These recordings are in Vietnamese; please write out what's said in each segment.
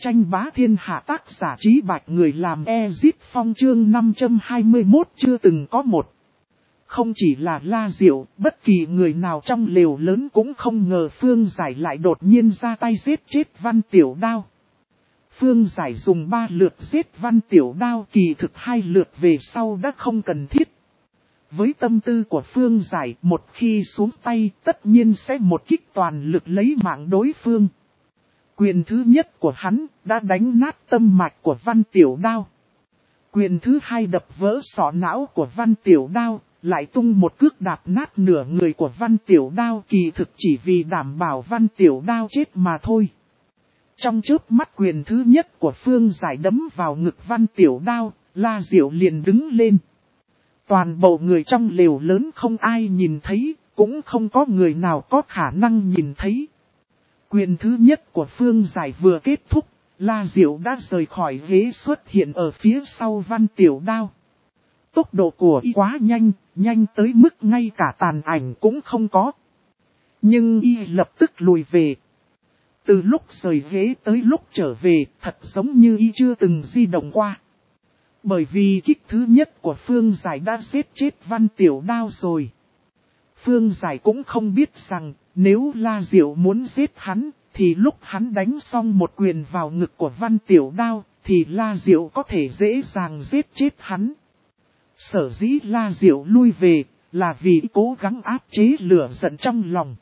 Tranh bá thiên hạ tác giả Trí Bạch người làm Ezit Phong chương 521 chưa từng có một. Không chỉ là La Diệu, bất kỳ người nào trong lều lớn cũng không ngờ Phương Giải lại đột nhiên ra tay giết chết Văn Tiểu Đao. Phương Giải dùng 3 lượt giết Văn Tiểu Đao, kỳ thực 2 lượt về sau đã không cần thiết. Với tâm tư của Phương Giải, một khi xuống tay tất nhiên sẽ một kích toàn lực lấy mạng đối phương. Quyền thứ nhất của hắn đã đánh nát tâm mạch của Văn Tiểu Đao. Quyền thứ hai đập vỡ sọ não của Văn Tiểu Đao, lại tung một cước đạp nát nửa người của Văn Tiểu Đao, kỳ thực chỉ vì đảm bảo Văn Tiểu Đao chết mà thôi. Trong chớp mắt quyền thứ nhất của Phương Giải đấm vào ngực Văn Tiểu Đao, La Diệu liền đứng lên. Toàn bộ người trong lều lớn không ai nhìn thấy, cũng không có người nào có khả năng nhìn thấy. Quyền thứ nhất của Phương Giải vừa kết thúc, La Diệu đã rời khỏi ghế xuất hiện ở phía sau Văn Tiểu Đao. Tốc độ của y quá nhanh, nhanh tới mức ngay cả tàn ảnh cũng không có. Nhưng y lập tức lùi về. Từ lúc rời ghế tới lúc trở về, thật giống như y chưa từng di động qua. Bởi vì kích thứ nhất của Phương Giải đã giết chết Văn Tiểu Đao rồi. Phương Giải cũng không biết rằng, nếu La Diệu muốn giết hắn, thì lúc hắn đánh xong một quyền vào ngực của Văn Tiểu Đao, thì La Diệu có thể dễ dàng giết chết hắn. Sở dĩ La Diệu lui về, là vì cố gắng áp chế lửa giận trong lòng.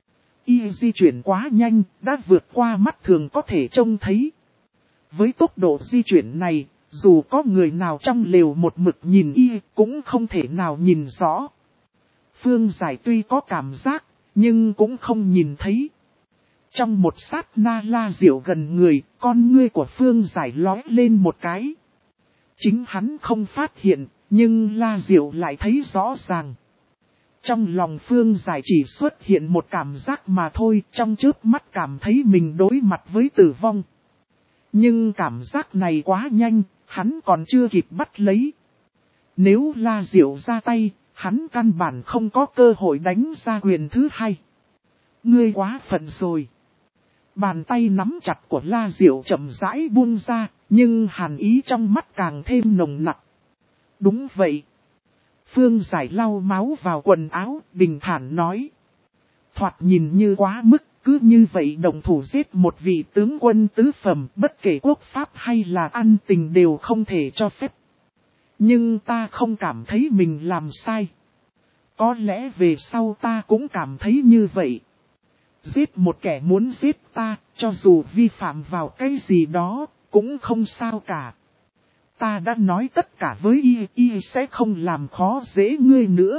Y di chuyển quá nhanh, đã vượt qua mắt thường có thể trông thấy. Với tốc độ di chuyển này, dù có người nào trong lều một mực nhìn y, cũng không thể nào nhìn rõ. Phương Giải tuy có cảm giác, nhưng cũng không nhìn thấy. Trong một sát na La Diệu gần người, con ngươi của Phương Giải lóe lên một cái. Chính hắn không phát hiện, nhưng La Diệu lại thấy rõ ràng. Trong lòng Phương Giải chỉ xuất hiện một cảm giác mà thôi, trong chớp mắt cảm thấy mình đối mặt với tử vong. Nhưng cảm giác này quá nhanh, hắn còn chưa kịp bắt lấy. Nếu La Diệu ra tay, hắn căn bản không có cơ hội đánh ra quyền thứ hai. Ngươi quá phận rồi. Bàn tay nắm chặt của La Diệu chậm rãi buông ra, nhưng hàn ý trong mắt càng thêm nồng nặc. Đúng vậy. Phương Giải lau máu vào quần áo, bình thản nói. Thoạt nhìn như quá mức, cứ như vậy đồng thủ giết một vị tướng quân tứ phẩm, bất kể quốc pháp hay là ăn tình đều không thể cho phép. Nhưng ta không cảm thấy mình làm sai. Có lẽ về sau ta cũng cảm thấy như vậy. Giết một kẻ muốn giết ta, cho dù vi phạm vào cái gì đó, cũng không sao cả. Ta đã nói tất cả với y sẽ không làm khó dễ ngươi nữa.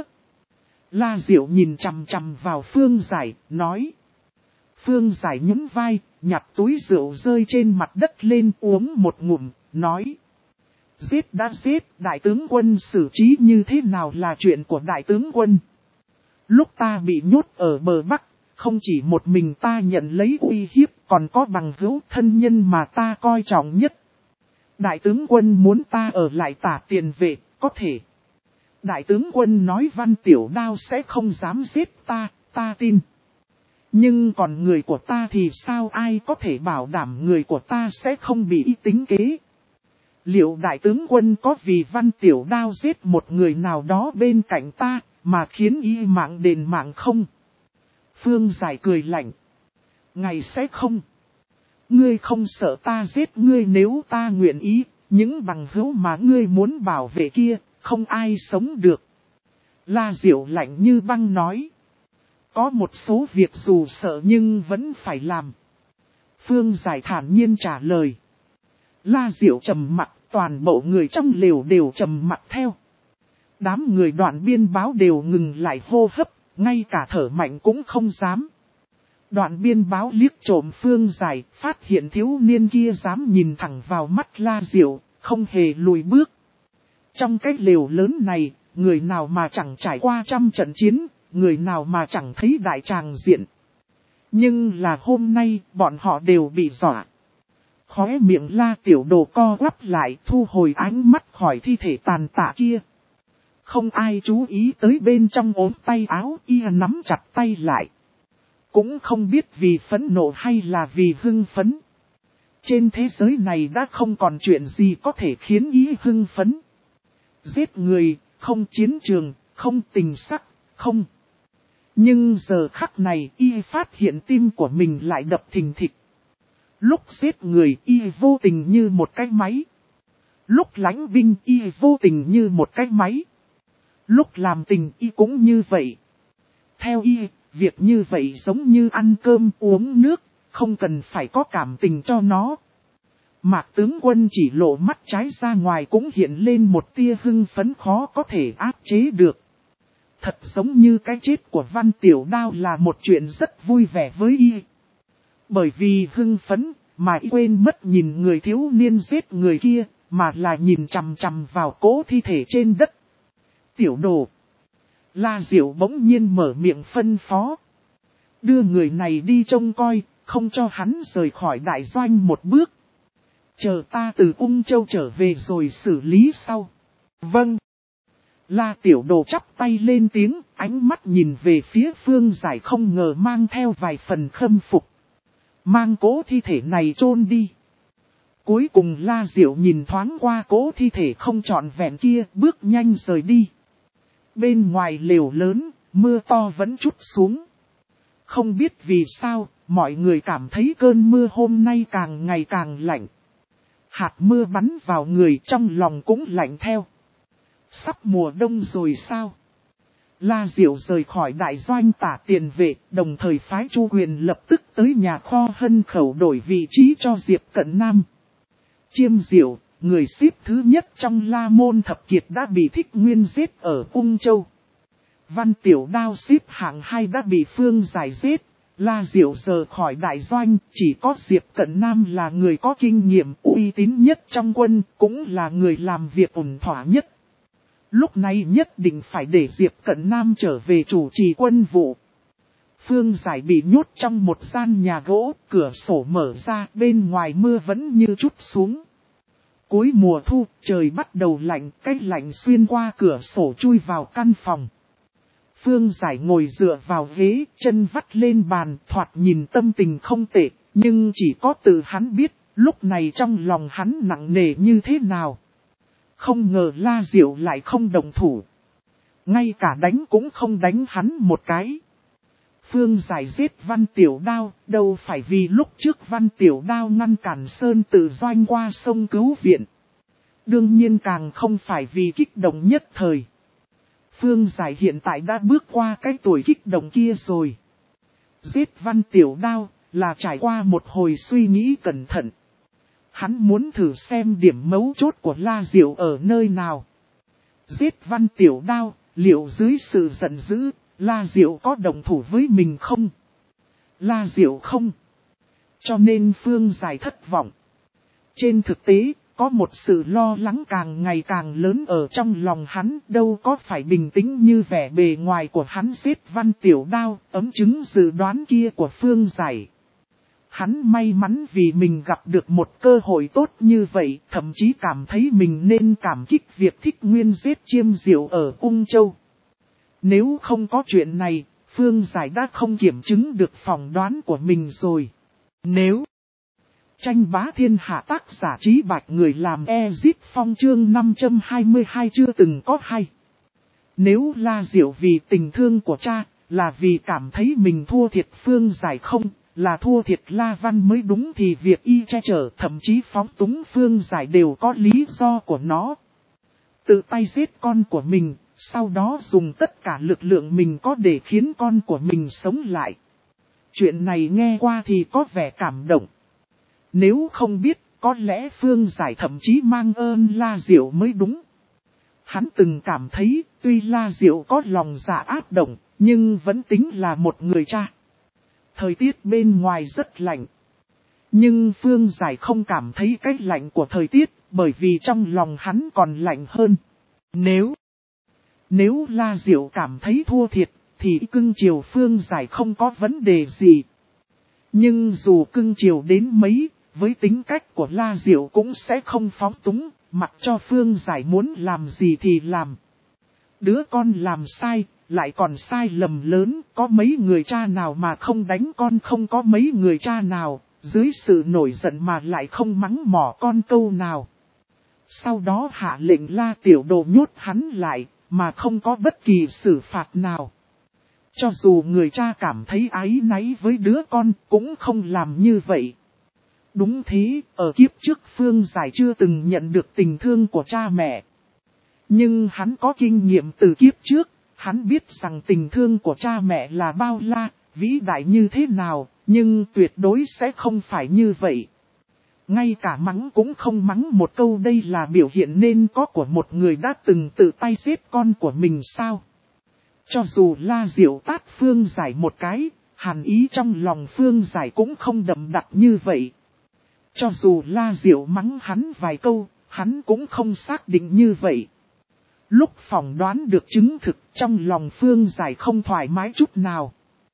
La Diệu nhìn chằm chằm vào Phương Giải, nói. Phương Giải nhún vai, nhặt túi rượu rơi trên mặt đất lên uống một ngụm, nói. Giết đã giết, đại tướng quân xử trí như thế nào là chuyện của đại tướng quân. Lúc ta bị nhốt ở bờ Bắc, không chỉ một mình ta nhận lấy uy hiếp, còn có bằng hữu thân nhân mà ta coi trọng nhất. Đại tướng quân muốn ta ở lại Tả Tiền Vệ, có thể. Đại tướng quân nói Văn Tiểu Đao sẽ không dám giết ta, ta tin. Nhưng còn người của ta thì sao, ai có thể bảo đảm người của ta sẽ không bị tính kế? Liệu đại tướng quân có vì Văn Tiểu Đao giết một người nào đó bên cạnh ta, mà khiến y mạng đền mạng không? Phương Giải cười lạnh. Ngày sẽ không. Ngươi không sợ ta giết ngươi nếu ta nguyện ý, những bằng hữu mà ngươi muốn bảo vệ kia, không ai sống được. La Diệu lạnh như băng nói. Có một số việc dù sợ nhưng vẫn phải làm. Phương Giải thản nhiên trả lời. La Diệu trầm mặt, toàn bộ người trong lều đều trầm mặt theo. Đám người Đoạn Biên Báo đều ngừng lại hô hấp, ngay cả thở mạnh cũng không dám. Đoạn Biên Báo liếc trộm Phương Giải, phát hiện thiếu niên kia dám nhìn thẳng vào mắt La Diệu, không hề lùi bước. Trong cái lều lớn này, người nào mà chẳng trải qua trăm trận chiến, người nào mà chẳng thấy đại tràng diện. Nhưng là hôm nay, bọn họ đều bị dọa. Khóe miệng La Tiểu Đồ co quắp lại, thu hồi ánh mắt khỏi thi thể tàn tạ kia. Không ai chú ý tới bên trong ốm tay áo y nắm chặt tay lại. Cũng không biết vì phẫn nộ hay là vì hưng phấn. Trên thế giới này đã không còn chuyện gì có thể khiến y hưng phấn. Giết người, không chiến trường, không tình sắc, không. Nhưng giờ khắc này y phát hiện tim của mình lại đập thình thịch. Lúc giết người y vô tình như một cái máy. Lúc lãnh binh y vô tình như một cái máy. Lúc làm tình y cũng như vậy. Theo y, việc như vậy giống như ăn cơm uống nước, không cần phải có cảm tình cho nó. Mạc tướng quân chỉ lộ mắt trái ra ngoài cũng hiện lên một tia hưng phấn khó có thể áp chế được. Thật giống như cái chết của Văn Tiểu Đao là một chuyện rất vui vẻ với y. Bởi vì hưng phấn mà y quên mất nhìn người thiếu niên giết người kia, mà là nhìn chằm chằm vào cỗ thi thể trên đất. Tiểu đồ. La Diệu bỗng nhiên mở miệng phân phó. Đưa người này đi trông coi, không cho hắn rời khỏi đại doanh một bước. Chờ ta từ Ung Châu trở về rồi xử lý sau. Vâng. La Tiểu Đồ chắp tay lên tiếng, ánh mắt nhìn về phía Phương Giải không ngờ mang theo vài phần khâm phục. Mang cố thi thể này chôn đi. Cuối cùng La Diệu nhìn thoáng qua cố thi thể không trọn vẹn kia, bước nhanh rời đi. Bên ngoài lều lớn, mưa to vẫn trút xuống. Không biết vì sao, mọi người cảm thấy cơn mưa hôm nay càng ngày càng lạnh. Hạt mưa bắn vào người trong lòng cũng lạnh theo. Sắp mùa đông rồi sao? La Diệu rời khỏi đại doanh Tả Tiền Vệ, đồng thời phái Chu Huyền lập tức tới nhà kho Hân Khẩu đổi vị trí cho Diệp Cận Nam. Chiêm Diệu, người xếp thứ nhất trong La Môn Thập Kiệt đã bị Thích Nguyên giết ở Ung Châu. Văn Tiểu Đao xếp hạng 2 đã bị Phương Giải giết. La Diệu rời khỏi đại doanh, chỉ có Diệp Cận Nam là người có kinh nghiệm uy tín nhất trong quân, cũng là người làm việc ổn thỏa nhất. Lúc này nhất định phải để Diệp Cận Nam trở về chủ trì quân vụ. Phương Giải bị nhốt trong một gian nhà gỗ, cửa sổ mở ra, bên ngoài mưa vẫn như trút xuống. Cuối mùa thu, trời bắt đầu lạnh, cái lạnh xuyên qua cửa sổ chui vào căn phòng. Phương Giải ngồi dựa vào ghế, chân vắt lên bàn, thoạt nhìn tâm tình không tệ, nhưng chỉ có tự hắn biết, lúc này trong lòng hắn nặng nề như thế nào. Không ngờ La Diệu lại không đồng thủ. Ngay cả đánh cũng không đánh hắn một cái. Phương Giải giết Văn Tiểu Đao, đâu phải vì lúc trước Văn Tiểu Đao ngăn cản Sơn Tự Doanh qua sông cứu viện. Đương nhiên càng không phải vì kích động nhất thời. Phương Giải hiện tại đã bước qua cái tuổi kích động kia rồi. Giết Văn Tiểu Đao là trải qua một hồi suy nghĩ cẩn thận. Hắn muốn thử xem điểm mấu chốt của La Diệu ở nơi nào. Giết Văn Tiểu Đao, liệu dưới sự giận dữ, La Diệu có đồng thủ với mình không? La Diệu không. Cho nên Phương Giải thất vọng. Trên thực tế, có một sự lo lắng càng ngày càng lớn ở trong lòng hắn, đâu có phải bình tĩnh như vẻ bề ngoài của hắn giết Văn Tiểu Đao, ấm chứng dự đoán kia của Phương Giải. Hắn may mắn vì mình gặp được một cơ hội tốt như vậy, thậm chí cảm thấy mình nên cảm kích việc Thích Nguyên giết Chiêm Diệu ở Ung Châu. Nếu không có chuyện này, Phương Giải đã không kiểm chứng được phỏng đoán của mình rồi. Nếu tranh bá thiên hạ tác giả Trí Bạch người làm Ezit Phong chương 522 chưa từng có hay. Nếu La Diệu vì tình thương của cha, là vì cảm thấy mình thua thiệt Phương Giải không, là thua thiệt La Văn mới đúng thì việc y che chở thậm chí phóng túng Phương Giải đều có lý do của nó. Tự tay giết con của mình, sau đó dùng tất cả lực lượng mình có để khiến con của mình sống lại. Chuyện này nghe qua thì có vẻ cảm động. Nếu không biết, có lẽ Phương Giải thậm chí mang ơn La Diệu mới đúng. Hắn từng cảm thấy, tuy La Diệu có lòng dạ ác động, nhưng vẫn tính là một người cha. Thời tiết bên ngoài rất lạnh. Nhưng Phương Giải không cảm thấy cái lạnh của thời tiết, bởi vì trong lòng hắn còn lạnh hơn. Nếu La Diệu cảm thấy thua thiệt, thì cưng chiều Phương Giải không có vấn đề gì. Nhưng dù cưng chiều đến mấy, với tính cách của La Diệu cũng sẽ không phóng túng, mặc cho Phương Giải muốn làm gì thì làm. Đứa con làm sai, lại còn sai lầm lớn, có mấy người cha nào mà không đánh con, không có mấy người cha nào, dưới sự nổi giận mà lại không mắng mỏ con câu nào. Sau đó hạ lệnh La Tiểu Đồ nhốt hắn lại, mà không có bất kỳ xử phạt nào. Cho dù người cha cảm thấy áy náy với đứa con, cũng không làm như vậy. Đúng thế, ở kiếp trước Phương Giải chưa từng nhận được tình thương của cha mẹ. Nhưng hắn có kinh nghiệm từ kiếp trước, hắn biết rằng tình thương của cha mẹ là bao la, vĩ đại như thế nào, nhưng tuyệt đối sẽ không phải như vậy. Ngay cả mắng cũng không mắng một câu, đây là biểu hiện nên có của một người đã từng tự tay giết con của mình sao. Cho dù La Diệu tát Phương Giải một cái, hàn ý trong lòng Phương Giải cũng không đậm đặc như vậy. Cho dù La Diệu mắng hắn vài câu, hắn cũng không xác định như vậy. Lúc phỏng đoán được chứng thực, trong lòng Phương Giải không thoải mái chút nào.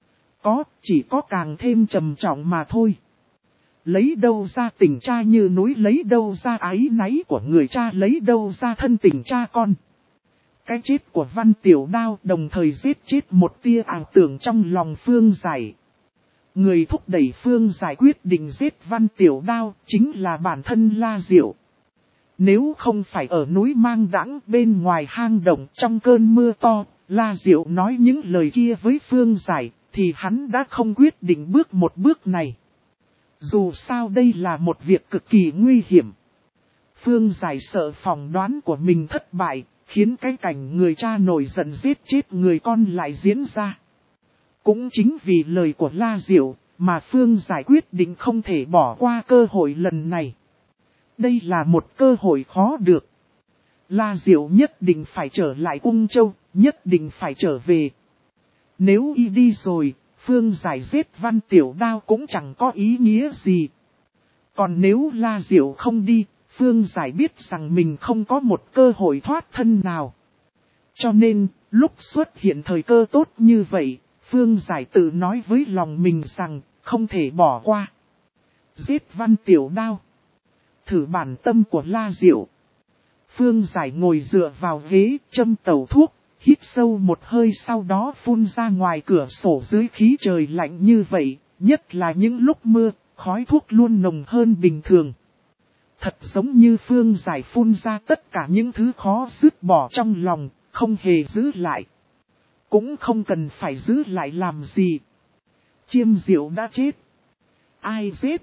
Chỉ có càng thêm trầm trọng mà thôi. Lấy đâu ra tình cha như núi, lấy đâu ra áy náy của người cha, lấy đâu ra thân tình cha con. Cái chết của Văn Tiểu Đao đồng thời giết chết một tia ảo tưởng trong lòng Phương Giải. Người thúc đẩy Phương Giải quyết định giết Văn Tiểu Đao chính là bản thân La Diệu. Nếu không phải ở núi Mang Đãng bên ngoài hang động trong cơn mưa to, La Diệu nói những lời kia với Phương Giải, thì hắn đã không quyết định bước một bước này. Dù sao đây là một việc cực kỳ nguy hiểm. Phương Giải sợ phỏng đoán của mình thất bại, khiến cái cảnh người cha nổi giận giết chết người con lại diễn ra. Cũng chính vì lời của La Diệu, mà Phương Giải quyết định không thể bỏ qua cơ hội lần này. Đây là một cơ hội khó được. La Diệu nhất định phải trở lại Ung Châu, nhất định phải trở về. Nếu y đi rồi, Phương Giải giết Văn Tiểu Đao cũng chẳng có ý nghĩa gì. Còn nếu La Diệu không đi, Phương Giải biết rằng mình không có một cơ hội thoát thân nào. Cho nên, lúc xuất hiện thời cơ tốt như vậy, Phương Giải tự nói với lòng mình rằng, không thể bỏ qua. Giết Văn Tiểu Đao. Thử bản tâm của La Diệu. Phương Giải ngồi dựa vào ghế, châm tẩu thuốc, hít sâu một hơi, sau đó phun ra ngoài cửa sổ. Dưới khí trời lạnh như vậy, nhất là những lúc mưa, khói thuốc luôn nồng hơn bình thường. Thật giống như Phương Giải phun ra tất cả những thứ khó dứt bỏ trong lòng, không hề giữ lại. Cũng không cần phải giữ lại làm gì. Chiêm Diệu đã chết. Ai giết?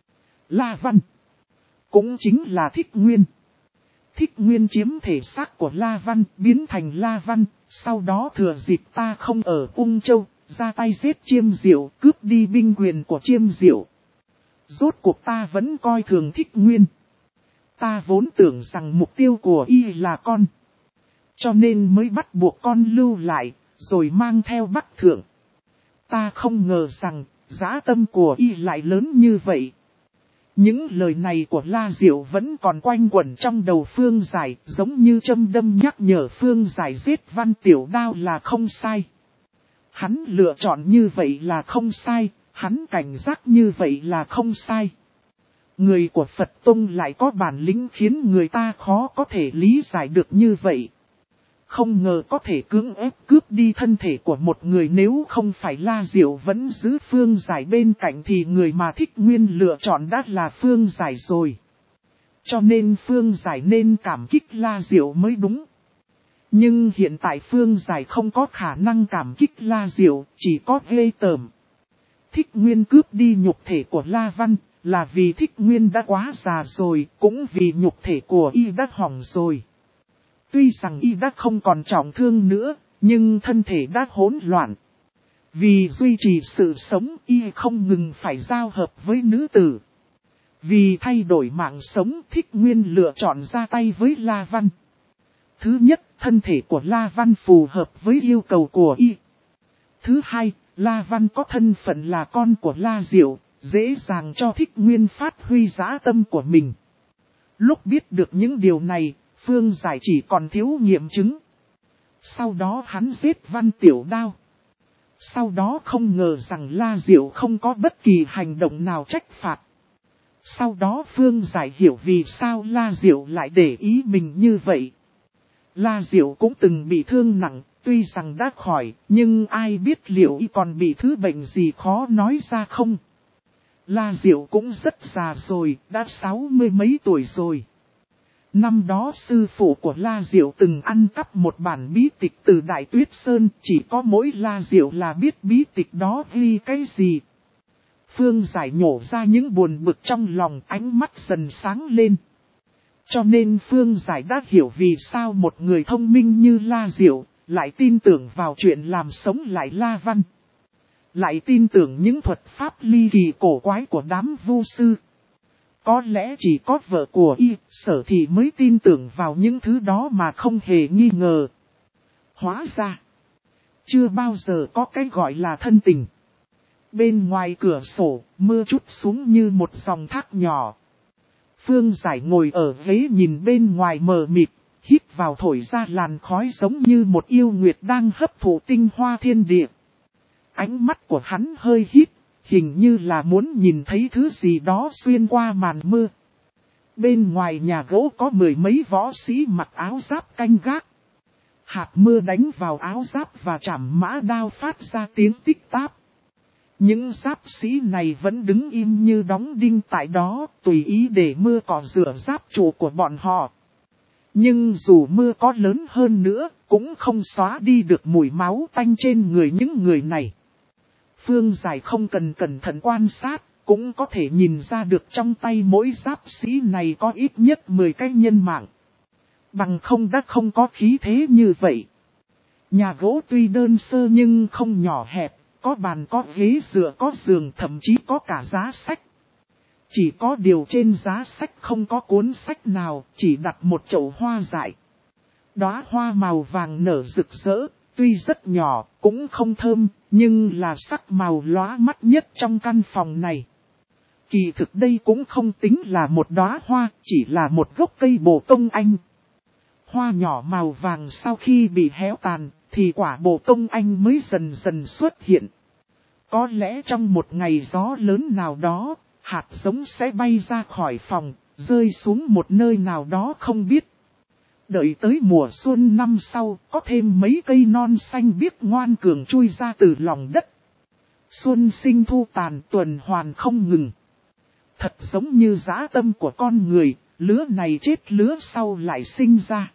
La Văn. Cũng chính là Thích Nguyên. Thích Nguyên chiếm thể xác của La Văn, biến thành La Văn, sau đó thừa dịp ta không ở Ung Châu, ra tay giết Chiêm Diệu, cướp đi binh quyền của Chiêm Diệu. Rốt cuộc ta vẫn coi thường Thích Nguyên. Ta vốn tưởng rằng mục tiêu của y là con. Cho nên mới bắt buộc con lưu lại, rồi mang theo Bắc Thượng. Ta không ngờ rằng, dã tâm của y lại lớn như vậy. Những lời này của La Diệu vẫn còn quanh quẩn trong đầu Phương Giải, giống như châm đâm nhắc nhở Phương Giải giết Văn Tiểu Đao là không sai. Hắn lựa chọn như vậy là không sai, hắn cảnh giác như vậy là không sai. Người của Phật Tông lại có bản lĩnh khiến người ta khó có thể lý giải được như vậy. Không ngờ có thể cưỡng ép cướp đi thân thể của một người, nếu không phải La Diệu vẫn giữ Phương Giải bên cạnh thì người mà Thích Nguyên lựa chọn đã là Phương Giải rồi. Cho nên Phương Giải nên cảm kích La Diệu mới đúng. Nhưng hiện tại Phương Giải không có khả năng cảm kích La Diệu, chỉ có ghê tởm. Thích Nguyên cướp đi nhục thể của La Văn, là vì Thích Nguyên đã quá già rồi, cũng vì nhục thể của y đã hỏng rồi. Tuy rằng y đã không còn trọng thương nữa, nhưng thân thể đã hỗn loạn. Vì duy trì sự sống, y không ngừng phải giao hợp với nữ tử. Vì thay đổi mạng sống, Thích Nguyên lựa chọn ra tay với La Văn. Thứ nhất, thân thể của La Văn phù hợp với yêu cầu của y. Thứ hai, La Văn có thân phận là con của La Diệu, dễ dàng cho Thích Nguyên phát huy dã tâm của mình. Lúc biết được những điều này, Phương Giải chỉ còn thiếu nghiệm chứng. Sau đó hắn giết Văn Tiểu Đao. Sau đó không ngờ rằng La Diệu không có bất kỳ hành động nào trách phạt. Sau đó Phương Giải hiểu vì sao La Diệu lại để ý mình như vậy. La Diệu cũng từng bị thương nặng, tuy rằng đã khỏi, nhưng ai biết liệu y còn bị thứ bệnh gì khó nói ra không. La Diệu cũng rất già rồi, đã 60 mấy tuổi rồi. Năm đó sư phụ của La Diệu từng ăn cắp một bản bí tịch từ Đại Tuyết Sơn, chỉ có mỗi La Diệu là biết bí tịch đó ghi cái gì. Phương Giải nhổ ra những buồn bực trong lòng, ánh mắt dần sáng lên. Cho nên Phương Giải đã hiểu vì sao một người thông minh như La Diệu lại tin tưởng vào chuyện làm sống lại La Văn. Lại tin tưởng những thuật pháp ly kỳ cổ quái của đám vu sư. Có lẽ chỉ có vợ của y, Sở Thị mới tin tưởng vào những thứ đó mà không hề nghi ngờ. Hóa ra, chưa bao giờ có cái gọi là thân tình. Bên ngoài cửa sổ, mưa trút xuống như một dòng thác nhỏ. Phương Giải ngồi ở ghế nhìn bên ngoài mờ mịt, hít vào thổi ra làn khói giống như một yêu nguyệt đang hấp thụ tinh hoa thiên địa. Ánh mắt của hắn hơi hít, hình như là muốn nhìn thấy thứ gì đó xuyên qua màn mưa. Bên ngoài nhà gỗ có mười mấy võ sĩ mặc áo giáp canh gác. Hạt mưa đánh vào áo giáp và chảm mã đao phát ra tiếng tích táp. Những giáp sĩ này vẫn đứng im như đóng đinh tại đó, tùy ý để mưa cỏ rửa giáp trụ của bọn họ. Nhưng dù mưa có lớn hơn nữa, cũng không xóa đi được mùi máu tanh trên người những người này. Phương Giải không cần cẩn thận quan sát, cũng có thể nhìn ra được trong tay mỗi giáp sĩ này có ít nhất 10 cái nhân mạng. Bằng không đã không có khí thế như vậy. Nhà gỗ tuy đơn sơ nhưng không nhỏ hẹp, có bàn có ghế dựa có giường thậm chí có cả giá sách. Chỉ có điều trên giá sách không có cuốn sách nào, chỉ đặt một chậu hoa dại. Đóa hoa màu vàng nở rực rỡ, tuy rất nhỏ, cũng không thơm, nhưng là sắc màu lóa mắt nhất trong căn phòng này. Kỳ thực đây cũng không tính là một đóa hoa, chỉ là một gốc cây bồ công anh. Hoa nhỏ màu vàng sau khi bị héo tàn, thì quả bồ công anh mới dần dần xuất hiện. Có lẽ trong một ngày gió lớn nào đó, hạt giống sẽ bay ra khỏi phòng, rơi xuống một nơi nào đó không biết. Đợi tới mùa xuân năm sau, có thêm mấy cây non xanh biếc ngoan cường chui ra từ lòng đất. Xuân sinh thu tàn tuần hoàn không ngừng. Thật giống như dã tâm của con người, lứa này chết lứa sau lại sinh ra.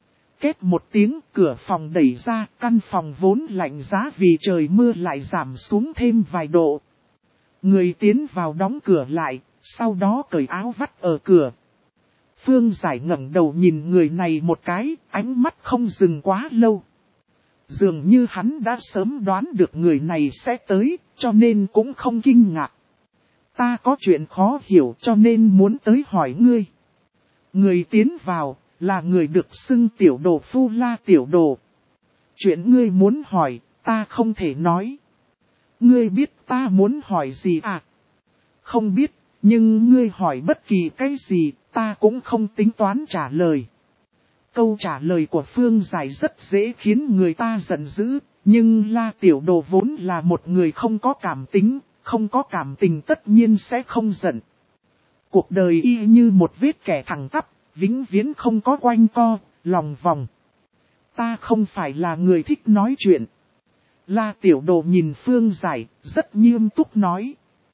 Két một tiếng, cửa phòng đẩy ra, căn phòng vốn lạnh giá vì trời mưa lại giảm xuống thêm vài độ. Người tiến vào đóng cửa lại, sau đó cởi áo vắt ở cửa. Phương Giải ngẩng đầu nhìn người này một cái, ánh mắt không dừng quá lâu. Dường như hắn đã sớm đoán được người này sẽ tới, cho nên cũng không kinh ngạc. Ta có chuyện khó hiểu cho nên muốn tới hỏi ngươi. Người tiến vào, là người được xưng tiểu đồ Phu La tiểu đồ. Chuyện ngươi muốn hỏi, ta không thể nói. Ngươi biết ta muốn hỏi gì à? Không biết, nhưng ngươi hỏi bất kỳ cái gì, ta cũng không tính toán trả lời. Câu trả lời của Phương Giải rất dễ khiến người ta giận dữ, nhưng La tiểu đồ vốn là một người không có cảm tính, không có cảm tình tất nhiên sẽ không giận. Cuộc đời y như một vết kẻ thẳng tắp, vĩnh viễn không có quanh co, lòng vòng. Ta không phải là người thích nói chuyện. La tiểu đồ nhìn Phương Giải, rất nghiêm túc nói.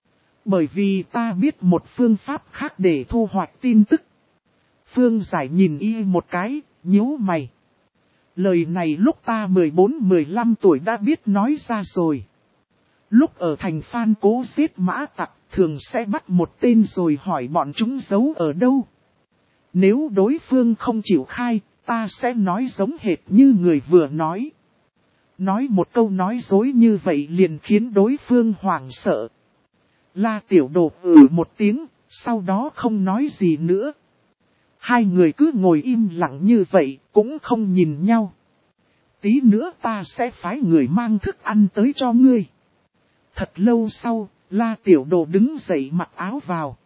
Bởi vì ta biết một phương pháp khác để thu hoạch tin tức. Phương Giải nhìn y một cái, nhíu mày. Lời này lúc ta 14-15 tuổi đã biết nói ra rồi. Lúc ở thành Phan Cố giết mã tặc, thường sẽ bắt một tên rồi hỏi bọn chúng giấu ở đâu. Nếu đối phương không chịu khai, ta sẽ nói giống hệt như người vừa nói. Nói một câu nói dối như vậy liền khiến đối phương hoảng sợ. La tiểu đồ một tiếng, sau đó không nói gì nữa. Hai người cứ ngồi im lặng như vậy, cũng không nhìn nhau. Tí nữa ta sẽ phái người mang thức ăn tới cho ngươi. Thật lâu sau, La tiểu đồ đứng dậy mặc áo vào.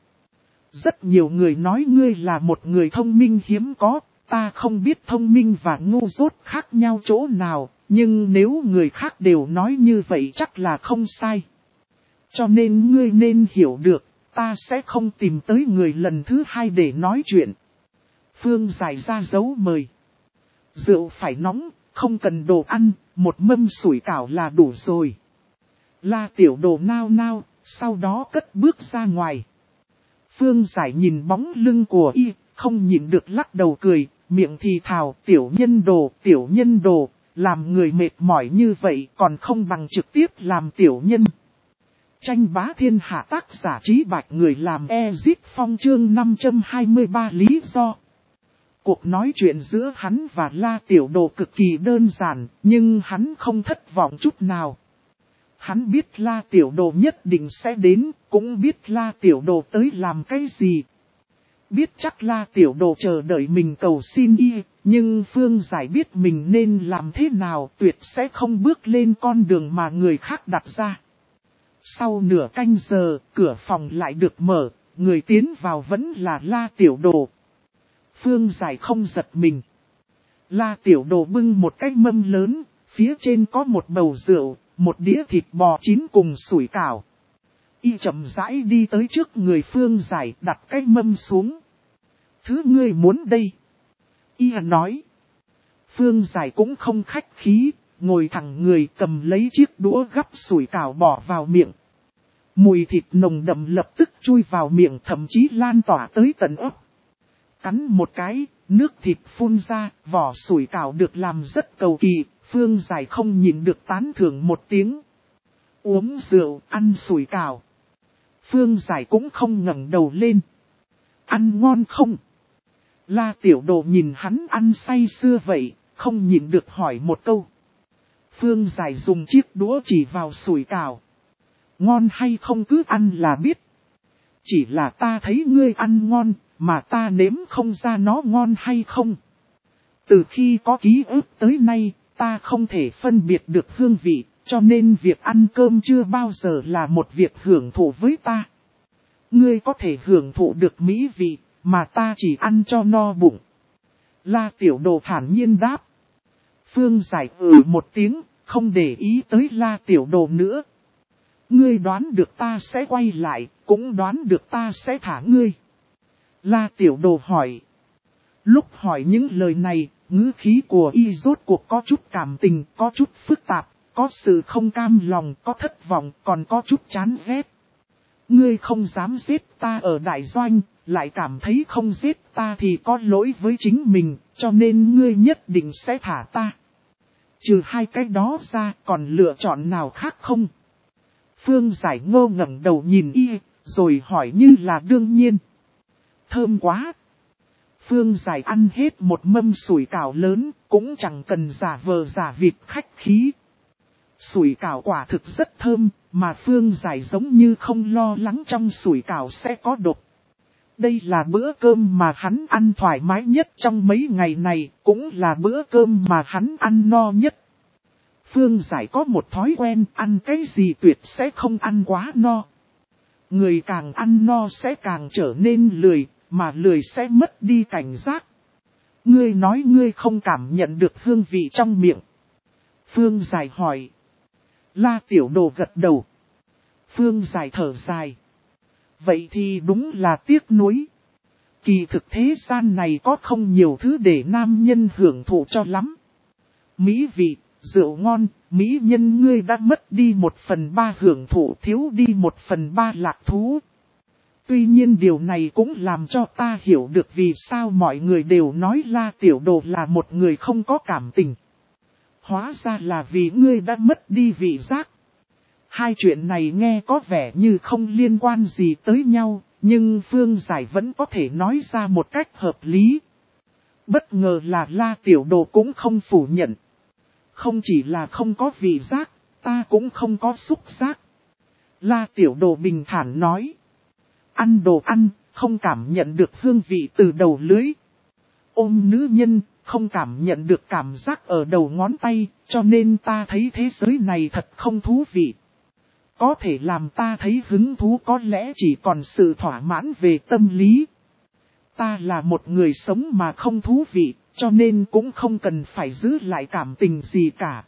Rất nhiều người nói ngươi là một người thông minh hiếm có, ta không biết thông minh và ngu dốt khác nhau chỗ nào, nhưng nếu người khác đều nói như vậy chắc là không sai. Cho nên ngươi nên hiểu được, ta sẽ không tìm tới người lần thứ hai để nói chuyện. Phương Giải ra dấu mời. Rượu phải nóng, không cần đồ ăn, một mâm sủi cảo là đủ rồi. La tiểu đồ nao nao, sau đó cất bước ra ngoài. Phương Giải nhìn bóng lưng của y, không nhịn được lắc đầu cười, miệng thì thào, tiểu nhân đồ, làm người mệt mỏi như vậy còn không bằng trực tiếp làm tiểu nhân. Tranh bá thiên hạ tác giả Trí Bạch, người làm Ezit Phong chương 523 lý do. Cuộc nói chuyện giữa hắn và La Tiểu Đồ cực kỳ đơn giản, nhưng hắn không thất vọng chút nào. Hắn biết La Tiểu Đồ nhất định sẽ đến, cũng biết La Tiểu Đồ tới làm cái gì. Biết chắc La Tiểu Đồ chờ đợi mình cầu xin y, nhưng Phương Giải biết mình nên làm thế nào, tuyệt sẽ không bước lên con đường mà người khác đặt ra. Sau nửa canh giờ, cửa phòng lại được mở, người tiến vào vẫn là La Tiểu Đồ. Phương Giải không giật mình. La Tiểu Đồ bưng một cái mâm lớn, phía trên có một bầu rượu, một đĩa thịt bò chín cùng sủi cảo. Y chậm rãi đi tới trước người Phương Giải, đặt cái mâm xuống. Thứ ngươi muốn đây. Y nói. Phương Giải cũng không khách khí, ngồi thẳng người cầm lấy chiếc đũa gắp sủi cảo bỏ vào miệng. Mùi thịt nồng đậm lập tức chui vào miệng, thậm chí lan tỏa tới tận óc. Cắn một cái, nước thịt phun ra, vỏ sủi cảo được làm rất cầu kỳ, Phương Giải không nhịn được tán thưởng một tiếng. Uống rượu, ăn sủi cảo. Phương Giải cũng không ngẩng đầu lên. Ăn ngon không? La Tiểu Đồ nhìn hắn ăn say sưa vậy, không nhịn được hỏi một câu. Phương Giải dùng chiếc đũa chỉ vào sủi cảo. Ngon hay không cứ ăn là biết. Chỉ là ta thấy ngươi ăn ngon, mà ta nếm không ra nó ngon hay không. Từ khi có ký ức tới nay, ta không thể phân biệt được hương vị, cho nên việc ăn cơm chưa bao giờ là một việc hưởng thụ với ta. Ngươi có thể hưởng thụ được mỹ vị, mà ta chỉ ăn cho no bụng. La Tiểu Đồ thản nhiên đáp. Phương Giải một tiếng, không để ý tới La Tiểu Đồ nữa. Ngươi đoán được ta sẽ quay lại, cũng đoán được ta sẽ thả ngươi. La Tiểu Đồ hỏi. Lúc hỏi những lời này, ngữ khí của y rốt cuộc có chút cảm tình, có chút phức tạp, có sự không cam lòng, có thất vọng, còn có chút chán ghét. Ngươi không dám giết ta ở đại doanh, lại cảm thấy không giết ta thì có lỗi với chính mình, cho nên ngươi nhất định sẽ thả ta. Trừ hai cái đó ra, còn lựa chọn nào khác không? Phương Giải ngơ ngẩng đầu nhìn y, rồi hỏi như là đương nhiên. Thơm quá! Phương Giải ăn hết một mâm sủi cảo lớn, cũng chẳng cần giả vờ giả vịt khách khí. Sủi cảo quả thực rất thơm, mà Phương Giải giống như không lo lắng trong sủi cảo sẽ có độc. Đây là bữa cơm mà hắn ăn thoải mái nhất trong mấy ngày này, cũng là bữa cơm mà hắn ăn no nhất. Phương Giải có một thói quen ăn cái gì tuyệt sẽ không ăn quá no. Người càng ăn no sẽ càng trở nên lười, mà lười sẽ mất đi cảnh giác. Ngươi nói ngươi không cảm nhận được hương vị trong miệng. Phương Giải hỏi. La Tiểu Đồ gật đầu. Phương Giải thở dài. Vậy thì đúng là tiếc nuối. Kỳ thực thế gian này có không nhiều thứ để nam nhân hưởng thụ cho lắm. Mỹ vị, rượu ngon, mỹ nhân ngươi đã mất đi 1/3 hưởng thụ, thiếu đi 1/3 lạc thú. Tuy nhiên điều này cũng làm cho ta hiểu được vì sao mọi người đều nói La Tiểu Đồ là một người không có cảm tình. Hóa ra là vì ngươi đã mất đi vị giác. Hai chuyện này nghe có vẻ như không liên quan gì tới nhau, nhưng Phương Giải vẫn có thể nói ra một cách hợp lý. Bất ngờ là La Tiểu Đồ cũng không phủ nhận. Không chỉ là không có vị giác, ta cũng không có xúc giác. La Tiểu Đồ bình thản nói. Ăn đồ ăn, không cảm nhận được hương vị từ đầu lưỡi. Ôm nữ nhân, không cảm nhận được cảm giác ở đầu ngón tay, cho nên ta thấy thế giới này thật không thú vị. Có thể làm ta thấy hứng thú có lẽ chỉ còn sự thỏa mãn về tâm lý. Ta là một người sống mà không thú vị, cho nên cũng không cần phải giữ lại cảm tình gì cả.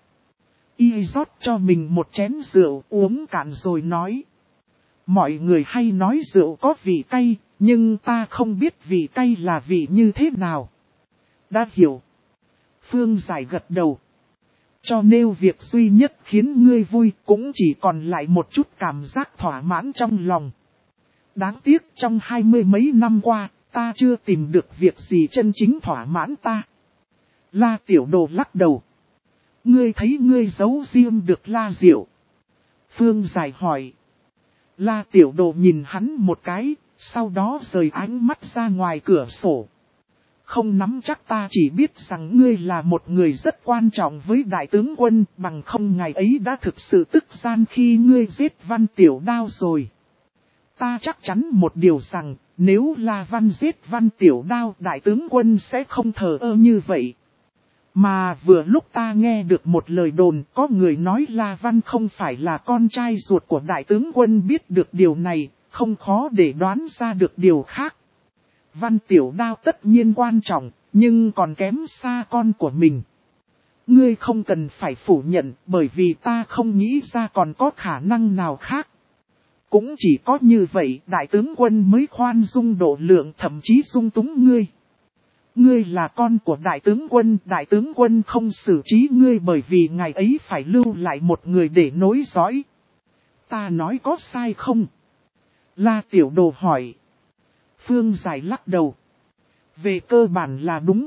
Y rót cho mình một chén rượu uống cạn rồi nói. Mọi người hay nói rượu có vị cay, nhưng ta không biết vị cay là vị như thế nào. Đã hiểu. Phương Giải gật đầu. Cho nên việc duy nhất khiến ngươi vui cũng chỉ còn lại một chút cảm giác thỏa mãn trong lòng. Đáng tiếc trong 20 mấy năm qua, ta chưa tìm được việc gì chân chính thỏa mãn ta. La Tiểu Đồ lắc đầu. Ngươi thấy ngươi giấu riêng được La Diệu. Phương Giải hỏi. La Tiểu Đồ nhìn hắn một cái, sau đó rời ánh mắt ra ngoài cửa sổ. Không nắm chắc, ta chỉ biết rằng ngươi là một người rất quan trọng với đại tướng quân, bằng không ngày ấy đã thực sự tức gian khi ngươi giết Văn Tiểu Đao rồi. Ta chắc chắn một điều rằng, nếu La Văn giết Văn Tiểu Đao, đại tướng quân sẽ không thờ ơ như vậy. Mà vừa lúc ta nghe được một lời đồn, có người nói La Văn không phải là con trai ruột của đại tướng quân, biết được điều này, không khó để đoán ra được điều khác. Văn Tiểu Đao tất nhiên quan trọng, nhưng còn kém xa con của mình. Ngươi không cần phải phủ nhận, bởi vì ta không nghĩ ra còn có khả năng nào khác. Cũng chỉ có như vậy, đại tướng quân mới khoan dung độ lượng, thậm chí dung túng ngươi. Ngươi là con của đại tướng quân không xử trí ngươi bởi vì ngày ấy phải lưu lại một người để nối dõi. Ta nói có sai không? La Tiểu Đồ hỏi. Phương Giải lắc đầu. Về cơ bản là đúng.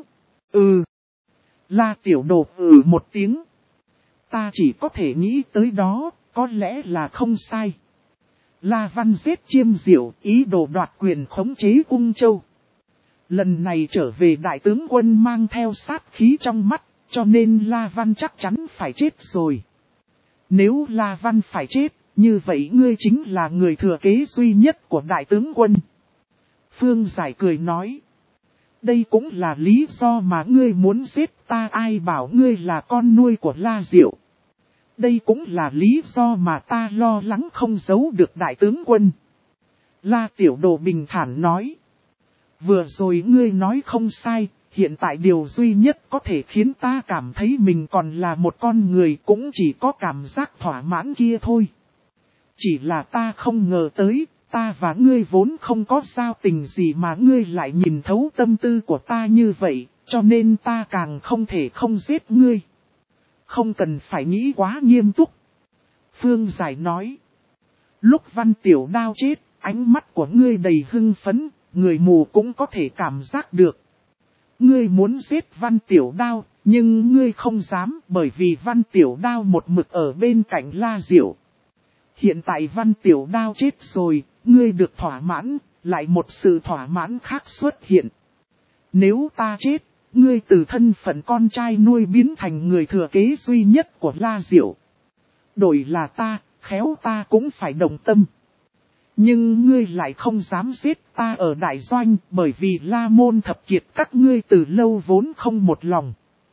La Tiểu Đồ một tiếng. Ta chỉ có thể nghĩ tới đó, có lẽ là không sai. La Văn giết Chiêm Diệu, ý đồ đoạt quyền khống chế Ung Châu. Lần này trở về đại tướng quân mang theo sát khí trong mắt, cho nên La Văn chắc chắn phải chết rồi. Nếu La Văn phải chết, như vậy ngươi chính là người thừa kế duy nhất của đại tướng quân. Phương Giải cười nói. Đây cũng là lý do mà ngươi muốn giết ta, ai bảo ngươi là con nuôi của La Diệu. Đây cũng là lý do mà ta lo lắng không giấu được đại tướng quân. La Tiểu Đồ bình thản nói. Vừa rồi ngươi nói không sai, hiện tại điều duy nhất có thể khiến ta cảm thấy mình còn là một con người cũng chỉ có cảm giác thỏa mãn kia thôi. Chỉ là ta không ngờ tới, ta và ngươi vốn không có giao tình gì mà ngươi lại nhìn thấu tâm tư của ta như vậy, cho nên ta càng không thể không giết ngươi. Không cần phải nghĩ quá nghiêm túc. Phương Giải nói. Lúc Văn Tiểu Đao chết, ánh mắt của ngươi đầy hưng phấn, người mù cũng có thể cảm giác được. Ngươi muốn giết Văn Tiểu Đao, nhưng ngươi không dám bởi vì Văn Tiểu Đao một mực ở bên cạnh La Diệu. Hiện tại Văn Tiểu Đao chết rồi, ngươi được thỏa mãn, lại một sự thỏa mãn khác xuất hiện. Nếu ta chết, ngươi từ thân phận con trai nuôi biến thành người thừa kế duy nhất của La Diệu. Đổi là ta, khéo ta cũng phải đồng tâm. Nhưng ngươi lại không dám giết ta ở đại doanh, bởi vì La Môn thập kiệt các ngươi từ lâu vốn không một lòng.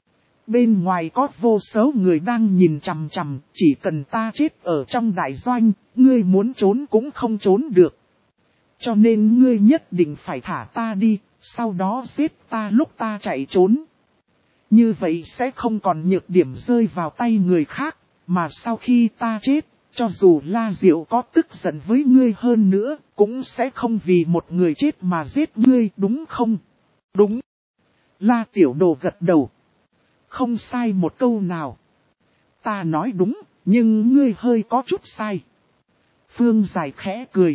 Bên ngoài có vô số người đang nhìn chằm chằm, chỉ cần ta chết ở trong đại doanh, ngươi muốn trốn cũng không trốn được. Cho nên ngươi nhất định phải thả ta đi, sau đó giết ta lúc ta chạy trốn. Như vậy sẽ không còn nhược điểm rơi vào tay người khác, mà sau khi ta chết, cho dù La Diệu có tức giận với ngươi hơn nữa, cũng sẽ không vì một người chết mà giết ngươi, đúng không? Đúng. La Tiểu Đồ gật đầu. Không sai một câu nào. Ta nói đúng, nhưng ngươi hơi có chút sai. Phương Giải khẽ cười.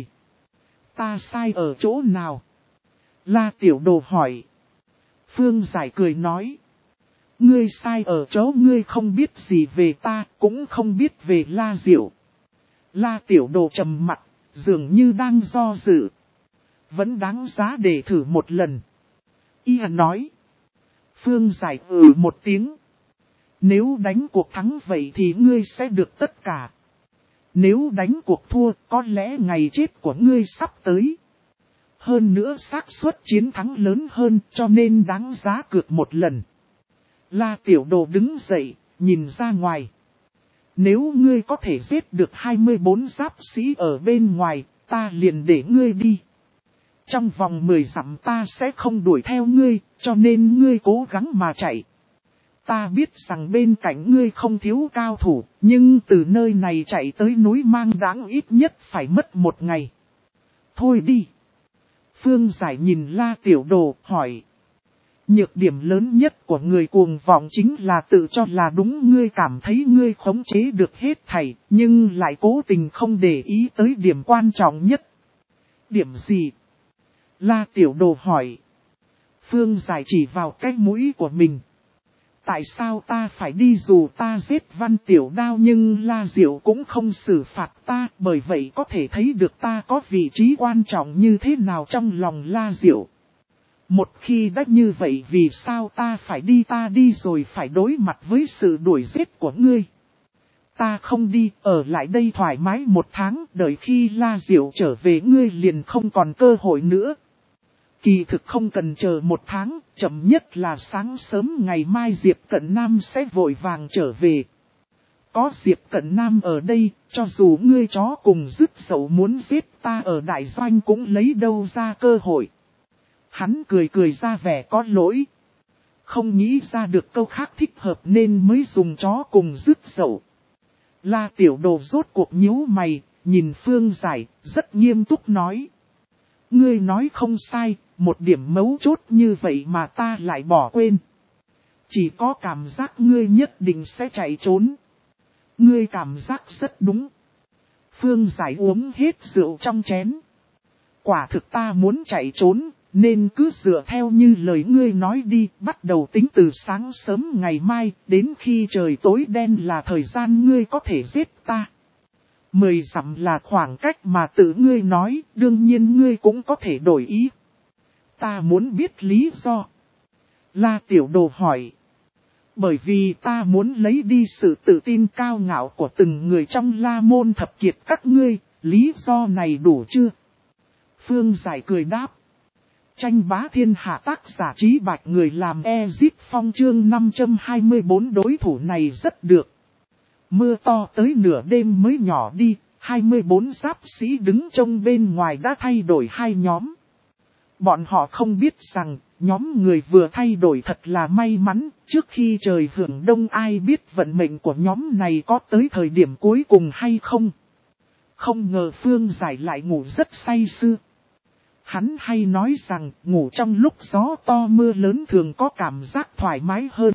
Ta sai ở chỗ nào? La Tiểu Đồ hỏi. Phương Giải cười nói. Ngươi sai ở chỗ ngươi không biết gì về ta, cũng không biết về La Diệu. La Tiểu Đồ trầm mặt, dường như đang do dự. Vẫn đáng giá để thử một lần. Y nói. Phương Giải một tiếng. Nếu đánh cuộc thắng vậy thì ngươi sẽ được tất cả. Nếu đánh cuộc thua, có lẽ ngày chết của ngươi sắp tới. Hơn nữa xác suất chiến thắng lớn hơn, cho nên đáng giá cược một lần. La Tiểu Đồ đứng dậy, nhìn ra ngoài. Nếu ngươi có thể giết được 24 giáp sĩ ở bên ngoài, ta liền để ngươi đi. Trong vòng 10 dặm ta sẽ không đuổi theo ngươi, cho nên ngươi cố gắng mà chạy. Ta biết rằng bên cạnh ngươi không thiếu cao thủ, nhưng từ nơi này chạy tới núi Mang Đãng ít nhất phải mất một ngày. Thôi đi. Phương Giải nhìn La Tiểu Đồ hỏi. Nhược điểm lớn nhất của người cuồng vọng chính là tự cho là đúng, ngươi cảm thấy ngươi khống chế được hết thảy, nhưng lại cố tình không để ý tới điểm quan trọng nhất. Điểm gì? La Tiểu Đồ hỏi. Phương Giải chỉ vào cái mũi của mình. Tại sao ta phải đi, dù ta giết Văn Tiểu Đao nhưng La Diệu cũng không xử phạt ta, bởi vậy có thể thấy được ta có vị trí quan trọng như thế nào trong lòng La Diệu. Một khi đã như vậy vì sao ta phải đi, ta đi rồi phải đối mặt với sự đuổi giết của ngươi. Ta không đi, ở lại đây thoải mái 1 tháng, đợi khi La Diệu trở về ngươi liền không còn cơ hội nữa. Kỳ thực không cần chờ 1 tháng, chậm nhất là sáng sớm ngày mai Diệp Cận Nam sẽ vội vàng trở về. Có Diệp Cận Nam ở đây, cho dù ngươi chó cùng dứt dậu muốn giết ta ở đại doanh cũng lấy đâu ra cơ hội. Hắn cười ra vẻ có lỗi. Không nghĩ ra được câu khác thích hợp nên mới dùng chó cùng dứt dậu. La Tiểu Đồ rốt cuộc nhíu mày, nhìn Phương Giải, rất nghiêm túc nói. Ngươi nói không sai, một điểm mấu chốt như vậy mà ta lại bỏ quên. Chỉ có cảm giác ngươi nhất định sẽ chạy trốn. Ngươi cảm giác rất đúng. Phương Giải uống hết rượu trong chén. Quả thực ta muốn chạy trốn, nên cứ dựa theo như lời ngươi nói đi, bắt đầu tính từ sáng sớm ngày mai, đến khi trời tối đen là thời gian ngươi có thể giết ta. 10 dặm là khoảng cách mà tự ngươi nói, đương nhiên ngươi cũng có thể đổi ý. Ta muốn biết lý do. La Tiểu Đồ hỏi. Bởi vì ta muốn lấy đi sự tự tin cao ngạo của từng người trong La Môn thập kiệt các ngươi, lý do này đủ chưa? Phương Giải cười đáp. Tranh bá thiên hạ tác giả Trí Bạch, người làm Ezip Phong chương 524, đối thủ này rất được. Mưa to tới nửa đêm mới nhỏ đi, 24 giáp sĩ đứng trông bên ngoài đã thay đổi 2 nhóm. Bọn họ không biết rằng, nhóm người vừa thay đổi thật là may mắn, trước khi trời hưởng đông ai biết vận mệnh của nhóm này có tới thời điểm cuối cùng hay không. Không ngờ Phương Giải lại ngủ rất say sưa. Hắn hay nói rằng ngủ trong lúc gió to mưa lớn thường có cảm giác thoải mái hơn.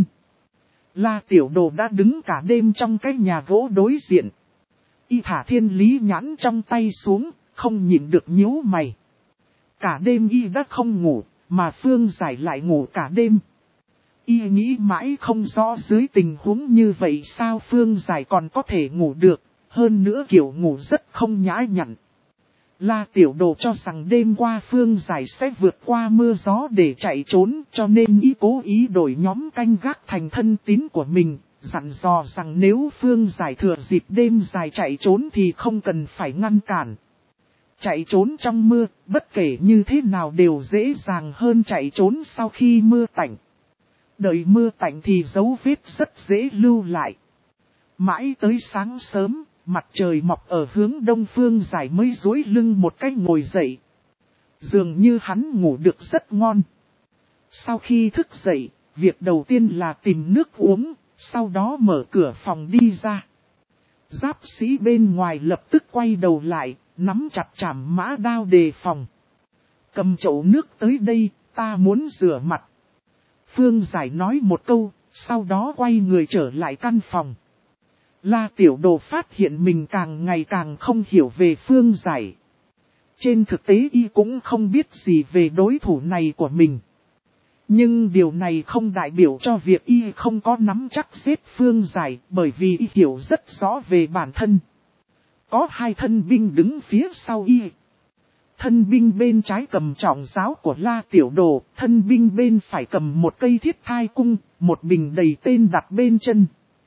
La Tiểu Đồ đã đứng cả đêm trong cái nhà gỗ đối diện. Y thả thiên lý nhãn trong tay xuống, không nhịn được nhíu mày. Cả đêm y đã không ngủ, mà Phương Giải lại ngủ cả đêm. Y nghĩ mãi không rõ dưới tình huống như vậy sao Phương Giải còn có thể ngủ được, hơn nữa kiểu ngủ rất không nhã nhặn. La Tiểu Đồ cho rằng đêm qua Phương Giải sẽ vượt qua mưa gió để chạy trốn, cho nên y cố ý đổi nhóm canh gác thành thân tín của mình, dặn dò rằng nếu Phương Giải thừa dịp đêm dài chạy trốn thì không cần phải ngăn cản. Chạy trốn trong mưa, bất kể như thế nào đều dễ dàng hơn chạy trốn sau khi mưa tạnh. Đợi mưa tạnh thì dấu vết rất dễ lưu lại. Mãi tới sáng sớm, mặt trời mọc ở hướng đông Phương Giải mới duỗi lưng một cách ngồi dậy. Dường như hắn ngủ được rất ngon. Sau khi thức dậy, việc đầu tiên là tìm nước uống, sau đó mở cửa phòng đi ra. Giáp sĩ bên ngoài lập tức quay đầu lại, nắm chặt trảm mã đao đề phòng. Cầm chậu nước tới đây, ta muốn rửa mặt. Phương Giải nói một câu, sau đó quay người trở lại căn phòng. La Tiểu Đồ phát hiện mình càng ngày càng không hiểu về Phương Giải. Trên thực tế y cũng không biết gì về đối thủ này của mình. Nhưng điều này không đại biểu cho việc y không có nắm chắc giết Phương Giải, bởi vì y hiểu rất rõ về bản thân. Có 2 thân binh đứng phía sau y. Thân binh bên trái cầm trọng giáo của La Tiểu Đồ, thân binh bên phải cầm một cây thiết thai cung, một bình đầy tên đặt bên chân.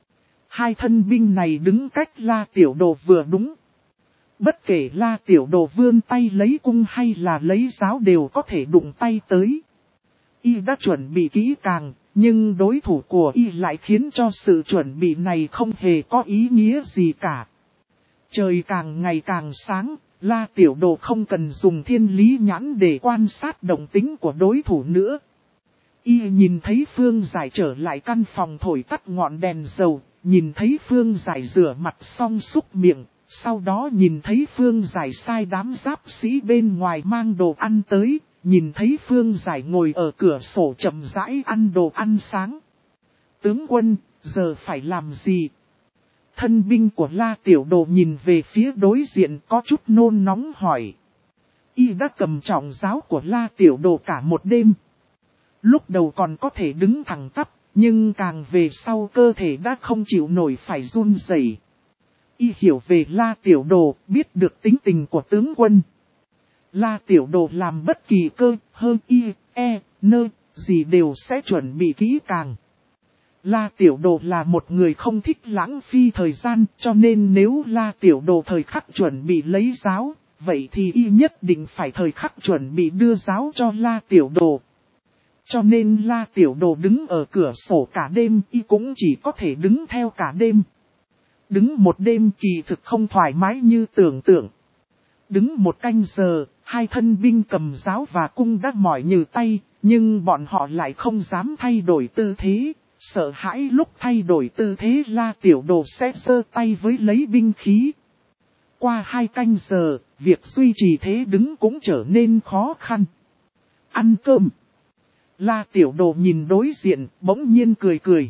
2 thân binh này đứng cách La Tiểu Đồ vừa đúng. Bất kể La Tiểu Đồ vươn tay lấy cung hay là lấy giáo đều có thể đụng tay tới. Y đã chuẩn bị kỹ càng, nhưng đối thủ của y lại khiến cho sự chuẩn bị này không hề có ý nghĩa gì cả. Trời càng ngày càng sáng, La Tiểu Đồ không cần dùng thiên lý nhãn để quan sát động tính của đối thủ nữa. Y nhìn thấy Phương Giải trở lại căn phòng thổi tắt ngọn đèn dầu, nhìn thấy Phương Giải rửa mặt xong súc miệng, sau đó nhìn thấy Phương Giải sai đám giáp sĩ bên ngoài mang đồ ăn tới, nhìn thấy Phương Giải ngồi ở cửa sổ chậm rãi ăn đồ ăn sáng. Tướng quân, giờ phải làm gì? Thân binh của La Tiểu Đồ nhìn về phía đối diện có chút nôn nóng hỏi. Y đã cầm trọng giáo của La Tiểu Đồ cả một đêm. Lúc đầu còn có thể đứng thẳng tắp, nhưng càng về sau cơ thể đã không chịu nổi phải run rẩy. Y hiểu về La Tiểu Đồ, biết được tính tình của tướng quân. La Tiểu Đồ làm bất kỳ cơ, hơn y, nơ, gì đều sẽ chuẩn bị kỹ càng. La Tiểu Đồ là một người không thích lãng phí thời gian, cho nên nếu La Tiểu Đồ thời khắc chuẩn bị lấy giáo, vậy thì y nhất định phải thời khắc chuẩn bị đưa giáo cho La Tiểu Đồ. Cho nên La Tiểu Đồ đứng ở cửa sổ cả đêm, y cũng chỉ có thể đứng theo cả đêm. Đứng một đêm kỳ thực không thoải mái như tưởng tượng. Đứng một canh giờ, hai thân binh cầm giáo và cung đã mỏi nhừ tay, nhưng bọn họ lại không dám thay đổi tư thế, sợ hãi lúc thay đổi tư thế La Tiểu Đồ sẽ giơ tay với lấy binh khí. Qua 2 canh giờ, việc duy trì thế đứng cũng trở nên khó khăn. Ăn cơm. La Tiểu Đồ nhìn đối diện, bỗng nhiên cười cười.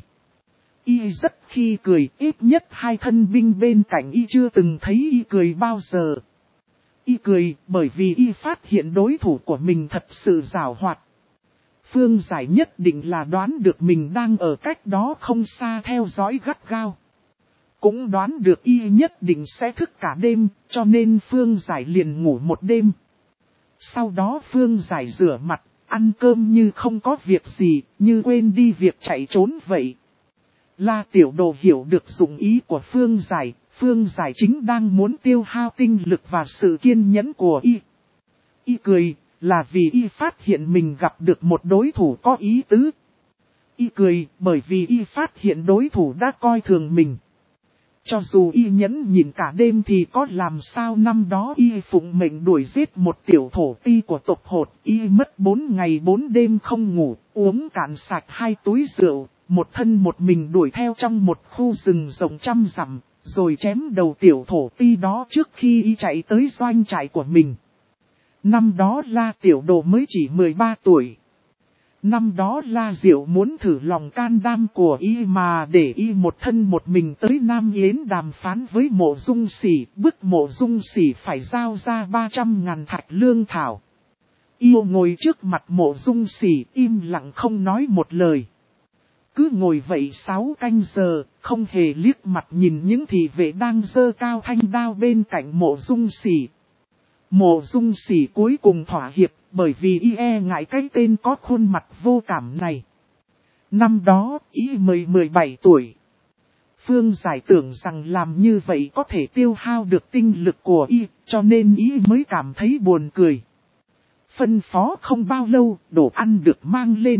Y rất khi cười, ít nhất hai thân binh bên cạnh y chưa từng thấy y cười bao giờ. Y cười bởi vì y phát hiện đối thủ của mình thật sự giàu hoạt. Phương Giải nhất định là đoán được mình đang ở cách đó không xa theo dõi gắt gao. Cũng đoán được y nhất định sẽ thức cả đêm, cho nên Phương Giải liền ngủ một đêm. Sau đó Phương Giải rửa mặt, ăn cơm như không có việc gì, như quên đi việc chạy trốn vậy. La Tiểu Đồ hiểu được dụng ý của Phương Giải chính đang muốn tiêu hao tinh lực và sự kiên nhẫn của y. Y cười, là vì y phát hiện mình gặp được một đối thủ có ý tứ. Y cười, bởi vì y phát hiện đối thủ đã coi thường mình. Cho dù y nhẫn nhìn cả đêm thì có làm sao năm đó y phụng mệnh đuổi giết một tiểu thổ ti của tộc Hột. Y mất 4 ngày 4 đêm không ngủ, uống cạn sạch 2 túi rượu, một thân một mình đuổi theo trong một khu rừng rộng 100 dặm, rồi chém đầu tiểu thổ ti đó trước khi y chạy tới doanh trại của mình. Năm đó La Tiểu Đồ mới chỉ 13 tuổi. Năm đó La Diệu muốn thử lòng can đảm của y mà để y một thân một mình tới Nam Yến đàm phán với Mộ Dung Sỉ, bức Mộ Dung Sỉ phải giao ra 300.000 thạch lương thảo. Y ngồi trước mặt Mộ Dung Sỉ im lặng không nói một lời. Cứ ngồi vậy 6 canh giờ, không hề liếc mặt nhìn những thị vệ đang giơ cao thanh đao bên cạnh Mộ Dung Sỉ. Mộ Dung Sỉ cuối cùng thỏa hiệp, bởi vì y ngại cái tên có khuôn mặt vô cảm này. Năm đó, y mới 17 tuổi. Phương Giải tưởng rằng làm như vậy có thể tiêu hao được tinh lực của y, cho nên y mới cảm thấy buồn cười. Phân phó không bao lâu, đồ ăn được mang lên.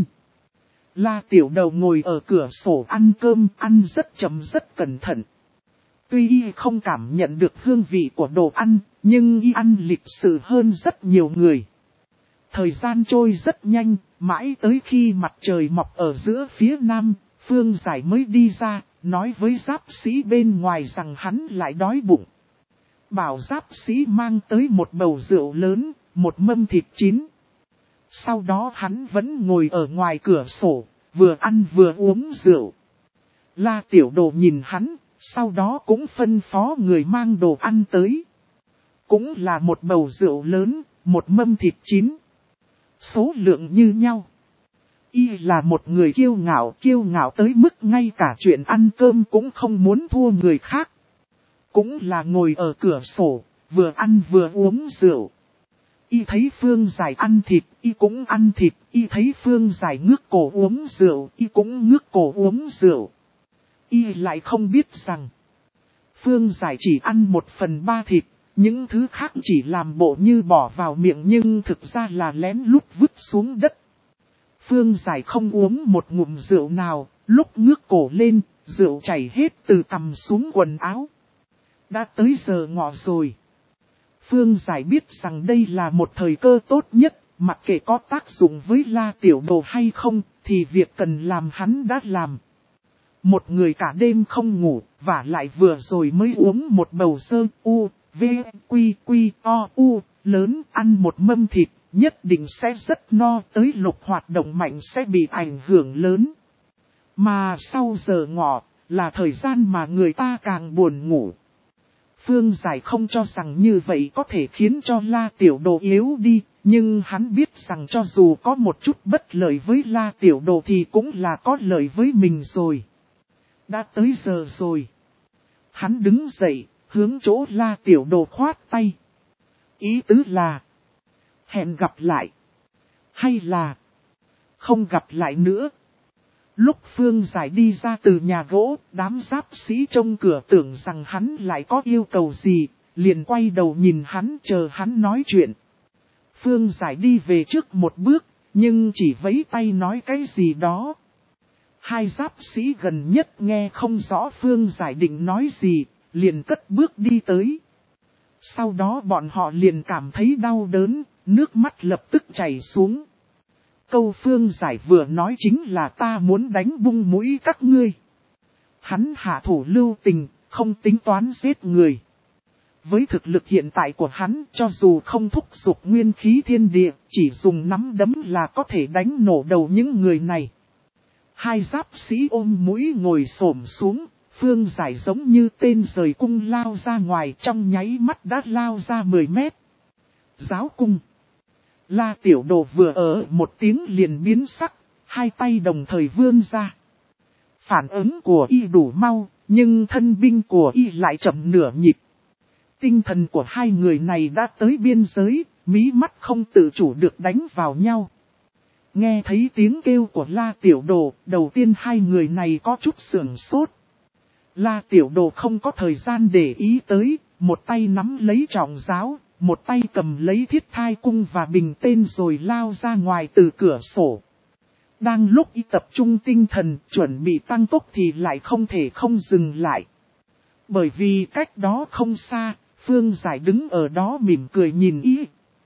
La Tiểu Đầu ngồi ở cửa sổ ăn cơm, ăn rất chậm rất cẩn thận. Tuy y không cảm nhận được hương vị của đồ ăn, nhưng y ăn lịch sự hơn rất nhiều người. Thời gian trôi rất nhanh, mãi tới khi mặt trời mọc ở giữa phía nam, Phương Giải mới đi ra, nói với giáp sĩ bên ngoài rằng hắn lại đói bụng. Bảo giáp sĩ mang tới một bầu rượu lớn, một mâm thịt chín. Sau đó hắn vẫn ngồi ở ngoài cửa sổ, vừa ăn vừa uống rượu. La Tiểu Đồ nhìn hắn, sau đó cũng phân phó người mang đồ ăn tới. Cũng là một bầu rượu lớn, một mâm thịt chín. Số lượng như nhau. Y là một người kiêu ngạo tới mức ngay cả chuyện ăn cơm cũng không muốn thua người khác. Cũng là ngồi ở cửa sổ, vừa ăn vừa uống rượu. Y thấy Phương Giải ăn thịt, y cũng ăn thịt, y thấy Phương Giải ngước cổ uống rượu, y cũng ngước cổ uống rượu. Y lại không biết rằng, Phương Giải chỉ ăn 1/3 thịt, những thứ khác chỉ làm bộ như bỏ vào miệng nhưng thực ra là lén lút vứt xuống đất. Phương Giải không uống một ngụm rượu nào, lúc ngước cổ lên, rượu chảy hết từ cằm xuống quần áo. Đã tới giờ ngọ rồi. Phương Giải biết rằng đây là một thời cơ tốt nhất, mặc kệ có tác dụng với La Tiểu Đồ hay không, thì việc cần làm hắn đã làm. Một người cả đêm không ngủ, và lại vừa rồi mới uống một bầu sơ u, v, quy, o, u, lớn, ăn một mâm thịt, nhất định sẽ rất no, tới lục hoạt động mạnh sẽ bị ảnh hưởng lớn. Mà sau giờ ngọ, là thời gian mà người ta càng buồn ngủ. Phương Giải không cho rằng như vậy có thể khiến cho La Tiểu Đồ yếu đi, nhưng hắn biết rằng cho dù có một chút bất lợi với La Tiểu Đồ thì cũng là có lợi với mình rồi. Đã tới giờ rồi. Hắn đứng dậy, hướng chỗ La Tiểu Đồ khoát tay. Ý tứ là, hẹn gặp lại, hay là không gặp lại nữa. Lúc Phương Giải đi ra từ nhà gỗ, đám giáp sĩ trông cửa tưởng rằng hắn lại có yêu cầu gì, liền quay đầu nhìn hắn chờ hắn nói chuyện. Phương Giải đi về trước một bước, nhưng chỉ vẫy tay nói cái gì đó. Hai giáp sĩ gần nhất nghe không rõ Phương Giải định nói gì, liền cất bước đi tới. Sau đó bọn họ liền cảm thấy đau đớn, nước mắt lập tức chảy xuống. Câu Phương Giải vừa nói chính là ta muốn đánh bung mũi các ngươi. Hắn hạ thủ lưu tình, không tính toán giết người. Với thực lực hiện tại của hắn, cho dù không thúc giục nguyên khí thiên địa, chỉ dùng nắm đấm là có thể đánh nổ đầu những người này. Hai giáp sĩ ôm mũi ngồi xổm xuống, Phương Giải giống như tên rời cung lao ra ngoài, trong nháy mắt đã lao ra 10 mét. Giáo cung. La Tiểu Đồ vừa ở một tiếng liền biến sắc, hai tay đồng thời vươn ra. Phản ứng của y đủ mau, nhưng thân binh của y lại chậm nửa nhịp. Tinh thần của hai người này đã tới biên giới, mí mắt không tự chủ được đánh vào nhau. Nghe thấy tiếng kêu của La Tiểu Đồ, đầu tiên hai người này có chút sửng sốt. La Tiểu Đồ không có thời gian để ý tới, một tay nắm lấy trọng giáo, một tay cầm lấy thiết thai cung và bình tên rồi lao ra ngoài từ cửa sổ. Đang lúc y tập trung tinh thần chuẩn bị tăng tốc thì lại không thể không dừng lại. Bởi vì cách đó không xa, Phương Giải đứng ở đó mỉm cười nhìn y.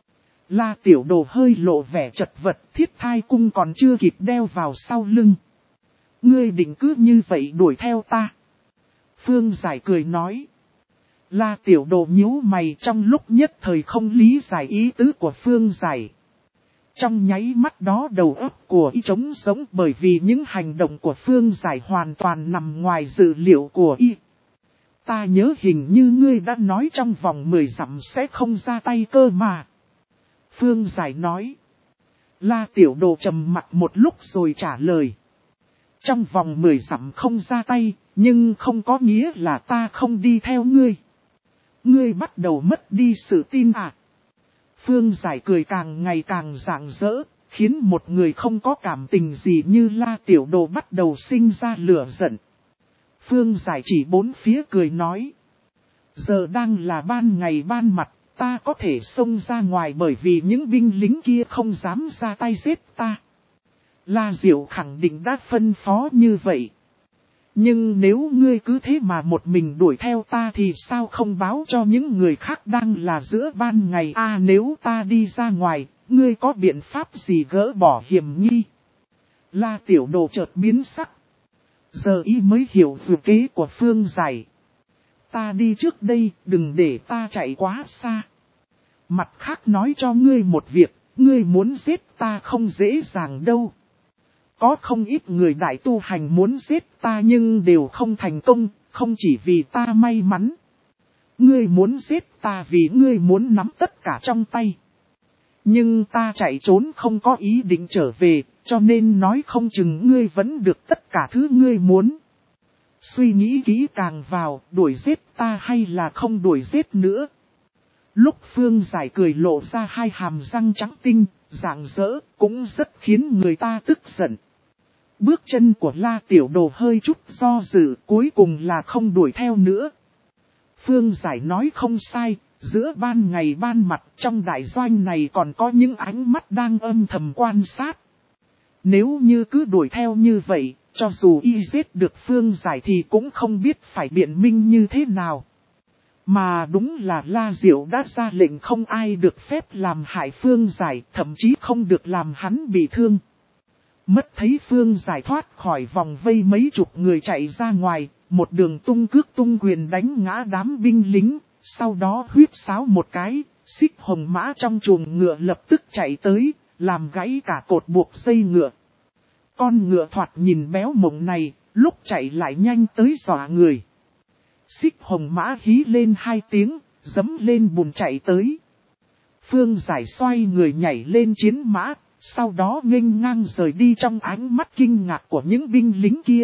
La Tiểu Đồ hơi lộ vẻ chật vật, thiết thai cung còn chưa kịp đeo vào sau lưng. Ngươi định cứ như vậy đuổi theo ta. Phương Giải cười nói. La Tiểu Đồ nhíu mày trong lúc nhất thời không lý giải ý tứ của Phương Giải. Trong nháy mắt đó đầu óc của y trống sống bởi vì những hành động của Phương Giải hoàn toàn nằm ngoài dự liệu của y. Ta nhớ hình như ngươi đã nói trong vòng 10 dặm sẽ không ra tay cơ mà. Phương Giải nói. La Tiểu Đồ trầm mặt một lúc rồi trả lời. Trong vòng 10 dặm không ra tay, nhưng không có nghĩa là ta không đi theo ngươi. Ngươi bắt đầu mất đi sự tin à? Phương Giải cười càng ngày càng rạng rỡ, khiến một người không có cảm tình gì như La Tiểu Đồ bắt đầu sinh ra lửa giận. Phương Giải chỉ bốn phía cười nói. Giờ đang là ban ngày ban mặt, ta có thể xông ra ngoài bởi vì những binh lính kia không dám ra tay giết ta. La Diệu khẳng định đã phân phó như vậy. Nhưng nếu ngươi cứ thế mà một mình đuổi theo ta thì sao không báo cho những người khác đang là giữa ban ngày à, nếu ta đi ra ngoài, ngươi có biện pháp gì gỡ bỏ hiểm nghi? La Tiểu Đồ chợt biến sắc. Giờ y mới hiểu dự kế của Phương Giải. Ta đi trước đây, đừng để ta chạy quá xa. Mặt khác nói cho ngươi một việc, ngươi muốn giết ta không dễ dàng đâu. Có không ít người đại tu hành muốn giết ta nhưng đều không thành công, không chỉ vì ta may mắn. Ngươi muốn giết ta vì ngươi muốn nắm tất cả trong tay. Nhưng ta chạy trốn không có ý định trở về, cho nên nói không chừng ngươi vẫn được tất cả thứ ngươi muốn. Suy nghĩ kỹ càng vào, đuổi giết ta hay là không đuổi giết nữa. Lúc Phương Giải cười lộ ra hai hàm răng trắng tinh, rạng rỡ, cũng rất khiến người ta tức giận. Bước chân của La Tiểu Đồ hơi chút do dự, cuối cùng là không đuổi theo nữa. Phương Giải nói không sai, giữa ban ngày ban mặt trong đại doanh này còn có những ánh mắt đang âm thầm quan sát. Nếu như cứ đuổi theo như vậy, cho dù y giết được Phương Giải thì cũng không biết phải biện minh như thế nào. Mà đúng là La Diệu đã ra lệnh không ai được phép làm hại Phương Giải, thậm chí không được làm hắn bị thương. Mất thấy Phương Giải thoát khỏi vòng vây mấy chục người chạy ra ngoài, một đường tung cước tung quyền đánh ngã đám binh lính, sau đó huyết sáo một cái, Xích hồng mã trong chuồng ngựa lập tức chạy tới, làm gãy cả cột buộc dây ngựa. Con ngựa thoạt nhìn béo mộng này, lúc chạy lại nhanh tới dọa người. Xích hồng mã hí lên 2 tiếng, giẫm lên bùn chạy tới. Phương Giải xoay người nhảy lên chiến mã, sau đó nghênh ngang rời đi trong ánh mắt kinh ngạc của những binh lính kia.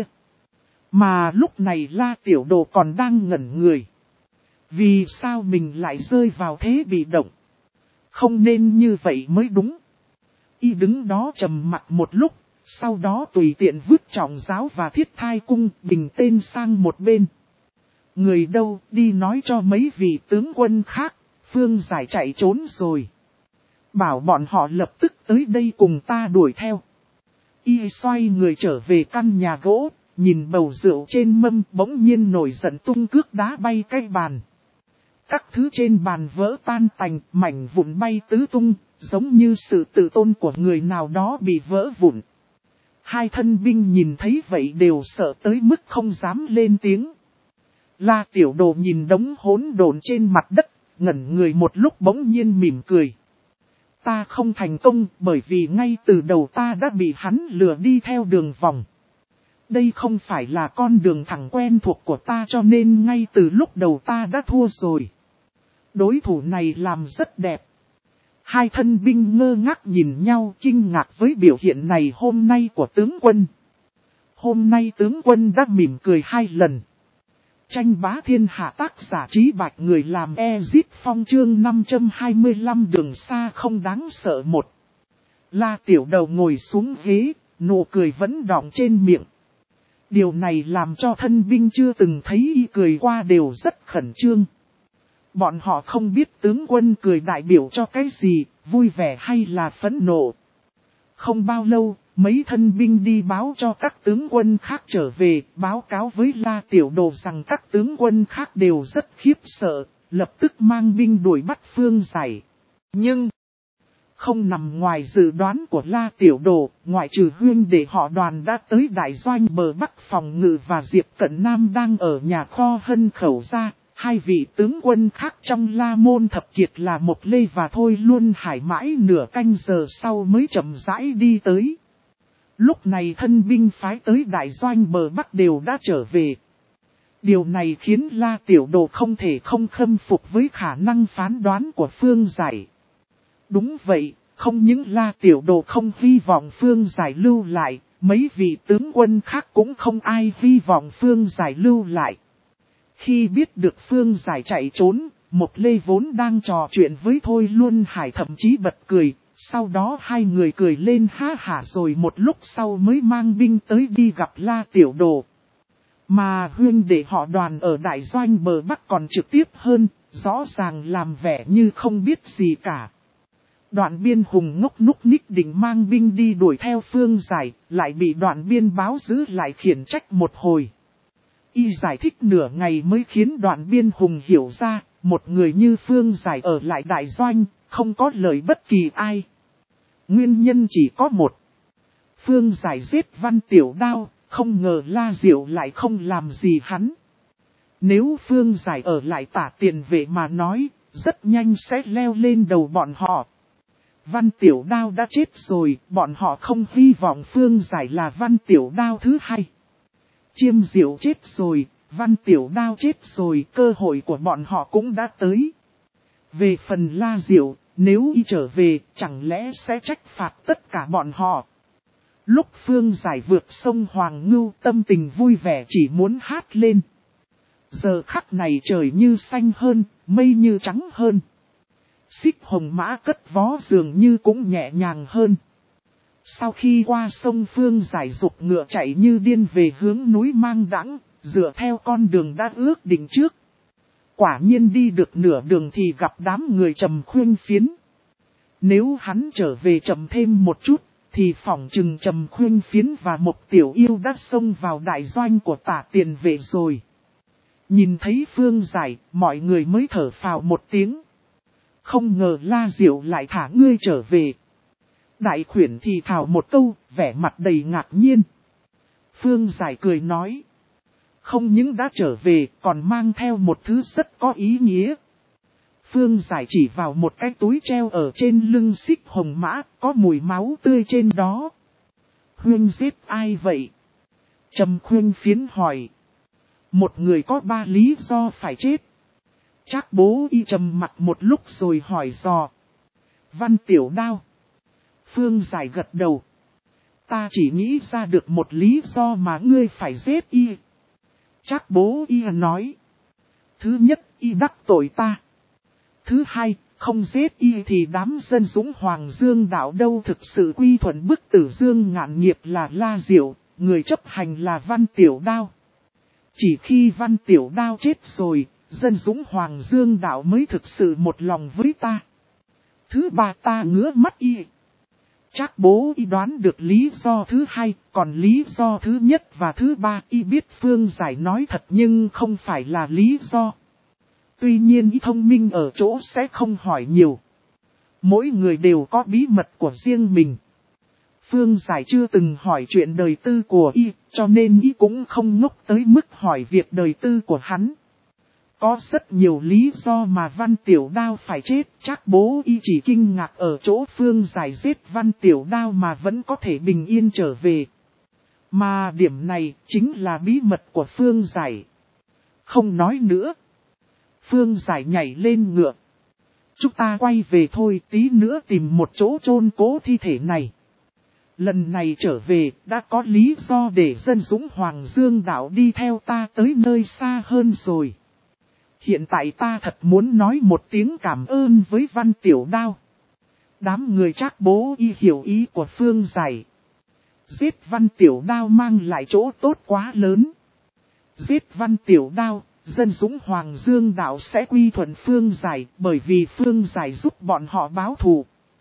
Mà lúc này La Tiểu Đồ còn đang ngẩn người. Vì sao mình lại rơi vào thế bị động? Không nên như vậy mới đúng. Y đứng đó trầm mặt một lúc, sau đó tùy tiện vứt trọng giáo và thiết thai cung bình tên sang một bên. Người đâu đi nói cho mấy vị tướng quân khác, Phương Giải chạy trốn rồi. Bảo bọn họ lập tức tới đây cùng ta đuổi theo. Y xoay người trở về căn nhà gỗ, nhìn bầu rượu trên mâm bỗng nhiên nổi giận tung cước đá bay cái bàn. Các thứ trên bàn vỡ tan tành, mảnh vụn bay tứ tung, giống như sự tự tôn của người nào đó bị vỡ vụn. 2 thân binh nhìn thấy vậy đều sợ tới mức không dám lên tiếng. La Tiểu Đồ nhìn đống hỗn độn trên mặt đất, ngẩn người một lúc bỗng nhiên mỉm cười. Ta không thành công bởi vì ngay từ đầu ta đã bị hắn lừa đi theo đường vòng. Đây không phải là con đường thẳng quen thuộc của ta cho nên ngay từ lúc đầu ta đã thua rồi. Đối thủ này làm rất đẹp. 2 thân binh ngơ ngác nhìn nhau kinh ngạc với biểu hiện này hôm nay của tướng quân. Hôm nay tướng quân đã mỉm cười 2 lần. Tranh bá thiên hạ tác giả Trí Bạch người làm Ezit Phong chương 525 đường xa không đáng sợ một. La Tiểu Đầu ngồi xuống ghế, nụ cười vẫn đọng trên miệng. Điều này làm cho thân binh chưa từng thấy y cười qua đều rất khẩn trương. Bọn họ không biết tướng quân cười đại biểu cho cái gì, vui vẻ hay là phẫn nộ. Không bao lâu, mấy thân binh đi báo cho các tướng quân khác trở về, báo cáo với La Tiểu Đồ rằng các tướng quân khác đều rất khiếp sợ, lập tức mang binh đuổi bắt Phương Giải. Nhưng, không nằm ngoài dự đoán của La Tiểu Đồ, ngoại trừ huynh đệ họ Đoàn đã tới đại doanh bờ Bắc phòng ngự và Diệp Cận Nam đang ở nhà kho Hân Khẩu ra. 2 vị tướng quân khác trong La Môn Thập Kiệt là Mộc Lê và Thôi Luân Hải mãi nửa canh giờ sau mới chậm rãi đi tới. Lúc này thân binh phái tới đại doanh bờ Bắc đều đã trở về. Điều này khiến La Tiểu Đồ không thể không khâm phục với khả năng phán đoán của Phương Giải. Đúng vậy, không những La Tiểu Đồ không hy vọng Phương Giải lưu lại, mấy vị tướng quân khác cũng không ai hy vọng Phương Giải lưu lại. Khi biết được Phương Giải chạy trốn, Mộc Lê vốn đang trò chuyện với Thôi Luân Hải thậm chí bật cười, sau đó 2 người cười lên ha hả rồi một lúc sau mới mang binh tới đi gặp La Tiểu Đồ. Mà huynh đệ họ Đoàn ở đại doanh bờ Bắc còn trực tiếp hơn, rõ ràng làm vẻ như không biết gì cả. Đoạn Biên Hùng ngốc núc ních định mang binh đi đuổi theo Phương Giải, lại bị Đoạn Biên báo giữ lại khiển trách một hồi. Y giải thích nửa ngày mới khiến Đoạn Biên Hùng hiểu ra, một người như Phương Giải ở lại đại doanh, không có lời bất kỳ ai. Nguyên nhân chỉ có một. Phương Giải giết Văn Tiểu Đao, không ngờ La Diệu lại không làm gì hắn. Nếu Phương Giải ở lại Tả Tiền Vệ mà nói, rất nhanh sẽ leo lên đầu bọn họ. Văn Tiểu Đao đã chết rồi, bọn họ không hy vọng Phương Giải là Văn Tiểu Đao thứ 2. Chiêm Diệu chết rồi, Văn Tiểu Đao chết rồi, cơ hội của bọn họ cũng đã tới. Về phần La Diệu, nếu y trở về, chẳng lẽ sẽ trách phạt tất cả bọn họ. Lúc Phương Giải vượt sông Hoàng Ngưu tâm tình vui vẻ chỉ muốn hát lên. Giờ khắc này trời như xanh hơn, mây như trắng hơn. Xích hồng mã cất vó dường như cũng nhẹ nhàng hơn. Sau khi qua sông Phương Giải dục ngựa chạy như điên về hướng núi Mang Đãng, dựa theo con đường đã ước định trước. Quả nhiên đi được nửa đường thì gặp đám người Trầm Khuyên Phiến. Nếu hắn trở về chậm thêm một chút, thì phỏng chừng Trầm Khuyên Phiến và một tiểu yêu đã xông vào đại doanh của Tả Tiền Vệ rồi. Nhìn thấy Phương Giải, mọi người mới thở phào một tiếng. Không ngờ La Diệu lại thả ngươi trở về. Đại khuyển thì thào một câu, vẻ mặt đầy ngạc nhiên. Phương Giải cười nói. Không những đã trở về, còn mang theo một thứ rất có ý nghĩa. Phương Giải chỉ vào một cái túi treo ở trên lưng xích hồng mã, có mùi máu tươi trên đó. Huynh giết ai vậy? Trầm Khuynh Phiến hỏi. Một người có 3 lý do phải chết. Trác Bố Y trầm mặt một lúc rồi hỏi dò. Văn Tiểu Đao. Phương Giải gật đầu. Ta chỉ nghĩ ra được một lý do mà ngươi phải giết y. Trác Bố Y nói. Thứ nhất, y đắc tội ta. Thứ hai, không giết y thì đám dân dũng Hoàng Dương đạo đâu thực sự quy thuận bức Tử Dương Ngạn Nghiệp là La Diệu, người chấp hành là Văn Tiểu Đao. Chỉ khi Văn Tiểu Đao chết rồi, dân dũng Hoàng Dương đạo mới thực sự một lòng với ta. Thứ ba, ta ngứa mắt y. Trác Bố Y đoán được lý do thứ hai, còn lý do thứ nhất và thứ ba y biết Phương Giải nói thật nhưng không phải là lý do. Tuy nhiên y thông minh ở chỗ sẽ không hỏi nhiều. Mỗi người đều có bí mật của riêng mình. Phương Giải chưa từng hỏi chuyện đời tư của y, cho nên y cũng không ngốc tới mức hỏi việc đời tư của hắn. Có rất nhiều lý do mà Văn Tiểu Đao phải chết, Trác Bố Y chỉ kinh ngạc ở chỗ Phương Giải giết Văn Tiểu Đao mà vẫn có thể bình yên trở về. Mà điểm này chính là bí mật của Phương Giải. Không nói nữa. Phương Giải nhảy lên ngựa. Chúng ta quay về thôi, tí nữa tìm một chỗ chôn cố thi thể này. Lần này trở về, đã có lý do để dân dũng Hoàng Dương đạo đi theo ta tới nơi xa hơn rồi. Hiện tại ta thật muốn nói một tiếng cảm ơn với Văn Tiểu Đao. Đám người Trác Bố Y hiểu ý của Phương Giải. Giết Văn Tiểu Đao mang lại chỗ tốt quá lớn. Giết Văn Tiểu Đao, dân dũng Hoàng Dương đạo sẽ quy thuận Phương Giải bởi vì Phương Giải giúp bọn họ báo thù.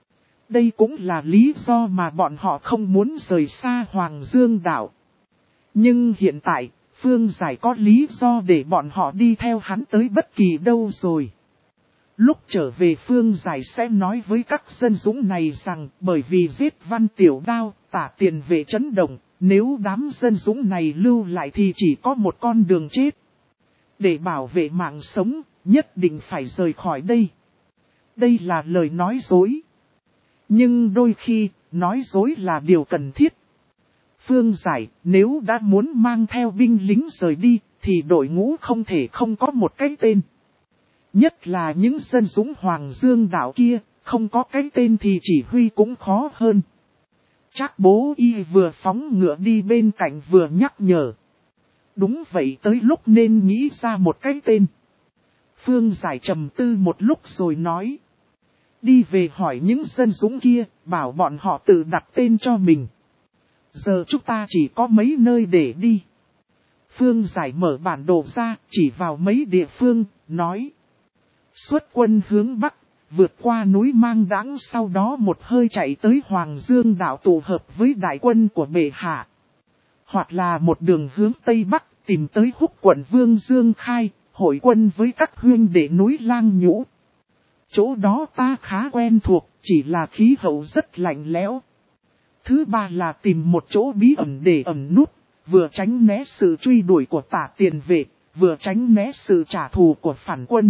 Đây cũng là lý do mà bọn họ không muốn rời xa Hoàng Dương đạo. Nhưng hiện tại, Phương Giải có lý do để bọn họ đi theo hắn tới bất kỳ đâu rồi. Lúc trở về Phương Giải sẽ nói với các dân dũng này rằng bởi vì giết Văn Tiểu Đao, Tả Tiền Vệ chấn động, nếu đám dân dũng này lưu lại thì chỉ có một con đường chết. Để bảo vệ mạng sống, nhất định phải rời khỏi đây. Đây là lời nói dối. Nhưng đôi khi, nói dối là điều cần thiết. Phương Giải, nếu đã muốn mang theo binh lính rời đi, thì đội ngũ không thể không có một cái tên. Nhất là những dân dũng Hoàng Dương đạo kia, không có cái tên thì chỉ huy cũng khó hơn. Trác Bố Y vừa phóng ngựa đi bên cạnh vừa nhắc nhở. Đúng vậy, tới lúc nên nghĩ ra một cái tên. Phương Giải trầm tư một lúc rồi nói. Đi về hỏi những dân dũng kia, bảo bọn họ tự đặt tên cho mình. Giờ chúng ta chỉ có mấy nơi để đi. Phương Giải mở bản đồ ra, chỉ vào mấy địa phương, nói. Xuất quân hướng Bắc, vượt qua núi Mang Đãng, sau đó một hơi chạy tới Hoàng Dương đảo tụ hợp với đại quân của bệ hạ. Hoặc là một đường hướng Tây Bắc, tìm tới Húc quận Vương Dương Khai, hội quân với các huynh đệ núi Lang Nhũ. Chỗ đó ta khá quen thuộc, chỉ là khí hậu rất lạnh lẽo. Thứ ba là tìm một chỗ bí ẩn để ẩn núp, vừa tránh né sự truy đuổi của Tả Tiền Vệ, vừa tránh né sự trả thù của phản quân.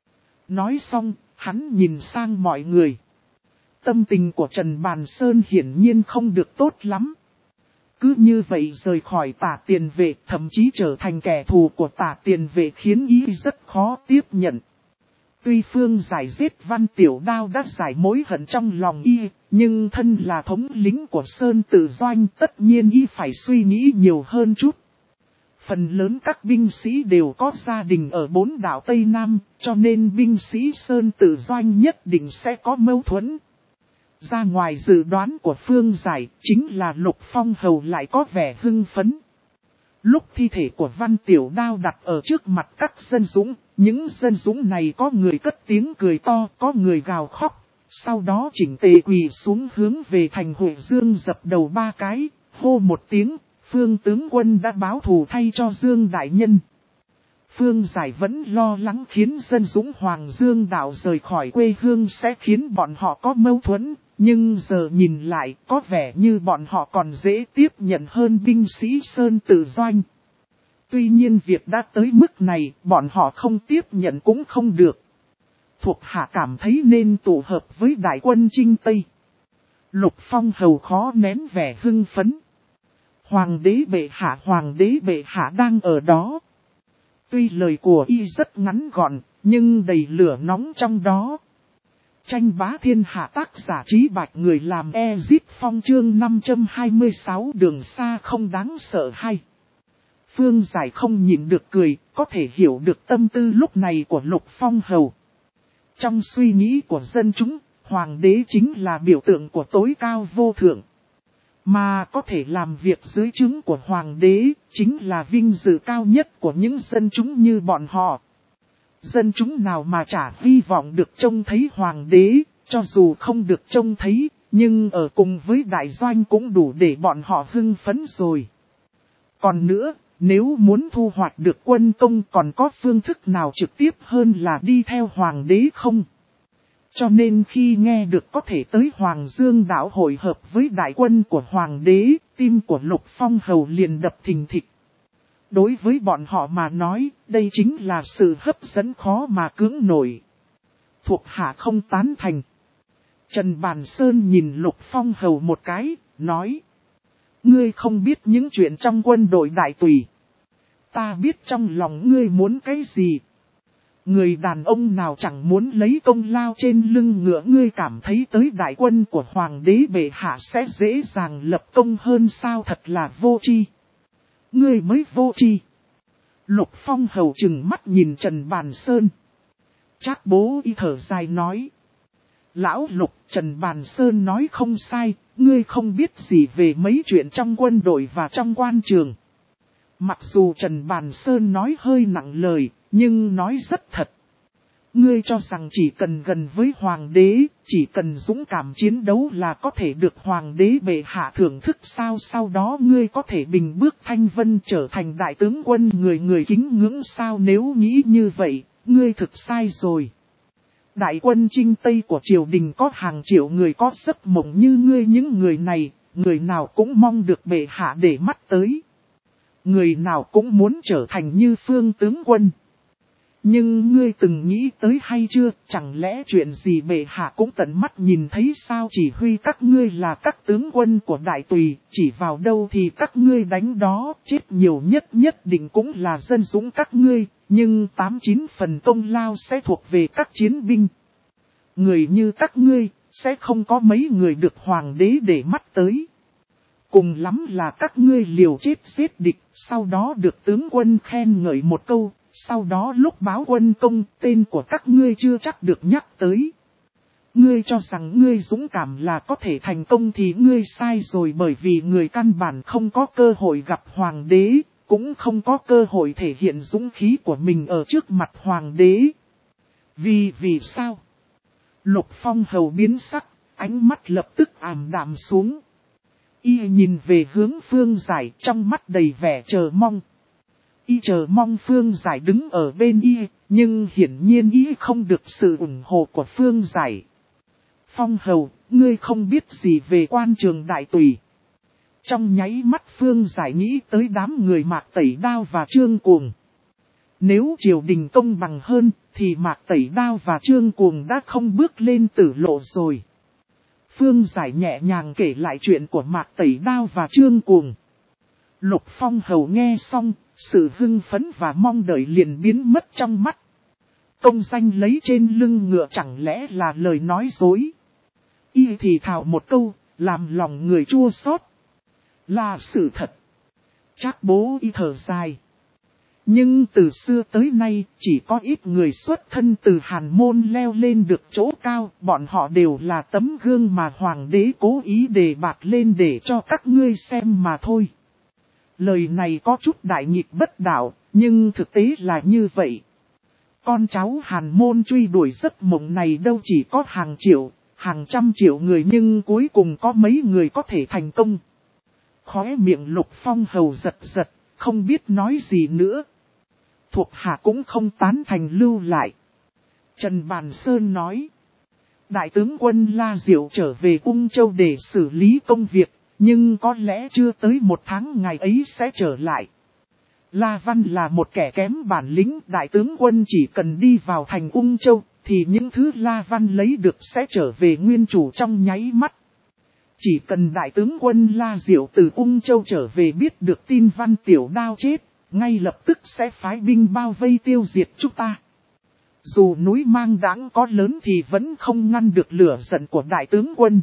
Nói xong, hắn nhìn sang mọi người. Tâm tình của Trần Bàn Sơn hiển nhiên không được tốt lắm. Cứ như vậy rời khỏi Tả Tiền Vệ, thậm chí trở thành kẻ thù của Tả Tiền Vệ khiến ý rất khó tiếp nhận. Tuy Phương Giải giết Văn Tiểu Đao đã giải mối hận trong lòng y, nhưng thân là thống lĩnh của Sơn Tử Doanh tất nhiên y phải suy nghĩ nhiều hơn chút. Phần lớn các binh sĩ đều có gia đình ở 4 đảo Tây Nam, cho nên binh sĩ Sơn Tử Doanh nhất định sẽ có mâu thuẫn. Ra ngoài dự đoán của Phương Giải, chính là Lục Phong Hầu lại có vẻ hưng phấn. Lúc thi thể của Văn Tiểu Đao đặt ở trước mặt các dân dũng, những dân dũng này có người cất tiếng cười to, có người gào khóc. Sau đó chỉnh tề quỳ xuống hướng về thành Hội Dương dập đầu 3 cái, hô một tiếng, Phương tướng quân đã báo thù thay cho Dương đại nhân. Phương Giải vẫn lo lắng khiến dân dũng Hoàng Dương đảo rời khỏi quê hương sẽ khiến bọn họ có mâu thuẫn, nhưng giờ nhìn lại có vẻ như bọn họ còn dễ tiếp nhận hơn binh sĩ Sơn Tử Doanh. Tuy nhiên việc đã tới mức này, bọn họ không tiếp nhận cũng không được. Thuộc hạ cảm thấy nên tụ hợp với đại quân Trinh Tây. Lục Phong hầu khó nén vẻ hưng phấn. Hoàng đế bệ hạ đang ở đó. Tuy lời của y rất ngắn gọn, nhưng đầy lửa nóng trong đó. Tranh bá thiên hạ, tác giả Trí Bạch, người làm Ezit Phong, chương 526, đường xa không đáng sợ hay. Phương Giải không nhịn được cười, có thể hiểu được tâm tư lúc này của Lục Phong hầu. Trong suy nghĩ của dân chúng, hoàng đế chính là biểu tượng của tối cao vô thượng. Mà có thể làm việc dưới trướng của hoàng đế, chính là vinh dự cao nhất của những dân chúng như bọn họ. Dân chúng nào mà chả hy vọng được trông thấy hoàng đế, cho dù không được trông thấy, nhưng ở cùng với đại doanh cũng đủ để bọn họ hưng phấn rồi. Còn nữa, nếu muốn thu hoạch được quân công còn có phương thức nào trực tiếp hơn là đi theo hoàng đế không? Cho nên khi nghe được có thể tới Hoàng Dương đảo hội hợp với đại quân của hoàng đế, tim của Lục Phong hầu liền đập thình thịch. Đối với bọn họ mà nói, đây chính là sự hấp dẫn khó mà cưỡng nổi. Thuộc hạ không tán thành. Trần Bàn Sơn nhìn Lục Phong hầu một cái, nói. Ngươi không biết những chuyện trong quân đội đại tùy. Ta biết trong lòng ngươi muốn cái gì. Người đàn ông nào chẳng muốn lấy công lao trên lưng ngựa, ngươi cảm thấy tới đại quân của hoàng đế bệ hạ sẽ dễ dàng lập công hơn sao, thật là vô tri. Ngươi mới vô tri. Lục Phong hầu trừng mắt nhìn Trần Bàn Sơn. Trác Bố Y thở dài nói. Lão Lục, Trần Bàn Sơn nói không sai, ngươi không biết gì về mấy chuyện trong quân đội và trong quan trường. Mặc dù Trần Bàn Sơn nói hơi nặng lời, nhưng nói rất thật. Ngươi cho rằng chỉ cần gần với hoàng đế, chỉ cần dũng cảm chiến đấu là có thể được hoàng đế bệ hạ thưởng thức sao, sau đó ngươi có thể bình bước thanh vân trở thành đại tướng quân người người kính ngưỡng sao, nếu nghĩ như vậy, ngươi thực sai rồi. Đại quân Trinh Tây của triều đình có hàng triệu người có giấc mộng như ngươi, những người này, người nào cũng mong được bệ hạ để mắt tới. Người nào cũng muốn trở thành như Phương tướng quân. Nhưng ngươi từng nghĩ tới hay chưa, chẳng lẽ chuyện gì bệ hạ cũng tận mắt nhìn thấy sao? Chỉ huy các ngươi là các tướng quân của đại tùy, chỉ vào đâu thì các ngươi đánh đó, chết nhiều nhất định cũng là dân dũng các ngươi, nhưng 89 phần công lao sẽ thuộc về các chiến binh. Người như các ngươi, sẽ không có mấy người được hoàng đế để mắt tới. Cùng lắm là các ngươi liều chết giết địch, sau đó được tướng quân khen ngợi một câu. Sau đó lúc báo quân công, tên của các ngươi chưa chắc được nhắc tới. Ngươi cho rằng ngươi dũng cảm là có thể thành công thì ngươi sai rồi, bởi vì người căn bản không có cơ hội gặp hoàng đế, cũng không có cơ hội thể hiện dũng khí của mình ở trước mặt hoàng đế. Vì sao? Lục Phong hầu biến sắc, ánh mắt lập tức ảm đạm xuống. Y nhìn về hướng Phương Giải, trong mắt đầy vẻ chờ mong. Y chờ mong Phương Giải đứng ở bên y, nhưng hiển nhiên y không được sự ủng hộ của Phương Giải. Phong hầu, ngươi không biết gì về quan trường đại tùy. Trong nháy mắt Phương Giải nghĩ tới đám người Mạc Tẩy Đao và Trương Cuồng. Nếu triều đình công bằng hơn, thì Mạc Tẩy Đao và Trương Cuồng đã không bước lên tử lộ rồi. Phương Giải nhẹ nhàng kể lại chuyện của Mạc Tẩy Đao và Trương Cuồng. Lục Phong hầu nghe xong, sự hưng phấn và mong đợi liền biến mất trong mắt. Công danh lấy trên lưng ngựa chẳng lẽ là lời nói dối. Y thì thào một câu, làm lòng người chua xót. Là sự thật. Trác Bố Y thở dài. Nhưng từ xưa tới nay, chỉ có ít người xuất thân từ Hàn Môn leo lên được chỗ cao, bọn họ đều là tấm gương mà hoàng đế cố ý đề bạt lên để cho các ngươi xem mà thôi. Lời này có chút đại nghịch bất đạo, nhưng thực tế là như vậy. Con cháu Hàn Môn truy đuổi giấc mộng này đâu chỉ có hàng triệu, hàng trăm triệu người, nhưng cuối cùng có mấy người có thể thành công. Khóe miệng Lục Phong hầu giật giật, không biết nói gì nữa. Thuộc hạ cũng không tán thành lưu lại. Trần Bàn Sơn nói. Đại tướng quân La Diệu trở về Ung Châu để xử lý công việc, nhưng có lẽ chưa tới một tháng ngày ấy sẽ trở lại. La Văn là một kẻ kém bản lĩnh, đại tướng quân chỉ cần đi vào thành Ung Châu, thì những thứ La Văn lấy được sẽ trở về nguyên chủ trong nháy mắt. Chỉ cần đại tướng quân La Diệu từ Ung Châu trở về biết được tin Văn Tiểu Đao chết, ngay lập tức sẽ phái binh bao vây tiêu diệt chúng ta. Dù núi Mang Đãng có lớn thì vẫn không ngăn được lửa giận của đại tướng quân.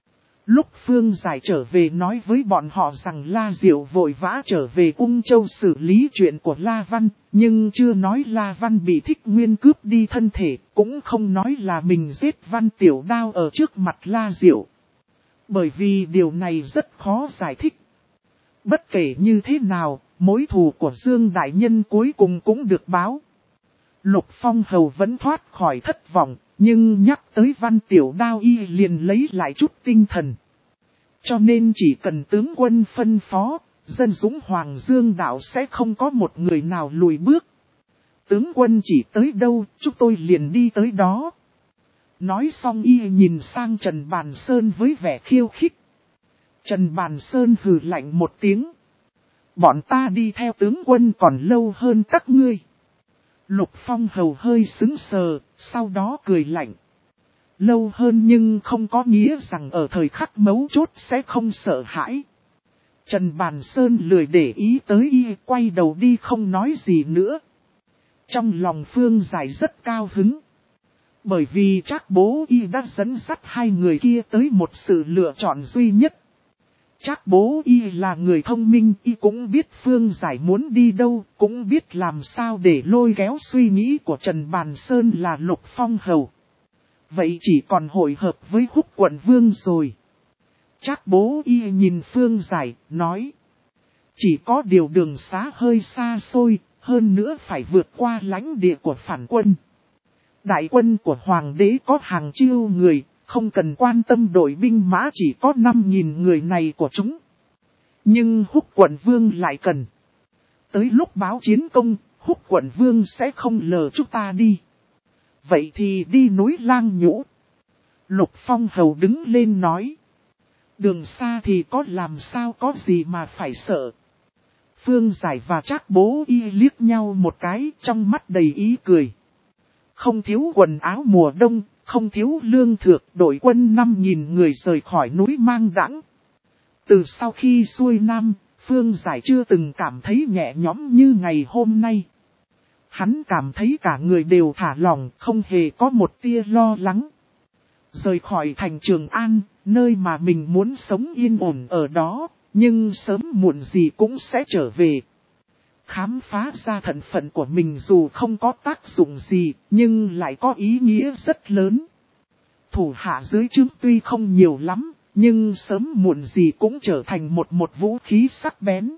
Lúc Phương Giải trở về nói với bọn họ rằng La Diệu vội vã trở về Ung Châu xử lý chuyện của La Văn, nhưng chưa nói La Văn bị Thích Nguyên cướp đi thân thể, cũng không nói là mình giết Văn Tiểu Đao ở trước mặt La Diệu. Bởi vì điều này rất khó giải thích. Bất kể như thế nào, mối thù của Dương Đại Nhân cuối cùng cũng được báo. Lục Phong Hầu vẫn thoát khỏi thất vọng, nhưng nhắc tới Văn Tiểu Đao y liền lấy lại chút tinh thần. Cho nên chỉ cần tướng quân phân phó, dân dũng Hoàng Dương Đạo sẽ không có một người nào lùi bước. Tướng quân chỉ tới đâu, chúng tôi liền đi tới đó. Nói xong y nhìn sang Trần Bàn Sơn với vẻ khiêu khích. Trần Bàn Sơn hừ lạnh một tiếng. Bọn ta đi theo tướng quân còn lâu hơn các ngươi. Lục Phong Hầu hơi sững sờ, sau đó cười lạnh. Lâu hơn nhưng không có nghĩa rằng ở thời khắc mấu chốt sẽ không sợ hãi. Trần Bàn Sơn lười để ý tới y, quay đầu đi không nói gì nữa. Trong lòng Phương Giải rất cao hứng. Bởi vì Trác Bố y đã dẫn dắt hai người kia tới một sự lựa chọn duy nhất. Trác Bố y là người thông minh, y cũng biết Phương Giải muốn đi đâu, cũng biết làm sao để lôi kéo suy nghĩ của Trần Bàn Sơn là Lục Phong Hầu. Vậy chỉ còn hội hợp với Húc Quận Vương rồi. Trác Bố y nhìn Phương Giải, nói. Chỉ có điều đường xá hơi xa xôi, hơn nữa phải vượt qua lãnh địa của phản quân. Đại quân của Hoàng đế có hàng triệu người, không cần quan tâm đội binh mã chỉ có 5.000 người này của chúng. Nhưng Húc Quận Vương lại cần. Tới lúc báo chiến công, Húc Quận Vương sẽ không lờ chúng ta đi. Vậy thì đi núi Lang Nhũ. Lục Phong Hầu đứng lên nói. Đường xa thì có làm sao có gì mà phải sợ. Phương Giải và Trác Bố y liếc nhau một cái, trong mắt đầy ý cười. Không thiếu quần áo mùa đông, không thiếu lương thực, đội quân 5.000 người rời khỏi núi Mang Đãng. Từ sau khi xuôi Nam, Phương Giải chưa từng cảm thấy nhẹ nhõm như ngày hôm nay. Hắn cảm thấy cả người đều thả lỏng, không hề có một tia lo lắng. Rời khỏi thành Trường An, nơi mà mình muốn sống yên ổn ở đó, nhưng sớm muộn gì cũng sẽ trở về. Khám phá ra thân phận của mình dù không có tác dụng gì, nhưng lại có ý nghĩa rất lớn. Thủ hạ dưới trướng tuy không nhiều lắm, nhưng sớm muộn gì cũng trở thành một vũ khí sắc bén.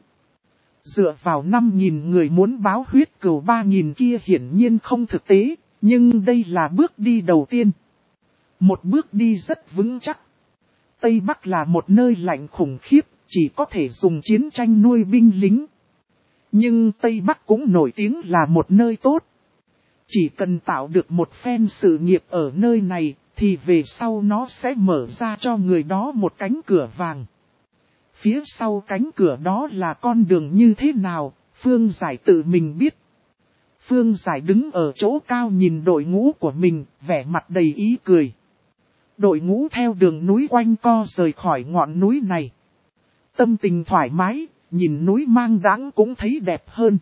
Dựa vào 5.000 người muốn báo huyết cừu 3.000 kia hiển nhiên không thực tế, nhưng đây là bước đi đầu tiên. Một bước đi rất vững chắc. Tây Bắc là một nơi lạnh khủng khiếp, chỉ có thể dùng chiến tranh nuôi binh lính. Nhưng Tây Bắc cũng nổi tiếng là một nơi tốt. Chỉ cần tạo được một phen sự nghiệp ở nơi này, thì về sau nó sẽ mở ra cho người đó một cánh cửa vàng. Phía sau cánh cửa đó là con đường như thế nào, Phương Giải tự mình biết. Phương Giải đứng ở chỗ cao nhìn đội ngũ của mình, vẻ mặt đầy ý cười. Đội ngũ theo đường núi quanh co rời khỏi ngọn núi này. Tâm tình thoải mái, nhìn núi Mang Đãng cũng thấy đẹp hơn.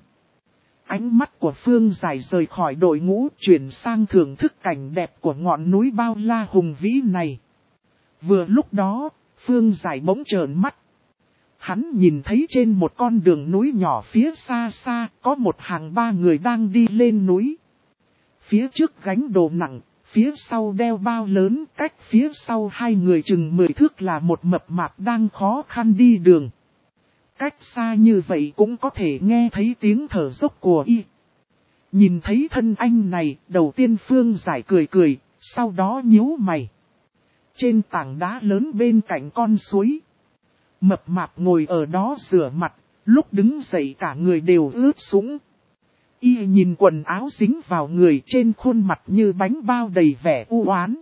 Ánh mắt của Phương Giải rời khỏi đội ngũ chuyển sang thưởng thức cảnh đẹp của ngọn núi bao la hùng vĩ này. Vừa lúc đó, Phương Giải bỗng trợn mắt. Hắn nhìn thấy trên một con đường núi nhỏ phía xa xa có một hàng 3 người đang đi lên núi. Phía trước gánh đồ nặng, phía sau đeo bao lớn, cách phía sau hai người chừng 10 thước là một mập mạp đang khó khăn đi đường. Cách xa như vậy cũng có thể nghe thấy tiếng thở dốc của y. Nhìn thấy thân anh này, đầu tiên Phương Giải cười cười, sau đó nhíu mày. Trên tảng đá lớn bên cạnh con suối, mập mạp ngồi ở đó rửa mặt, lúc đứng dậy cả người đều ướt sũng. Y nhìn quần áo dính vào người, trên khuôn mặt như bánh bao đầy vẻ u oán.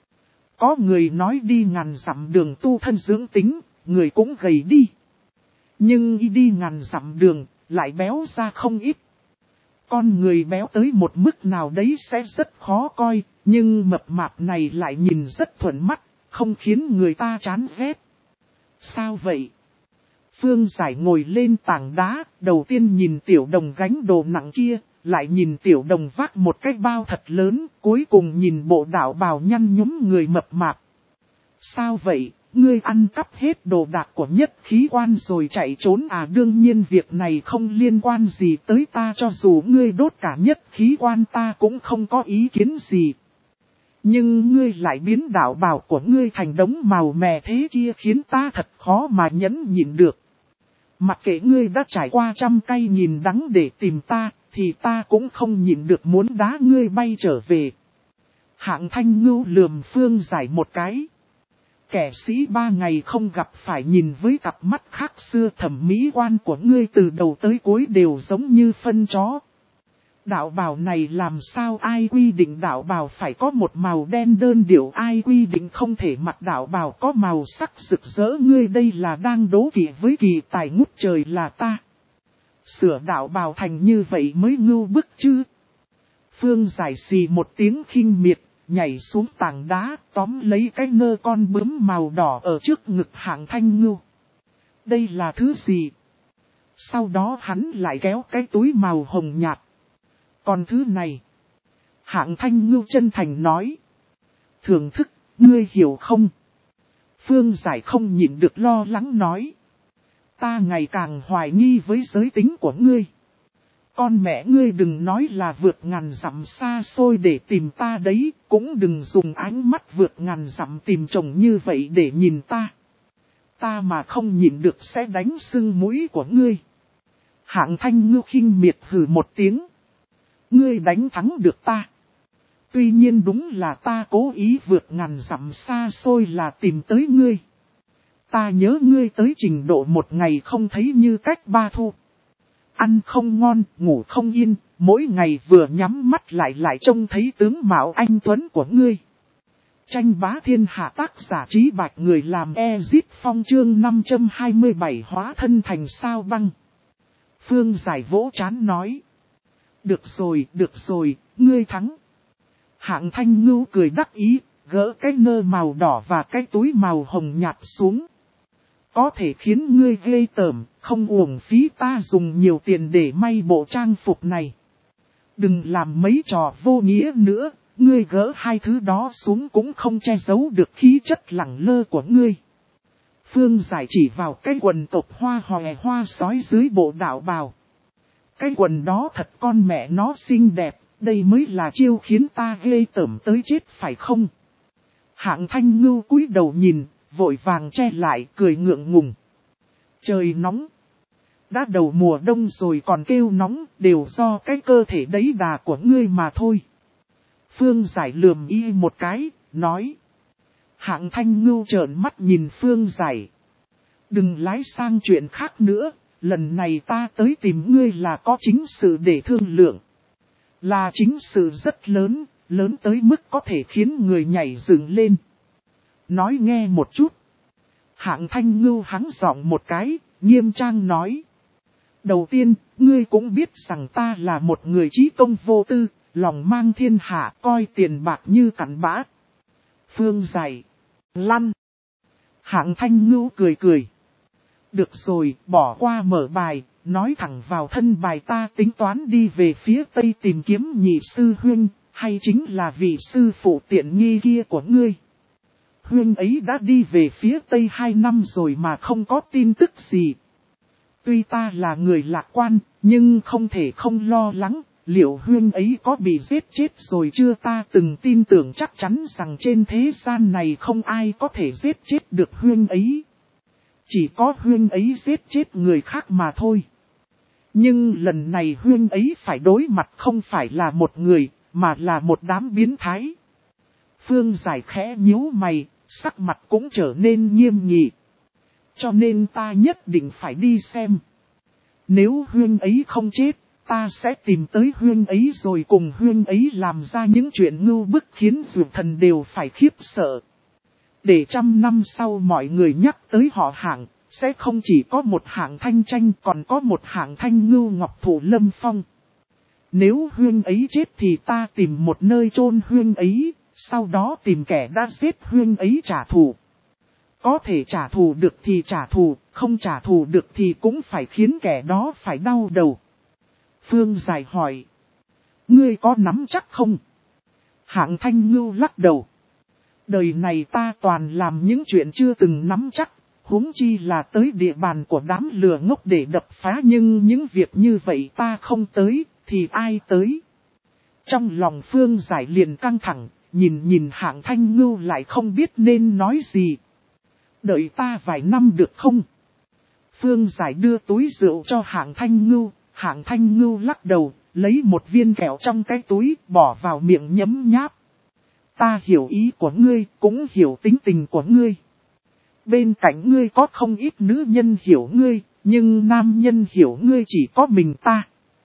Có người nói đi ngàn dặm đường tu thân dưỡng tính, người cũng gầy đi. Nhưng y đi ngàn dặm đường, lại béo ra không ít. Con người béo tới một mức nào đấy sẽ rất khó coi, Nhưng mập mạp này lại nhìn rất thuận mắt, không khiến người ta chán ghét. Sao vậy? Phương Giải ngồi lên tảng đá, đầu tiên nhìn Tiểu Đồng gánh đồ nặng kia, lại nhìn Tiểu Đồng vác một cái bao thật lớn, cuối cùng nhìn bộ đạo bào nhăn nhúm người mập mạp. Sao vậy, ngươi ăn cắp hết đồ đạc của Nhất Khí Quan rồi chạy trốn à? Đương nhiên việc này không liên quan gì tới ta, cho dù ngươi đốt cả Nhất Khí Quan ta cũng không có ý kiến gì. Nhưng ngươi lại biến đạo bào của ngươi thành đống màu mè thế kia khiến ta thật khó mà nhẫn nhịn được. Mặc kệ ngươi đã trải qua trăm cay nghìn đắng để tìm ta, thì ta cũng không nhịn được muốn đá ngươi bay trở về. Hạng Thanh Ngưu lườm Phương Giải một cái. Kẻ sĩ 3 ngày không gặp phải nhìn với cặp mắt khác xưa, thẩm mỹ quan của ngươi từ đầu tới cuối đều giống như phân chó. Đạo bào này làm sao ai quy định đạo bào phải có một màu đen đơn điệu, ai quy định không thể mặc đạo bào có màu sắc rực rỡ, ngươi đây là đang đố kỵ với kỳ tài ngút trời là ta. Sửa đạo bào thành như vậy mới ngưu bức chứ. Phương Giải xì một tiếng khinh miệt, nhảy xuống tảng đá, tóm lấy cái nơ con bướm màu đỏ ở trước ngực Hạng Thanh Ngưu. Đây là thứ gì? Sau đó hắn lại kéo cái túi màu hồng nhạt. Còn thứ này, Hạng Thanh Ngưu chân thành nói. Thưởng thức, ngươi hiểu không? Phương Giải không nhịn được lo lắng nói. Ta ngày càng hoài nghi với giới tính của ngươi. Con mẹ ngươi đừng nói là vượt ngàn dặm xa xôi để tìm ta đấy, cũng đừng dùng ánh mắt vượt ngàn dặm tìm chồng như vậy để nhìn ta. Ta mà không nhịn được sẽ đánh sưng mũi của ngươi. Hạng Thanh Ngưu khinh miệt hừ một tiếng. Ngươi đánh thắng được ta. Tuy nhiên đúng là ta cố ý vượt ngàn dặm xa xôi là tìm tới ngươi. Ta nhớ ngươi tới trình độ một ngày không thấy như cách ba thu. Ăn không ngon, ngủ không yên, mỗi ngày vừa nhắm mắt lại trông thấy tướng mạo anh tuấn của ngươi. Tranh bá thiên hạ, tác giả Trí Bạch, người làm Ezit Phong, chương 527 hóa thân thành sao băng. Phương Giải vỗ trán nói. Được rồi, ngươi thắng. Hạng Thanh Ngưu cười đắc ý, gỡ cái nơ màu đỏ và cái túi màu hồng nhạt xuống. Có thể khiến ngươi ghê tởm, không uổng phí ta dùng nhiều tiền để may bộ trang phục này. Đừng làm mấy trò vô nghĩa nữa, ngươi gỡ hai thứ đó xuống cũng không che giấu được khí chất lẳng lơ của ngươi. Phương Giải chỉ vào cái quần tộc hoa hòe hoa sói dưới bộ đạo bào. Cái quần đó thật con mẹ nó xinh đẹp, đây mới là chiêu khiến ta ghê tởm tới chết phải không? Hạng Thanh Ngưu cúi đầu nhìn, vội vàng che lại, cười ngượng ngùng. Trời nóng. Đã đầu mùa đông rồi còn kêu nóng, đều do cái cơ thể đấy đà của ngươi mà thôi. Phương Giải lườm y một cái, nói. Hạng Thanh Ngưu trợn mắt nhìn Phương Giải. Đừng lái sang chuyện khác nữa, lần này ta tới tìm ngươi là có chính sự để thương lượng. Là chính sự rất lớn, lớn tới mức có thể khiến người nhảy dựng lên. Nói nghe một chút. Hạng Thanh Ngưu hắng giọng một cái, nghiêm trang nói. Đầu tiên, ngươi cũng biết rằng ta là một người trí công vô tư, lòng mang thiên hạ, coi tiền bạc như cặn bã. Phương Giải. Lăn. Hạng Thanh Ngưu cười. Được rồi, bỏ qua mở bài, nói thẳng vào thân bài, ta tính toán đi về phía Tây tìm kiếm nhị sư huynh, hay chính là vị sư phụ tiện nghi kia của ngươi. Huynh ấy đã đi về phía Tây 2 năm rồi mà không có tin tức gì. Tuy ta là người lạc quan, nhưng không thể không lo lắng, liệu huynh ấy có bị giết chết rồi chưa? Ta từng tin tưởng chắc chắn rằng trên thế gian này không ai có thể giết chết được huynh ấy. Chỉ có huynh ấy giết chết người khác mà thôi. Nhưng lần này huynh ấy phải đối mặt không phải là một người, mà là một đám biến thái. Phương Giải khẽ nhíu mày, sắc mặt cũng trở nên nghiêm nghị. Cho nên ta nhất định phải đi xem. Nếu huynh ấy không chết, ta sẽ tìm tới huynh ấy rồi cùng huynh ấy làm ra những chuyện ngưu bức khiến dược thần đều phải khiếp sợ. Để 100 năm sau mọi người nhắc tới họ Hạng, sẽ không chỉ có một Hạng Thanh Tranh, còn có một Hạng Thanh Ngưu Ngọc Thụ Lâm Phong. Nếu huynh ấy chết thì ta tìm một nơi chôn huynh ấy, sau đó tìm kẻ đã giết huynh ấy trả thù. Có thể trả thù được thì trả thù, không trả thù được thì cũng phải khiến kẻ đó phải đau đầu. Phương Giải hỏi. Ngươi có nắm chắc không? Hạng Thanh Ngưu lắc đầu. Đời này ta toàn làm những chuyện chưa từng nắm chắc, huống chi là tới địa bàn của đám lừa ngốc để đập phá, nhưng những việc như vậy ta không tới, thì ai tới? Trong lòng Phương Giải liền căng thẳng, nhìn Hạng Thanh Ngưu lại không biết nên nói gì. Đợi ta vài năm được không? Phương Giải đưa túi rượu cho Hạng Thanh Ngưu, Hạng Thanh Ngưu lắc đầu, lấy một viên kẹo trong cái túi, bỏ vào miệng nhấm nháp. Ta hiểu ý của ngươi, cũng hiểu tính tình của ngươi. Bên cạnh ngươi có không ít nữ nhân hiểu ngươi, nhưng nam nhân hiểu ngươi chỉ có mình ta.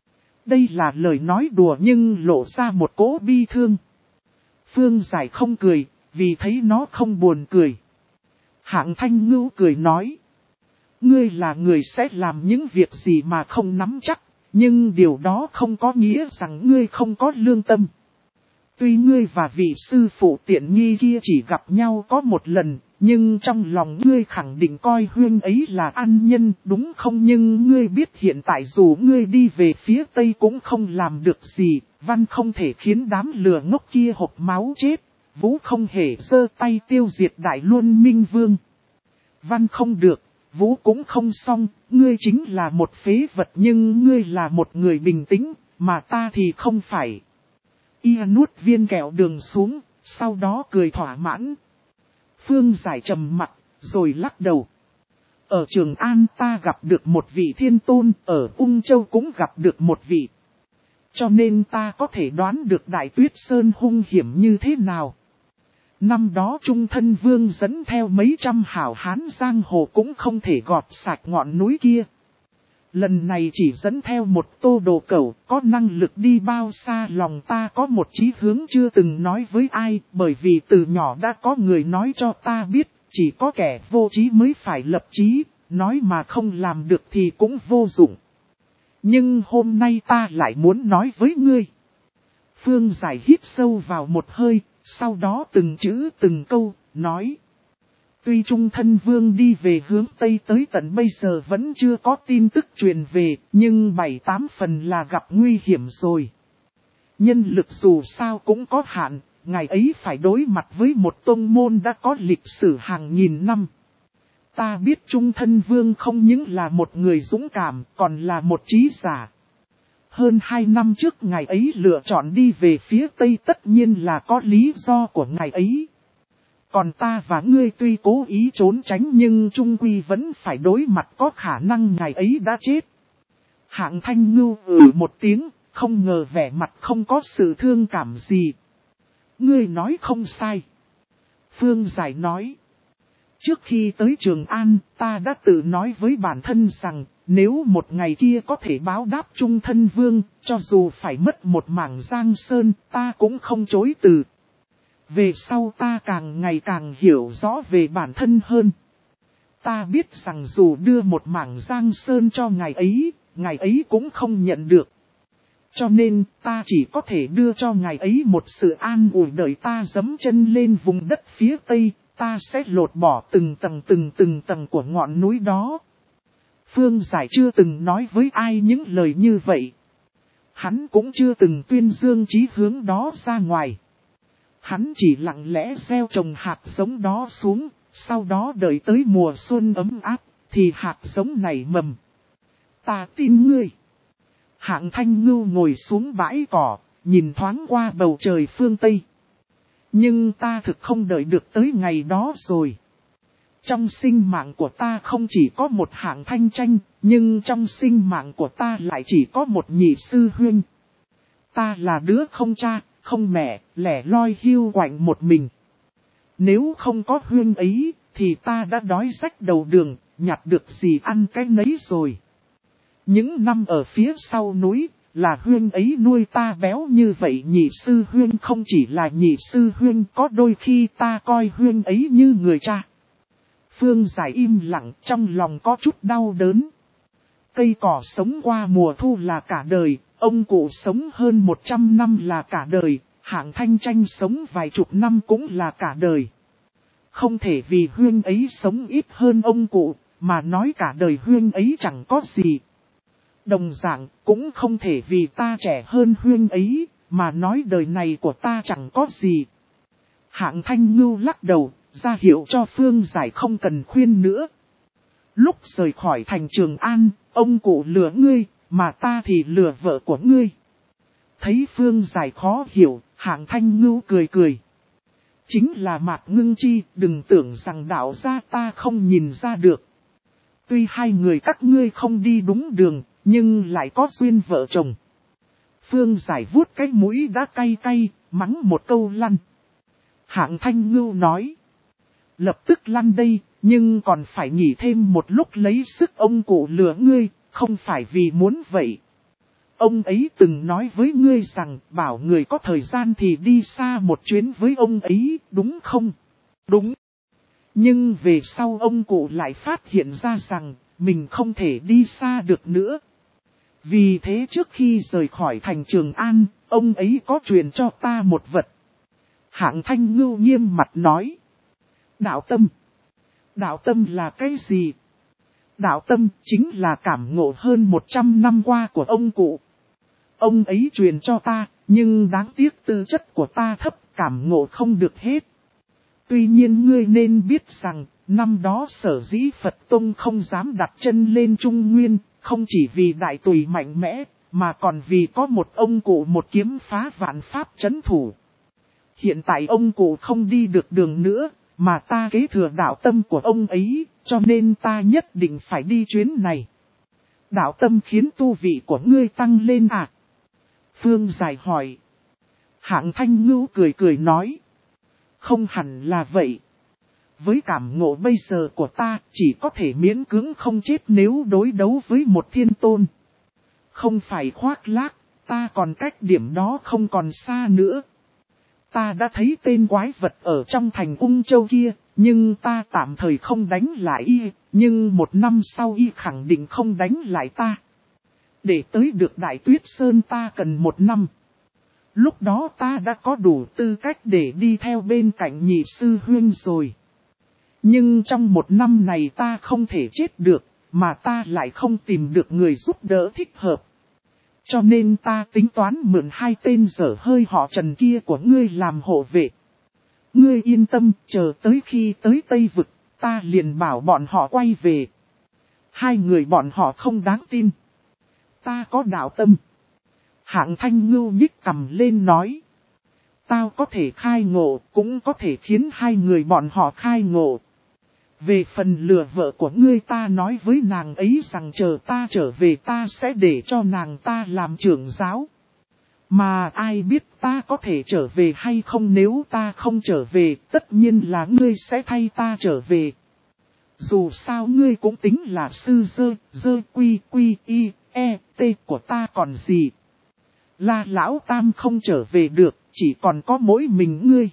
Đây là lời nói đùa nhưng lộ ra một cỗ bi thương. Phương Giải không cười, vì thấy nó không buồn cười. Hạng Thanh Ngưu cười nói. Ngươi là người sẽ làm những việc gì mà không nắm chắc, nhưng điều đó không có nghĩa rằng ngươi không có lương tâm. Tuy ngươi và vị sư phụ tiện nghi kia chỉ gặp nhau có một lần, nhưng trong lòng ngươi khẳng định coi huynh ấy là ăn nhân, đúng không? Nhưng ngươi biết hiện tại dù ngươi đi về phía Tây cũng không làm được gì, Văn không thể khiến đám lừa ngốc kia hộc máu chết, Vũ không hề giơ tay tiêu diệt Đại Luân Minh Vương. Văn không được, Vũ cũng không xong, ngươi chính là một phế vật nhưng ngươi là một người bình tĩnh, mà ta thì không phải. Y nuốt viên kẹo đường xuống, sau đó cười thỏa mãn. Phương Giải trầm mặt, rồi lắc đầu. Ở Trường An ta gặp được một vị thiên tôn, ở Ung Châu cũng gặp được một vị. Cho nên ta có thể đoán được Đại Tuyết Sơn hung hiểm như thế nào. Năm đó Trung Thân Vương dẫn theo mấy trăm hảo hán giang hồ cũng không thể gọt sạch ngọn núi kia. Lần này chỉ dẫn theo một tô đồ cẩu, có năng lực đi bao xa. Lòng ta có một chí hướng chưa từng nói với ai, bởi vì từ nhỏ đã có người nói cho ta biết, chỉ có kẻ vô chí mới phải lập chí, nói mà không làm được thì cũng vô dụng. Nhưng hôm nay ta lại muốn nói với ngươi. Phương Giải hít sâu vào một hơi, sau đó từng chữ từng câu, nói. Tuy Trung Thân Vương đi về hướng Tây tới tận bây giờ vẫn chưa có tin tức truyền về, nhưng 7-8 phần là gặp nguy hiểm rồi. Nhân lực dù sao cũng có hạn, ngày ấy phải đối mặt với một tông môn đã có lịch sử hàng nghìn năm. Ta biết Trung Thân Vương không những là một người dũng cảm, còn là một trí giả. Hơn 2 năm trước ngày ấy lựa chọn đi về phía Tây tất nhiên là có lý do của ngày ấy. Còn ta và ngươi tuy cố ý trốn tránh nhưng chung quy vẫn phải đối mặt, có khả năng ngày ấy đã chết. Hạng Thanh Ngưu một tiếng, không ngờ vẻ mặt không có sự thương cảm gì. Ngươi nói không sai. Phương Giải nói. Trước khi tới Trường An, ta đã tự nói với bản thân rằng, nếu một ngày kia có thể báo đáp Trung Thân Vương, cho dù phải mất một mảng giang sơn, ta cũng không chối từ. Về sau ta càng ngày càng hiểu rõ về bản thân hơn. Ta biết rằng dù đưa một mảng giang sơn cho ngài ấy cũng không nhận được. Cho nên ta chỉ có thể đưa cho ngài ấy một sự an ủi. Đợi ta dẫm chân lên vùng đất phía Tây, ta sẽ lột bỏ từng tầng của ngọn núi đó. Phương Giải chưa từng nói với ai những lời như vậy. Hắn cũng chưa từng tuyên dương chí hướng đó ra ngoài. Hắn chỉ lặng lẽ gieo trồng hạt giống đó xuống, sau đó đợi tới mùa xuân ấm áp, thì hạt giống này mầm. Ta tin ngươi. Hạng Thanh Ngưu ngồi xuống bãi cỏ, nhìn thoáng qua bầu trời phương Tây. Nhưng ta thực không đợi được tới ngày đó rồi. Trong sinh mạng của ta không chỉ có một Hạng Thanh Tranh, nhưng trong sinh mạng của ta lại chỉ có một Nhị Sư Huynh. Ta là đứa không cha, không mẹ, lẻ loi hiu quạnh một mình. Nếu không có Huynh ấy, thì ta đã đói rách đầu đường, nhặt được gì ăn cái nấy rồi. Những năm ở phía sau núi, là Huynh ấy nuôi ta béo như vậy. Nhị Sư Huynh không chỉ là Nhị Sư Huynh, có đôi khi ta coi Huynh ấy như người cha. Phương Giải im lặng, trong lòng có chút đau đớn. Cây cỏ sống qua mùa thu là cả đời, ông cụ sống hơn 100 năm là cả đời, Hạng Thanh tranh sống vài chục năm cũng là cả đời. Không thể vì Huyên ấy sống ít hơn ông cụ, mà nói cả đời Huyên ấy chẳng có gì. Đồng dạng cũng không thể vì ta trẻ hơn Huyên ấy, mà nói đời này của ta chẳng có gì. Hạng Thanh Ngưu lắc đầu, ra hiệu cho Phương Giải không cần khuyên nữa. Lúc rời khỏi thành Trường An, ông cụ lừa ngươi, mà ta thì lừa vợ của ngươi. Thấy Phương Giải khó hiểu, Hạng Thanh Ngưu cười cười. Chính là Mạc Ngưng Chi, đừng tưởng rằng đạo gia ta không nhìn ra được. Tuy hai người các ngươi không đi đúng đường, nhưng lại có duyên vợ chồng. Phương Giải vuốt cái mũi đã cay cay, mắng một câu lăn. Hạng Thanh Ngưu nói. Lập tức lăn đây, nhưng còn phải nghỉ thêm một lúc lấy sức ông cụ lừa ngươi, không phải vì muốn vậy. Ông ấy từng nói với ngươi rằng bảo người có thời gian thì đi xa một chuyến với ông ấy, đúng không? Đúng. Nhưng về sau ông cụ lại phát hiện ra rằng mình không thể đi xa được nữa. Vì thế trước khi rời khỏi thành Trường An, ông ấy có truyền cho ta một vật. Hạng Thanh Ngưu nghiêm mặt nói. Đạo tâm. Đạo tâm là cái gì? Đạo tâm chính là cảm ngộ hơn 100 năm qua của ông cụ. Ông ấy truyền cho ta, nhưng đáng tiếc tư chất của ta thấp, cảm ngộ không được hết. Tuy nhiên ngươi nên biết rằng, năm đó sở dĩ Phật Tông không dám đặt chân lên Trung Nguyên, không chỉ vì đại tùy mạnh mẽ, mà còn vì có một ông cụ một kiếm phá vạn pháp trấn thủ. Hiện tại ông cụ không đi được đường nữa, mà ta kế thừa đạo tâm của ông ấy, cho nên ta nhất định phải đi chuyến này. Đạo tâm khiến tu vị của ngươi tăng lên à? Phương Giải hỏi. Hạng Thanh Ngưu cười cười nói. Không hẳn là vậy. Với cảm ngộ bây giờ của ta, chỉ có thể miễn cưỡng không chết nếu đối đấu với một thiên tôn. Không phải khoác lác, ta còn cách điểm đó không còn xa nữa. Ta đã thấy tên quái vật ở trong thành Ung Châu kia, nhưng ta tạm thời không đánh lại y, nhưng một năm sau y khẳng định không đánh lại ta. Để tới được Đại Tuyết Sơn ta cần một năm. Lúc đó ta đã có đủ tư cách để đi theo bên cạnh nhị sư huynh rồi. Nhưng trong một năm này ta không thể chết được, mà ta lại không tìm được người giúp đỡ thích hợp. Cho nên ta tính toán mượn hai tên dở hơi họ Trần kia của ngươi làm hộ vệ. Ngươi yên tâm, chờ tới khi tới Tây Vực, ta liền bảo bọn họ quay về. Hai người bọn họ không đáng tin. Ta có đạo tâm. Hạng Thanh Ngưu nhích cằm lên nói. Tao có thể khai ngộ, cũng có thể khiến hai người bọn họ khai ngộ. Về phần lừa vợ của ngươi ta nói với nàng ấy rằng chờ ta trở về ta sẽ để cho nàng ta làm trưởng giáo. Mà ai biết ta có thể trở về hay không, nếu ta không trở về, tất nhiên là ngươi sẽ thay ta trở về. Dù sao ngươi cũng tính là sư dơ quy y, e, t của ta còn gì. La Lão Tam không trở về được, chỉ còn có mỗi mình ngươi.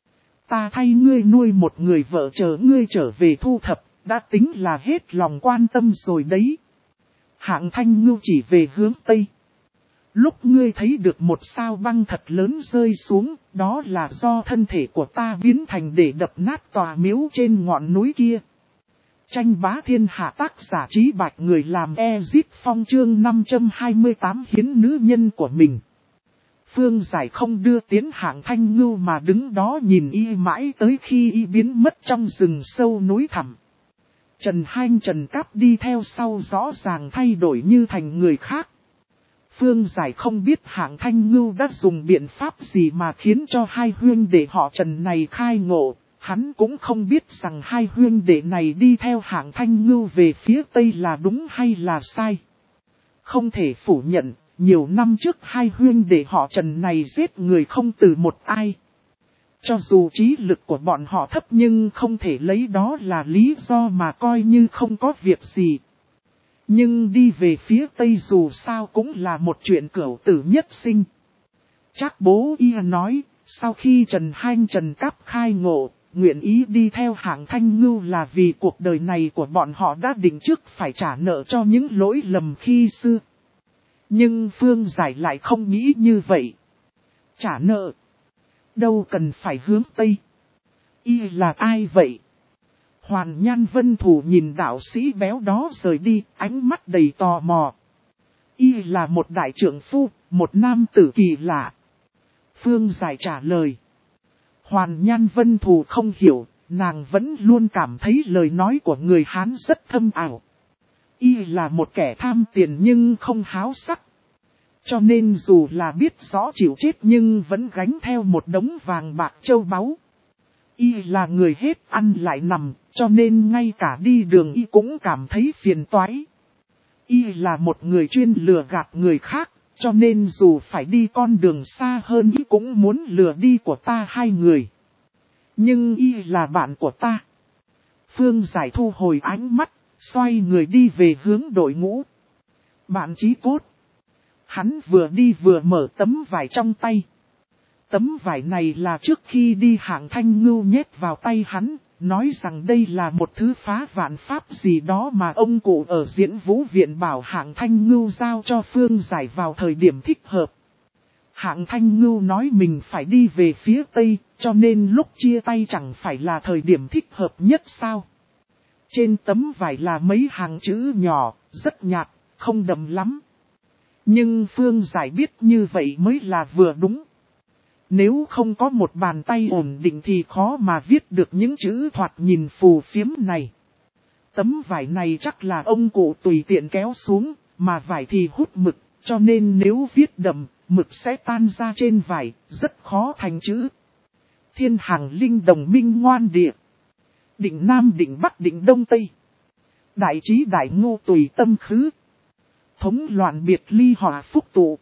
Ta thay ngươi nuôi một người vợ chờ ngươi trở về thu thập, đã tính là hết lòng quan tâm rồi đấy. Hạng Thanh Ngưu chỉ về hướng Tây. Lúc ngươi thấy được một sao băng thật lớn rơi xuống, đó là do thân thể của ta biến thành để đập nát tòa miếu trên ngọn núi kia. Tranh bá thiên hạ, tác giả Trí Bạch, người làm Ezit Phong, chương 528, hiến nữ nhân của mình. Phương Giải không đưa tiến Hạng Thanh Ngưu mà đứng đó nhìn y mãi tới khi y biến mất trong rừng sâu núi thẳm. Trần Hanh Trần Cáp đi theo sau rõ ràng thay đổi như thành người khác. Phương Giải không biết Hạng Thanh Ngưu đã dùng biện pháp gì mà khiến cho hai huynh đệ họ Trần này khai ngộ. Hắn cũng không biết rằng hai huynh đệ này đi theo Hạng Thanh Ngưu về phía Tây là đúng hay là sai. Không thể phủ nhận, nhiều năm trước hai huynh đệ họ Trần này giết người không từ một ai. Cho dù trí lực của bọn họ thấp nhưng không thể lấy đó là lý do mà coi như không có việc gì. Nhưng đi về phía Tây dù sao cũng là một chuyện cửu tử nhất sinh. Trác Bố Y nói, sau khi Trần Hanh Trần Cáp khai ngộ, nguyện ý đi theo Hạng Thanh Ngưu là vì cuộc đời này của bọn họ đã định trước phải trả nợ cho những lỗi lầm khi xưa. Nhưng Phương Giải lại không nghĩ như vậy. Trả nợ? đâu cần phải hướng Tây. Y là ai vậy? Hoàn Nhan Vân Thù nhìn đạo sĩ béo đó rời đi, ánh mắt đầy tò mò. Y là một đại trưởng phu, một nam tử kỳ lạ. Phương Giải trả lời. Hoàn Nhan Vân Thù không hiểu, nàng vẫn luôn cảm thấy lời nói của người Hán rất thâm ảo. Y là một kẻ tham tiền nhưng không háo sắc. Cho nên dù là biết rõ chịu chết nhưng vẫn gánh theo một đống vàng bạc châu báu. Y là người hết ăn lại nằm, cho nên ngay cả đi đường Y cũng cảm thấy phiền toái. Y là một người chuyên lừa gạt người khác, cho nên dù phải đi con đường xa hơn Y cũng muốn lừa đi của ta hai người. Nhưng Y là bạn của ta. Phương Giải thu hồi ánh mắt, xoay người đi về hướng đội ngũ. Bạn Chí Cốt. Hắn vừa đi vừa mở tấm vải trong tay. Tấm vải này là trước khi đi Hạng Thanh Ngưu nhét vào tay hắn, nói rằng đây là một thứ phá vạn pháp gì đó mà ông cụ ở Diễn Vũ Viện bảo Hạng Thanh Ngưu giao cho Phương Giải vào thời điểm thích hợp. Hạng Thanh Ngưu nói mình phải đi về phía Tây, cho nên lúc chia tay chẳng phải là thời điểm thích hợp nhất sao. Trên tấm vải là mấy hàng chữ nhỏ, rất nhạt, không đậm lắm. Nhưng Phương Giải biết như vậy mới là vừa đúng. Nếu không có một bàn tay ổn định thì khó mà viết được những chữ thoạt nhìn phù phiếm này. Tấm vải này chắc là ông cụ tùy tiện kéo xuống, mà vải thì hút mực, cho nên nếu viết đậm, mực sẽ tan ra trên vải, rất khó thành chữ. Thiên hàng linh đồng minh ngoan địa. Định Nam định Bắc định Đông Tây. Đại trí đại ngô tùy tâm khứ. Thống loạn biệt ly hòa phúc tụ.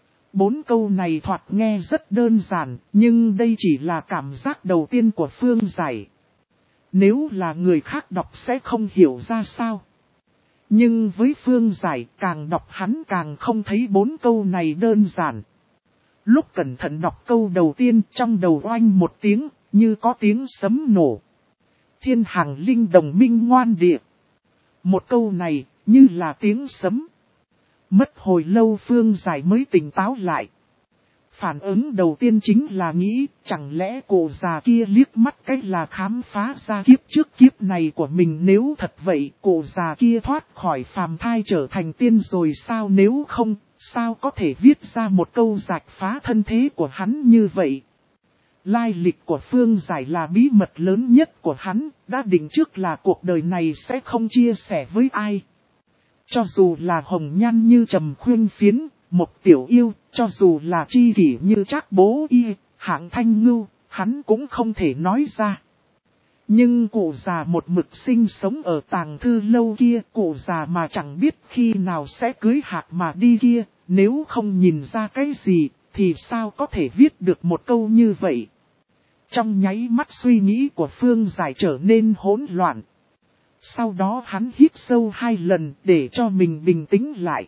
4 câu này thoạt nghe rất đơn giản, nhưng đây chỉ là cảm giác đầu tiên của Phương Giải. Nếu là người khác đọc sẽ không hiểu ra sao. Nhưng với Phương Giải càng đọc hắn càng không thấy 4 câu này đơn giản. Lúc cẩn thận đọc câu đầu tiên trong đầu oanh một tiếng, như có tiếng sấm nổ. Thiên hàng linh đồng minh ngoan địa. Một câu này, như là tiếng sấm. Mất hồi lâu Phương Giải mới tỉnh táo lại. Phản ứng đầu tiên chính là nghĩ, chẳng lẽ cụ già kia liếc mắt cách là khám phá ra kiếp trước kiếp này của mình, nếu thật vậy cụ già kia thoát khỏi phàm thai trở thành tiên rồi sao, nếu không, sao có thể viết ra một câu rạch phá thân thế của hắn như vậy. Lai lịch của Phương Giải là bí mật lớn nhất của hắn, đã định trước là cuộc đời này sẽ không chia sẻ với ai. Cho dù là hồng nhan như Trầm Khuyên Phiến, một tiểu yêu, cho dù là tri kỷ như Trác Bố Y, Hạng Thanh Ngưu, hắn cũng không thể nói ra. Nhưng cụ già một mực sinh sống ở Tàng Thư Lâu kia, cụ già mà chẳng biết khi nào sẽ cưới Hạc mà đi kia, nếu không nhìn ra cái gì, thì sao có thể viết được một câu như vậy. Trong nháy mắt suy nghĩ của Phương Giải trở nên hỗn loạn. Sau đó hắn hít sâu 2 lần để cho mình bình tĩnh lại.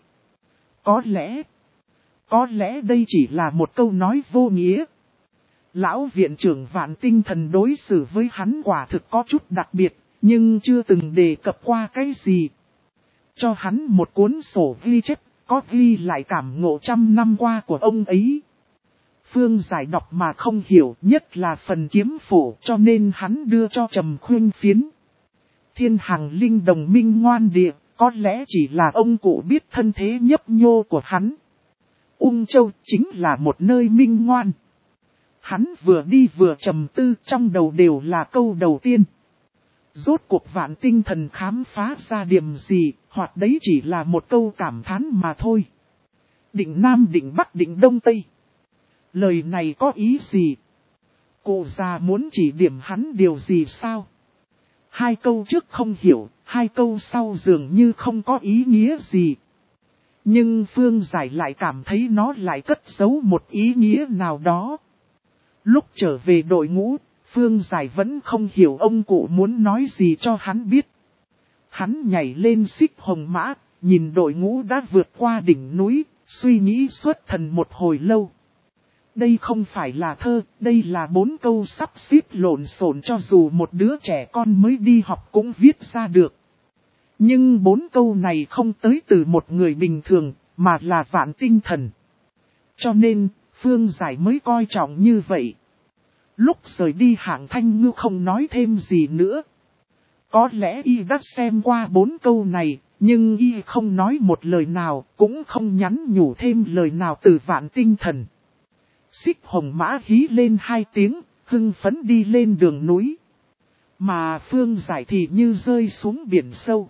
Có lẽ đây chỉ là một câu nói vô nghĩa. Lão viện trưởng Vạn Tinh Thần đối xử với hắn quả thực có chút đặc biệt, nhưng chưa từng đề cập qua cái gì. Cho hắn một cuốn sổ ghi chép, có ghi lại cảm ngộ 100 năm qua của ông ấy. Phương Giải đọc mà không hiểu, nhất là phần kiếm phổ, cho nên hắn đưa cho Trầm Khuyên Phiến. Thiên hàng linh đồng minh ngoan địa, có lẽ chỉ là ông cụ biết thân thế nhấp nhô của hắn. Ung Châu chính là một nơi minh ngoan. Hắn vừa đi vừa trầm tư, trong đầu đều là câu đầu tiên. Rốt cuộc Vạn Tinh Thần khám phá ra điểm gì, hoặc đấy chỉ là một câu cảm thán mà thôi. Định Nam định Bắc định Đông Tây. Lời này có ý gì? Cụ già muốn chỉ điểm hắn điều gì sao? 2 câu trước không hiểu, 2 câu sau dường như không có ý nghĩa gì. Nhưng Phương Giải lại cảm thấy nó lại cất giấu một ý nghĩa nào đó. Lúc trở về đội ngũ, Phương Giải vẫn không hiểu ông cụ muốn nói gì cho hắn biết. Hắn nhảy lên xích hồng mã, nhìn đội ngũ đã vượt qua đỉnh núi, suy nghĩ xuất thần một hồi lâu. Đây không phải là thơ, đây là 4 câu sắp xếp lộn xộn, cho dù một đứa trẻ con mới đi học cũng viết ra được. Nhưng 4 câu này không tới từ một người bình thường, mà là Vạn Tinh Thần. Cho nên, Phương Giải mới coi trọng như vậy. Lúc rời đi Hạng Thanh Ngưu không nói thêm gì nữa. Có lẽ y đã xem qua 4 câu này, nhưng y không nói một lời nào, cũng không nhắn nhủ thêm lời nào từ Vạn Tinh Thần. Xích hồng mã hí lên 2 tiếng, hưng phấn đi lên đường núi. Mà Phương Giải thì như rơi xuống biển sâu.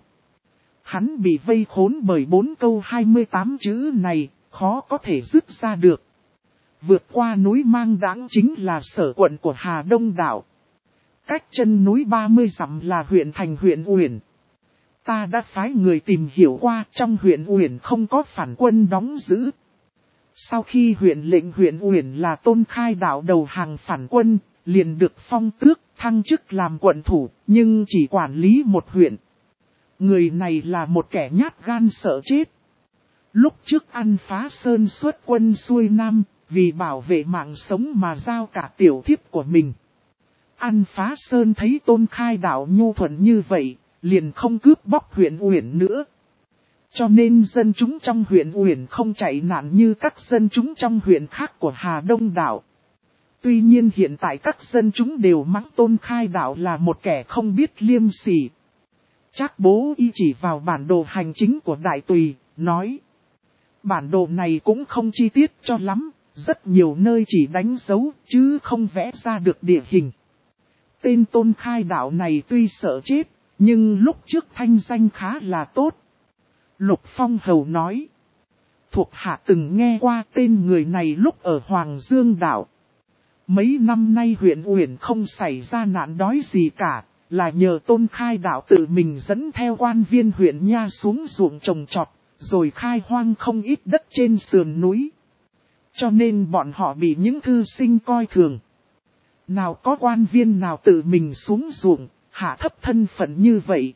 Hắn bị vây khốn bởi 4 câu 28 chữ này, khó có thể dứt ra được. Vượt qua núi Mang Đãng chính là sở quận của Hà Đông đảo. Cách chân núi 30 dặm là huyện thành huyện Uyển. Ta đã phái người tìm hiểu qua, trong huyện Uyển không có phản quân đóng giữ. Sau khi huyện lệnh huyện Uyển là Tôn Khai Đạo đầu hàng phản quân, liền được phong tước, thăng chức làm quận thủ, nhưng chỉ quản lý một huyện. Người này là một kẻ nhát gan sợ chết. Lúc trước ăn Phá Sơn xuất quân xuôi Nam, vì bảo vệ mạng sống mà giao cả tiểu thiếp của mình. Ăn Phá Sơn thấy Tôn Khai Đạo nhu thuận như vậy, liền không cướp bóc huyện Uyển nữa. Cho nên dân chúng trong huyện Uyển không chạy nạn như các dân chúng trong huyện khác của Hà Đông đảo. Tuy nhiên hiện tại các dân chúng đều mắng Tôn Khai Đạo là một kẻ không biết liêm sỉ. Trác Bố Y chỉ vào bản đồ hành chính của Đại Tùy, nói. Bản đồ này cũng không chi tiết cho lắm, rất nhiều nơi chỉ đánh dấu chứ không vẽ ra được địa hình. Tên Tôn Khai Đạo này tuy sợ chết, nhưng lúc trước thanh danh khá là tốt. Lục Phong Hầu nói. Thuộc hạ từng nghe qua tên người này lúc ở Hoàng Dương Đảo. Mấy năm nay huyện Uyển không xảy ra nạn đói gì cả, là nhờ Tôn Khai Đạo tự mình dẫn theo quan viên huyện Nha xuống ruộng trồng trọt, rồi khai hoang không ít đất trên sườn núi. Cho nên bọn họ bị những thư sinh coi thường. Nào có quan viên nào tự mình xuống ruộng, hạ thấp thân phận như vậy.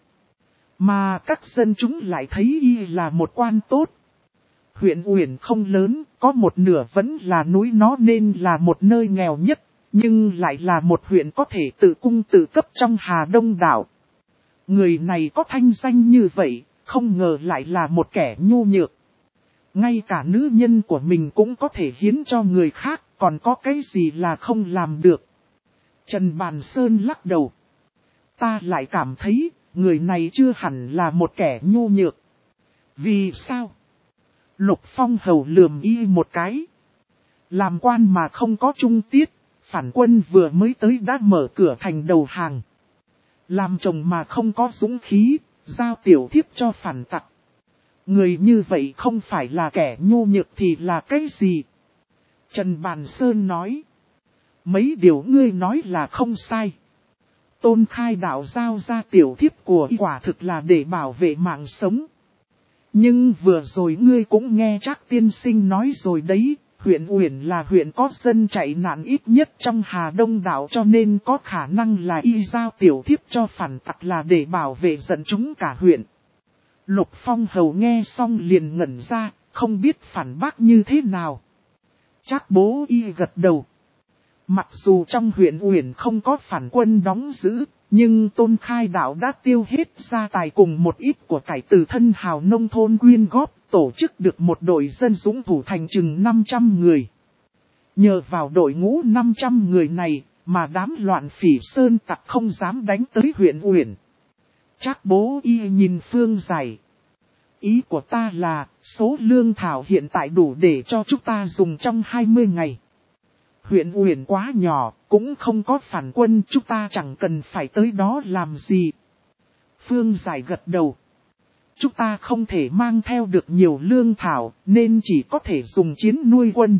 Mà các dân chúng lại thấy y là một quan tốt. Huyện Uyển không lớn, có một nửa vẫn là núi, nó nên là một nơi nghèo nhất, nhưng lại là một huyện có thể tự cung tự cấp trong Hà Đông đảo. Người này có thanh danh như vậy, không ngờ lại là một kẻ nhu nhược. Ngay cả nữ nhân của mình cũng có thể hiến cho người khác, còn có cái gì là không làm được. Trần Bàn Sơn lắc đầu. Ta lại cảm thấy, người này chưa hẳn là một kẻ nhu nhược. Vì sao? Lục Phong Hầu lườm y một cái. Làm quan mà không có trung tiết, phản quân vừa mới tới đã mở cửa thành đầu hàng. Làm chồng mà không có dũng khí, giao tiểu thiếp cho phản tặc. Người như vậy không phải là kẻ nhu nhược thì là cái gì? Trần Bàn Sơn nói. Mấy điều ngươi nói là không sai. Tôn Khai Đạo giao ra tiểu thiếp của y quả thực là để bảo vệ mạng sống. Nhưng vừa rồi ngươi cũng nghe Trác tiên sinh nói rồi đấy, huyện Uyển là huyện có dân chạy nạn ít nhất trong Hà Đông đảo, cho nên có khả năng là y giao tiểu thiếp cho phản tặc là để bảo vệ dân chúng cả huyện. Lục Phong Hầu nghe xong liền ngẩn ra, không biết phản bác như thế nào. Trác Bố Y gật đầu. Mặc dù trong huyện Uyển không có phản quân đóng giữ, nhưng Tôn Khai Đạo đã tiêu hết gia tài cùng một ít của cải từ thân hào nông thôn quyên góp, tổ chức được một đội dân dũng thủ thành chừng 500 người. Nhờ vào đội ngũ 500 người này, mà đám loạn phỉ sơn tặc không dám đánh tới huyện Uyển. Trác Bố Y nhìn Phương Giải. Ý của ta là, số lương thảo hiện tại đủ để cho chúng ta dùng trong 20 ngày. Huyện Uyển quá nhỏ, cũng không có phản quân, chúng ta chẳng cần phải tới đó làm gì. Phương Giải gật đầu. Chúng ta không thể mang theo được nhiều lương thảo, nên chỉ có thể dùng chiến nuôi quân.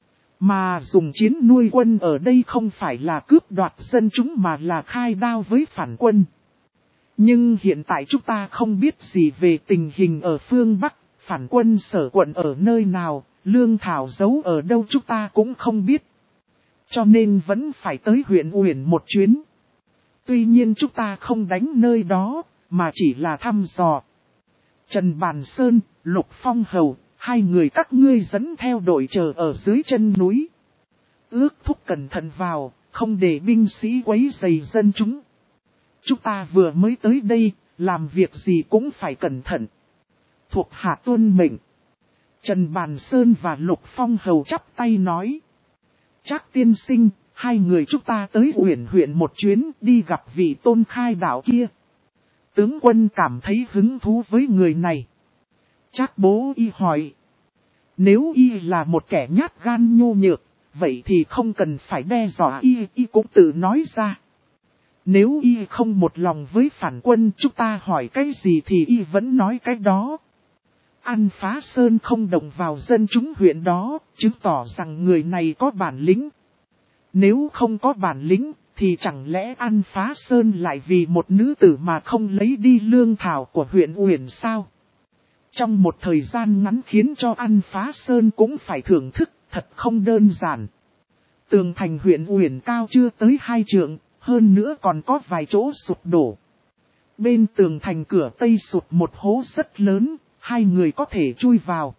Mà dùng chiến nuôi quân ở đây không phải là cướp đoạt dân chúng mà là khai đao với phản quân. Nhưng hiện tại chúng ta không biết gì về tình hình ở phương Bắc, phản quân sở quận ở nơi nào, lương thảo giấu ở đâu chúng ta cũng không biết. Cho nên vẫn phải tới huyện Uyển một chuyến. Tuy nhiên chúng ta không đánh nơi đó, mà chỉ là thăm dò. Trần Bàn Sơn, Lục Phong Hầu, hai người các ngươi dẫn theo đội chờ ở dưới chân núi. Ước thúc cẩn thận vào, không để binh sĩ quấy rầy dân chúng. Chúng ta vừa mới tới đây, làm việc gì cũng phải cẩn thận. Thuộc hạ tuân mệnh. Trần Bàn Sơn và Lục Phong Hầu chắp tay nói. Trác tiên sinh, Hai người chúng ta tới Uyển huyện một chuyến đi gặp vị Tôn Khai đạo kia. Tướng quân cảm thấy hứng thú với người này. Trác Bố Y hỏi. Nếu y là một kẻ nhát gan nhô nhược, vậy thì không cần phải đe dọa y cũng tự nói ra. Nếu y không một lòng với phản quân, chúng ta hỏi cái gì thì y vẫn nói cái đó. An Phá Sơn không động vào dân chúng huyện đó, chứng tỏ rằng người này có bản lĩnh. Nếu không có bản lĩnh, thì chẳng lẽ An Phá Sơn lại vì một nữ tử mà không lấy đi lương thảo của huyện Uyển sao? Trong một thời gian ngắn khiến cho An Phá Sơn cũng phải thưởng thức, thật không đơn giản. Tường thành huyện Uyển cao chưa tới 2 trượng, hơn nữa còn có vài chỗ sụp đổ. Bên tường thành cửa tây sụp một hố rất lớn, hai người có thể chui vào.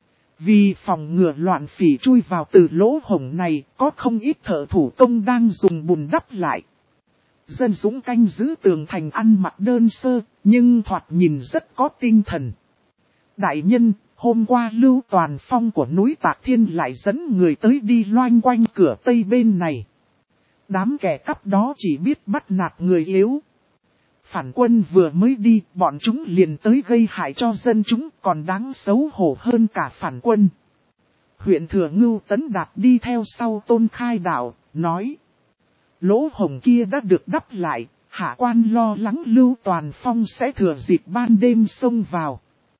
Vì phòng ngừa loạn phỉ chui vào từ lỗ hổng này, có không ít thợ thủ công đang dùng bùn đắp lại. Dân dũng canh giữ tường thành ăn mặc đơn sơ, nhưng thoạt nhìn rất có tinh thần. Đại nhân, hôm qua Lưu Toàn Phong của núi Tạc Thiên lại dẫn người tới đi loanh quanh cửa tây bên này. Đám kẻ cắp đó chỉ biết bắt nạt người yếu. Phản quân vừa mới đi, bọn chúng liền tới gây hại cho dân chúng, còn đáng xấu hổ hơn cả phản quân. Huyện Thừa Ngưu Tấn Đạt đi theo sau Tôn Khai đạo, nói. Lỗ hổng kia đã được đắp lại, hạ quan lo lắng Lưu Toàn Phong sẽ thừa dịp ban đêm xông vào.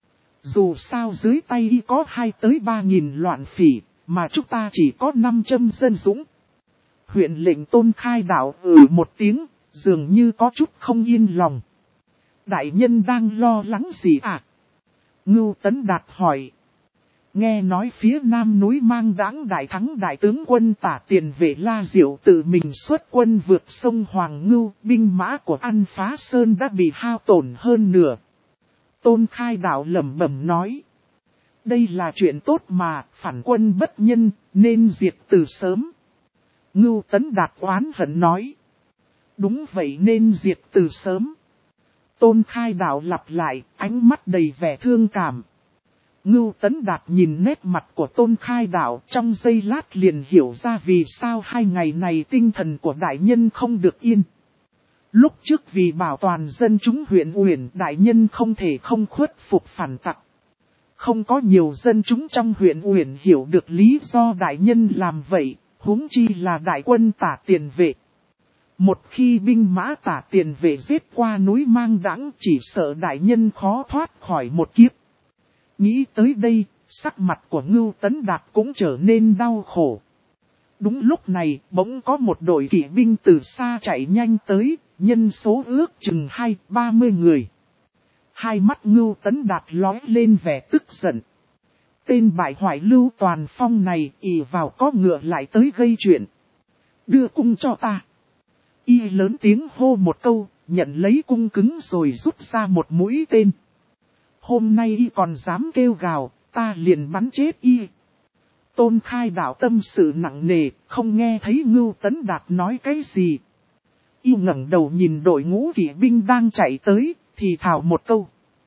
Dù sao dưới tay y có 2 tới 3 nghìn loạn phỉ, mà chúng ta chỉ có 500 dân dũng. Huyện lệnh Tôn Khai đạo một tiếng, dường như có chút không yên lòng. Đại nhân đang lo lắng gì à? Ngưu Tấn Đạt hỏi. Nghe nói phía nam núi Mang Đãng đại thắng đại tướng quân Tả Tiền Vệ La Diệu tự mình xuất quân vượt sông Hoàng Ngưu, binh mã của An Phá Sơn đã bị hao tổn hơn nửa. Tôn Khai đạo lẩm bẩm nói. Đây là chuyện tốt mà, phản quân bất nhân, nên diệt từ sớm. Ngưu Tấn Đạt oán hận nói. Đúng vậy nên diệt từ sớm. Tôn Khai đạo lặp lại, ánh mắt đầy vẻ thương cảm. Ngưu Tấn Đạt nhìn nét mặt của Tôn Khai đạo, trong giây lát liền hiểu ra vì sao 2 ngày này tinh thần của đại nhân không được yên. Lúc trước vì bảo toàn dân chúng huyện Uyển, đại nhân không thể không khuất phục phản tặc. Không có nhiều dân chúng trong huyện Uyển hiểu được lý do đại nhân làm vậy, huống chi là đại quân Tả Tiền Vệ. Một khi binh mã Tả Tiền Vệ giết qua núi Mang Đãng, chỉ sợ đại nhân khó thoát khỏi một kiếp. Nghĩ tới đây, sắc mặt của Ngưu Tấn Đạt cũng trở nên đau khổ. Đúng lúc này, bỗng có một đội kỵ binh từ xa chạy nhanh tới, nhân số ước chừng 20-30 người. Hai mắt Ngưu Tấn Đạt lóe lên vẻ tức giận. Tên bại hoại Lưu Toàn Phong này ỷ vào có ngựa lại tới gây chuyện. Đưa cung cho ta. Y lớn tiếng hô một câu, nhận lấy cung cứng rồi rút ra một mũi tên. Hôm nay y còn dám kêu gào, ta liền bắn chết y. Tôn Khai đạo tâm sự nặng nề, không nghe thấy Ngưu Tấn Đạt nói cái gì. Y ngẩng đầu nhìn đội ngũ kỵ binh đang chạy tới, thì thào một câu.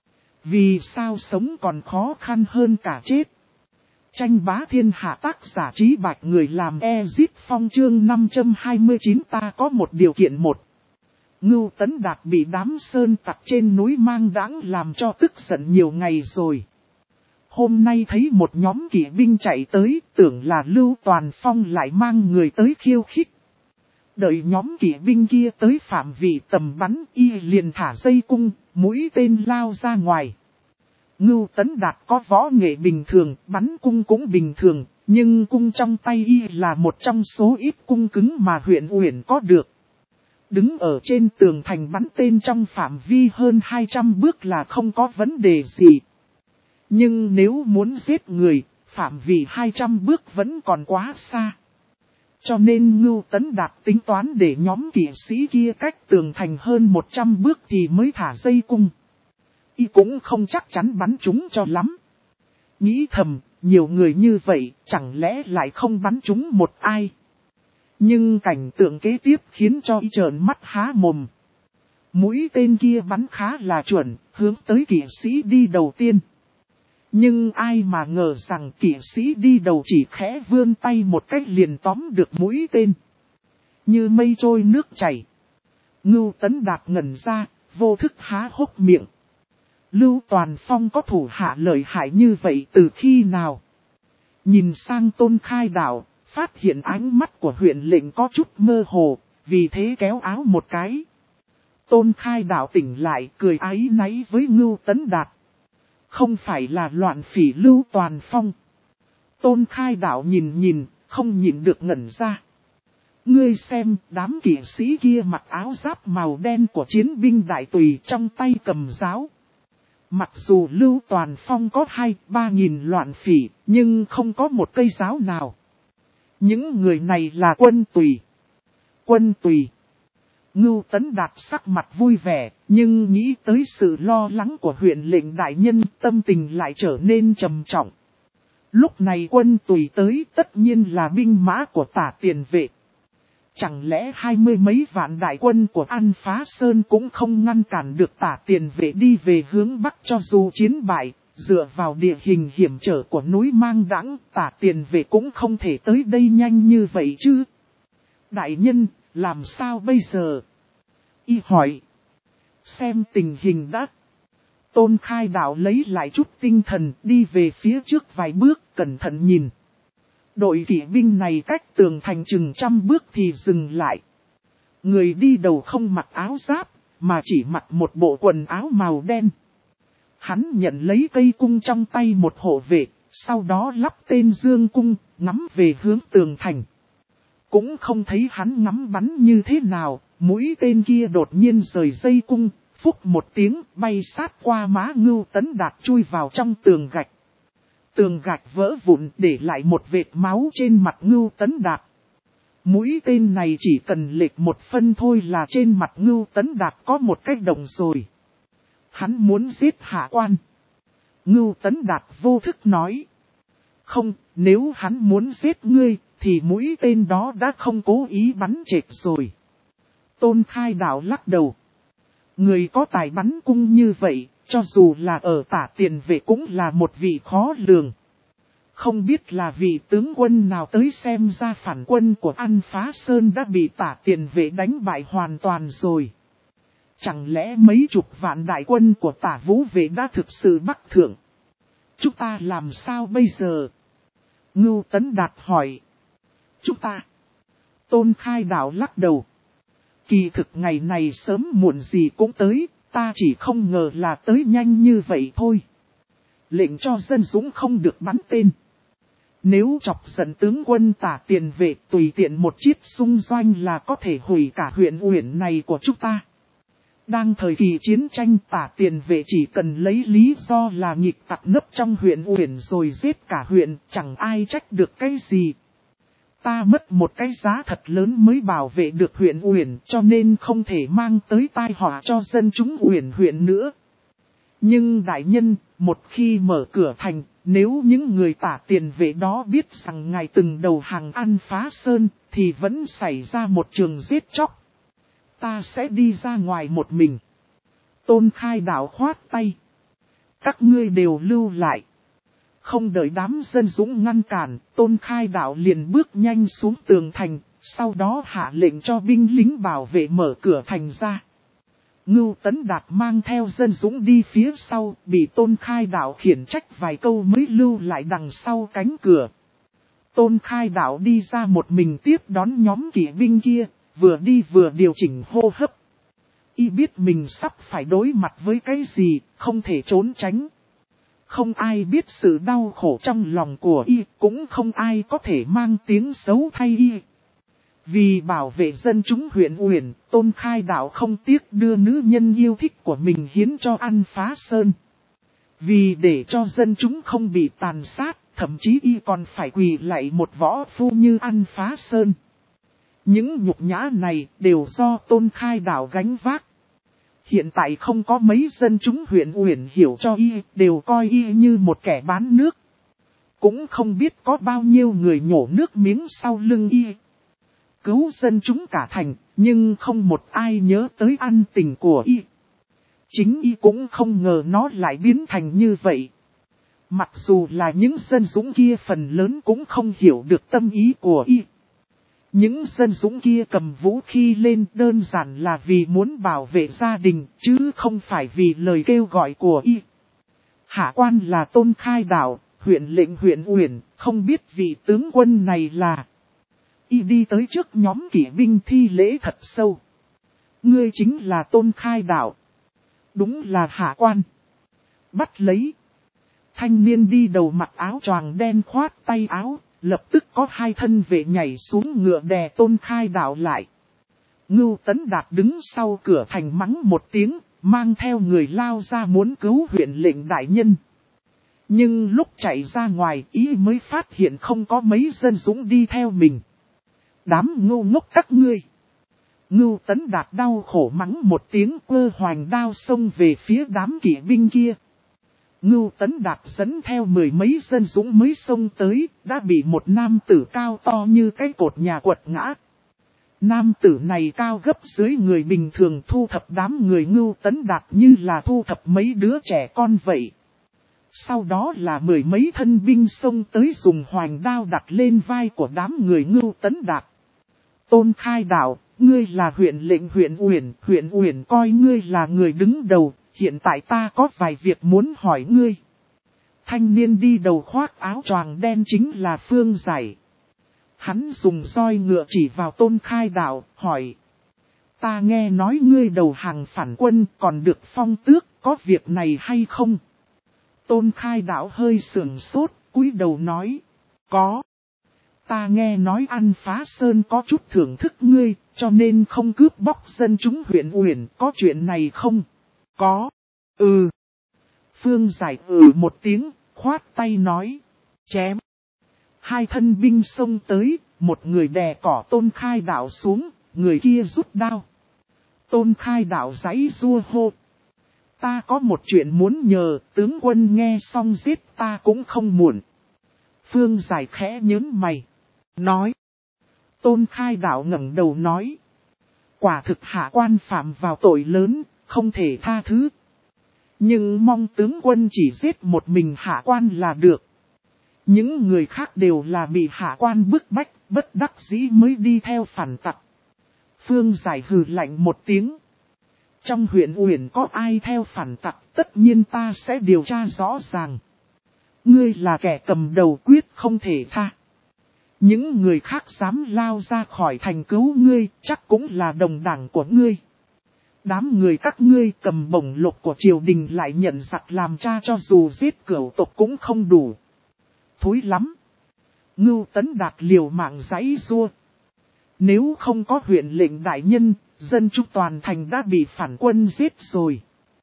Vì sao sống còn khó khăn hơn cả chết. Tranh bá thiên hạ tác giả Trí Bạch người làm Ezit Phong chương 529 ta có một điều kiện một. Ngưu Tấn Đạt bị đám sơn tặc trên núi Mang Đãng làm cho tức giận nhiều ngày rồi. Hôm nay thấy một nhóm kỵ binh chạy tới, tưởng là Lưu Toàn Phong lại mang người tới khiêu khích. Đợi nhóm kỵ binh kia tới phạm vị tầm bắn, y liền thả dây cung, mũi tên lao ra ngoài. Ngưu Tấn Đạt có võ nghệ bình thường, bắn cung cũng bình thường, nhưng cung trong tay y là một trong số ít cung cứng mà huyện Uyển có được. Đứng ở trên tường thành bắn tên trong phạm vi hơn 200 bước là không có vấn đề gì. Nhưng nếu muốn giết người, phạm vi 200 bước vẫn còn quá xa. Cho nên Ngưu Tấn Đạt tính toán để nhóm kỵ sĩ kia cách tường thành hơn 100 bước thì mới thả dây cung. Y cũng không chắc chắn bắn chúng cho lắm. Nghĩ thầm, nhiều người như vậy, chẳng lẽ lại không bắn chúng một ai. Nhưng cảnh tượng kế tiếp khiến cho y trợn mắt há mồm. Mũi tên kia bắn khá là chuẩn, hướng tới kỵ sĩ đi đầu tiên. Nhưng ai mà ngờ rằng kỵ sĩ đi đầu chỉ khẽ vươn tay một cách liền tóm được mũi tên. Như mây trôi nước chảy. Ngưu Tấn Đạt ngẩn ra, vô thức há hốc miệng. Lưu Toàn Phong có thủ hạ lợi hại như vậy từ khi nào? Nhìn sang Tôn Khai Đạo, phát hiện ánh mắt của huyện lệnh có chút mơ hồ, vì thế kéo áo một cái. Tôn Khai Đạo tỉnh lại cười áy náy với Ngưu Tấn Đạt. Không phải là loạn phỉ Lưu Toàn Phong. Tôn Khai Đạo nhìn, không nhịn được ngẩn ra. Ngươi xem, đám kỵ sĩ kia mặc áo giáp màu đen của chiến binh đại tùy trong tay cầm giáo. Mặc dù Lưu Toàn Phong có 2-3 nghìn loạn phỉ, nhưng không có một cây giáo nào. Những người này là quân tùy. Quân tùy. Ngưu Tấn Đạt sắc mặt vui vẻ, nhưng nghĩ tới sự lo lắng của huyện lệnh đại nhân, tâm tình lại trở nên trầm trọng. Lúc này quân tùy tới tất nhiên là binh mã của Tả Tiền Vệ. Chẳng lẽ 20 mấy vạn đại quân của An Phá Sơn cũng không ngăn cản được Tả Tiền Vệ đi về hướng Bắc cho dù chiến bại, dựa vào địa hình hiểm trở của núi Mang Đãng, Tả Tiền Vệ cũng không thể tới đây nhanh như vậy chứ. Đại nhân, làm sao bây giờ? Y hỏi. Xem tình hình đã. Tôn Khai Đạo lấy lại chút tinh thần đi về phía trước vài bước cẩn thận nhìn. Đội kỵ binh này cách tường thành chừng 100 bước thì dừng lại. Người đi đầu không mặc áo giáp, mà chỉ mặc một bộ quần áo màu đen. Hắn nhận lấy cây cung trong tay một hộ vệ, sau đó lắp tên dương cung, ngắm về hướng tường thành. Cũng không thấy hắn ngắm bắn như thế nào, mũi tên kia đột nhiên rời dây cung, phúc một tiếng bay sát qua má Ngưu Tấn Đạt chui vào trong tường gạch. Tường gạch vỡ vụn để lại một vệt máu trên mặt Ngưu Tấn Đạt. Mũi tên này chỉ cần lệch một phân thôi là trên mặt Ngưu Tấn Đạt có một cái động rồi. Hắn muốn giết hạ quan. Ngưu Tấn Đạt vô thức nói. Không, nếu hắn muốn giết ngươi, thì mũi tên đó đã không cố ý bắn chệch rồi. Tôn Khai Đạo lắc đầu. Người có tài bắn cung như vậy, cho dù là ở Tả Tiền Vệ cũng là một vị khó lường. Không biết là vị tướng quân nào tới xem ra phản quân của An Phá Sơn đã bị Tả Tiền Vệ đánh bại hoàn toàn rồi. Chẳng lẽ mấy chục vạn đại quân của Tả Vũ Vệ đã thực sự bắc thượng? Chúng ta làm sao bây giờ? Ngưu Tấn Đạt hỏi. Chúng ta. Tôn Khai Đạo lắc đầu. Kỳ thực ngày này sớm muộn gì cũng tới, ta chỉ không ngờ là tới nhanh như vậy thôi. Lệnh cho dân dũng không được bắn tên. Nếu chọc giận tướng quân Tả Tiền Vệ tùy tiện một chiếc xung doanh là có thể hủy cả huyện Uyển này của chúng ta. Đang thời kỳ chiến tranh Tả Tiền Vệ chỉ cần lấy lý do là nghịch tặc nấp trong huyện Uyển rồi giết cả huyện, chẳng ai trách được cái gì. Ta mất một cái giá thật lớn mới bảo vệ được huyện Uyển, cho nên không thể mang tới tai họa cho dân chúng Uyển huyện nữa. Nhưng đại nhân, một khi mở cửa thành, nếu những người Tả Tiền Vệ đó biết rằng ngài từng đầu hàng An Phá Sơn, thì vẫn xảy ra một trường giết chóc. Ta sẽ đi ra ngoài một mình. Tôn Khai Đạo khoát tay. Các ngươi đều lưu lại. Không đợi đám dân dũng ngăn cản, Tôn Khai Đạo liền bước nhanh xuống tường thành, sau đó hạ lệnh cho binh lính bảo vệ mở cửa thành ra. Ngưu Tấn Đạt mang theo dân dũng đi phía sau, bị Tôn Khai Đạo khiển trách vài câu mới lưu lại đằng sau cánh cửa. Tôn Khai Đạo đi ra một mình tiếp đón nhóm kỵ binh kia, vừa đi vừa điều chỉnh hô hấp. Y biết mình sắp phải đối mặt với cái gì, không thể trốn tránh. Không ai biết sự đau khổ trong lòng của Y, cũng không ai có thể mang tiếng xấu thay Y. Vì bảo vệ dân chúng huyện Uyển, Tôn Khai Đạo không tiếc đưa nữ nhân yêu thích của mình hiến cho An Phá Sơn. Vì để cho dân chúng không bị tàn sát, thậm chí Y còn phải quỳ lạy một võ phu như An Phá Sơn. Những nhục nhã này đều do Tôn Khai Đạo gánh vác. Hiện tại không có mấy dân chúng huyện Uyển hiểu cho Y, đều coi Y như một kẻ bán nước. Cũng không biết có bao nhiêu người nhổ nước miếng sau lưng Y. Cứu dân chúng cả thành, nhưng không một ai nhớ tới ân tình của Y. Chính Y cũng không ngờ nó lại biến thành như vậy. Mặc dù là những dân dũng kia phần lớn cũng không hiểu được tâm ý của Y. Những dân dũng kia cầm vũ khí lên đơn giản là vì muốn bảo vệ gia đình, chứ không phải vì lời kêu gọi của y. Hạ quan là Tôn Khai Đạo, huyện lệnh huyện Uyển, không biết vị tướng quân này là. Y đi tới trước nhóm kỵ binh thi lễ thật sâu. Ngươi chính là Tôn Khai Đạo. Đúng là hạ quan. Bắt lấy. Thanh niên đi đầu mặc áo choàng đen khoát tay áo, lập tức có hai thân vệ nhảy xuống ngựa đè Tôn Khai Đạo lại. Ngưu Tấn Đạt đứng sau cửa thành mắng một tiếng, mang theo người lao ra muốn cứu huyện lệnh đại nhân. Nhưng lúc chạy ra ngoài ý mới phát hiện không có mấy dân dũng đi theo mình. Đám ngu ngốc các ngươi. Ngưu Tấn Đạt đau khổ mắng một tiếng quơ hoành đao xông về phía đám kỵ binh kia. Ngưu Tấn Đạt dẫn theo mười mấy dân dũng mới xông tới, đã bị một nam tử cao to như cái cột nhà quật ngã. Nam tử này cao gấp dưới người bình thường, thu thập đám người Ngưu Tấn Đạt như là thu thập mấy đứa trẻ con vậy. Sau đó là mười mấy thân binh xông tới dùng hoành đao đặt lên vai của đám người Ngưu Tấn Đạt. Tôn Khai Đạo, ngươi là huyện lệnh huyện Uyển coi ngươi là người đứng đầu, hiện tại ta có vài việc muốn hỏi ngươi. Thanh niên đi đầu khoác áo choàng đen chính là Phương Giải. Hắn dùng roi ngựa chỉ vào Tôn Khai Đạo, hỏi. Ta nghe nói ngươi đầu hàng phản quân còn được phong tước, có việc này hay không? Tôn Khai Đạo hơi sườn sốt, cúi đầu nói. Có. Ta nghe nói Ăn Phá Sơn có chút thưởng thức ngươi, cho nên không cướp bóc dân chúng huyện Uyển, có chuyện này không? Có. Ừ. Phương Giải một tiếng, khoát tay nói. Chém. Hai thân binh xông tới, một người đè cỏ Tôn Khai Đạo xuống, người kia rút đao. Tôn Khai Đạo giãy giụa hô. Ta có một chuyện muốn nhờ, tướng quân nghe xong giết ta cũng không muộn. Phương Giải khẽ nhớn mày. Nói. Tôn Khai Đạo ngẩng đầu nói. Quả thực hạ quan phạm vào tội lớn, không thể tha thứ. Nhưng mong tướng quân chỉ giết một mình hạ quan là được. Những người khác đều là bị hạ quan bức bách, bất đắc dĩ mới đi theo phản tặc. Phương Giải hừ lạnh một tiếng. Trong huyện Uyển có ai theo phản tặc, tất nhiên ta sẽ điều tra rõ ràng. Ngươi là kẻ cầm đầu quyết không thể tha. Những người khác dám lao ra khỏi thành cứu ngươi, chắc cũng là đồng đảng của ngươi. Đám người các ngươi cầm bổng lộc của triều đình lại nhận giặc làm cha, cho dù giết cửu tộc cũng không đủ. Thối lắm. Ngưu Tấn Đạt liều mạng giãy giụa. Nếu không có huyện lệnh đại nhân, dân chúng toàn thành đã bị phản quân giết rồi.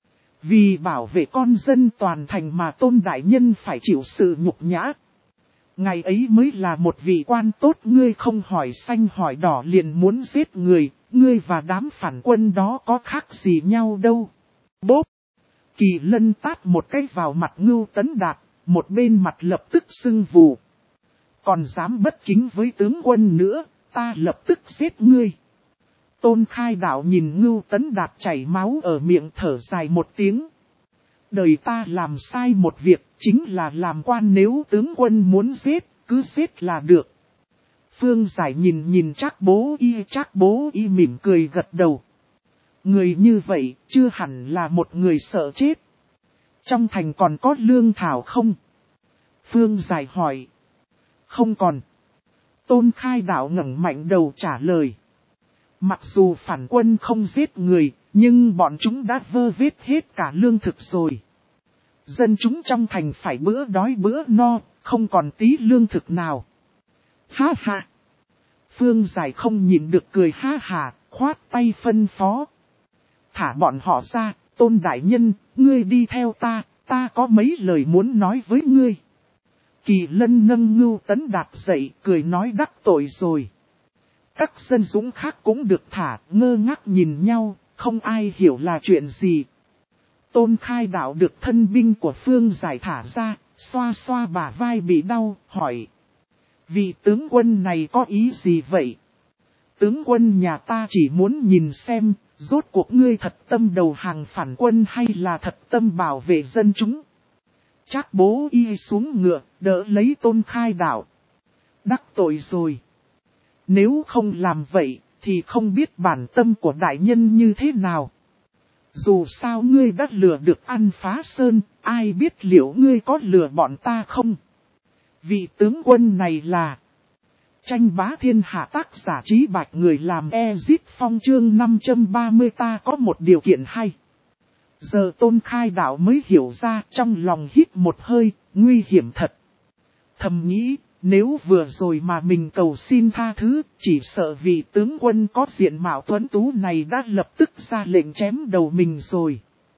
Vì bảo vệ con dân toàn thành mà Tôn đại nhân phải chịu sự nhục nhã. Ngày ấy mới là một vị quan tốt, ngươi không hỏi xanh hỏi đỏ liền muốn giết người, ngươi và đám phản quân đó có khác gì nhau đâu. Bốp! Kỳ Lân tát một cái vào mặt Ngưu Tấn Đạt, một bên mặt lập tức sưng vù. Còn dám bất kính với tướng quân nữa, ta lập tức giết ngươi. Tôn Khai Đạo nhìn Ngưu Tấn Đạt chảy máu ở miệng thở dài một tiếng. Đời ta làm sai một việc, chính là làm quan, nếu tướng quân muốn giết, cứ giết là được. Phương Giải nhìn Trác Bố Y mỉm cười gật đầu. Người như vậy, chưa hẳn là một người sợ chết. Trong thành còn có lương thảo không? Phương Giải hỏi. Không còn. Tôn Khai Đạo ngẩng mạnh đầu trả lời. Mặc dù phản quân không giết người, nhưng bọn chúng đã vơ vét hết cả lương thực rồi. Dân chúng trong thành phải bữa đói bữa no, không còn tí lương thực nào. Ha ha! Phương Giải không nhịn được cười ha hà, khoát tay phân phó. Thả bọn họ ra, Tôn đại nhân, ngươi đi theo ta, ta có mấy lời muốn nói với ngươi. Kỳ Lân nâng Ngưu Tấn Đạt dậy, cười nói đắc tội rồi. Các dân dũng khác cũng được thả, ngơ ngác nhìn nhau, không ai hiểu là chuyện gì. Tôn Khai Đạo được thân binh của Phương Giải thả ra, xoa xoa bả vai bị đau, hỏi. Vị tướng quân này có ý gì vậy? Tướng quân nhà ta chỉ muốn nhìn xem, rốt cuộc ngươi thật tâm đầu hàng phản quân hay là thật tâm bảo vệ dân chúng. Trác Bố Y xuống ngựa, đỡ lấy Tôn Khai Đạo. Đắc tội rồi. Nếu không làm vậy, thì không biết bản tâm của đại nhân như thế nào. Dù sao ngươi đã lừa được An Phá Sơn, ai biết liệu ngươi có lừa bọn ta không? Vị tướng quân này là Tranh Bá Thiên Hạ, tác giả Trí Bạch, người làm Ezit Phong, chương 530. Ta có một điều kiện hay. Giờ Tôn Khai Đạo mới hiểu ra, trong lòng hít một hơi, nguy hiểm thật. Thầm nghĩ, nếu vừa rồi mà mình cầu xin tha thứ, chỉ sợ vị tướng quân có diện mạo tuấn tú này đã lập tức ra lệnh chém đầu mình rồi.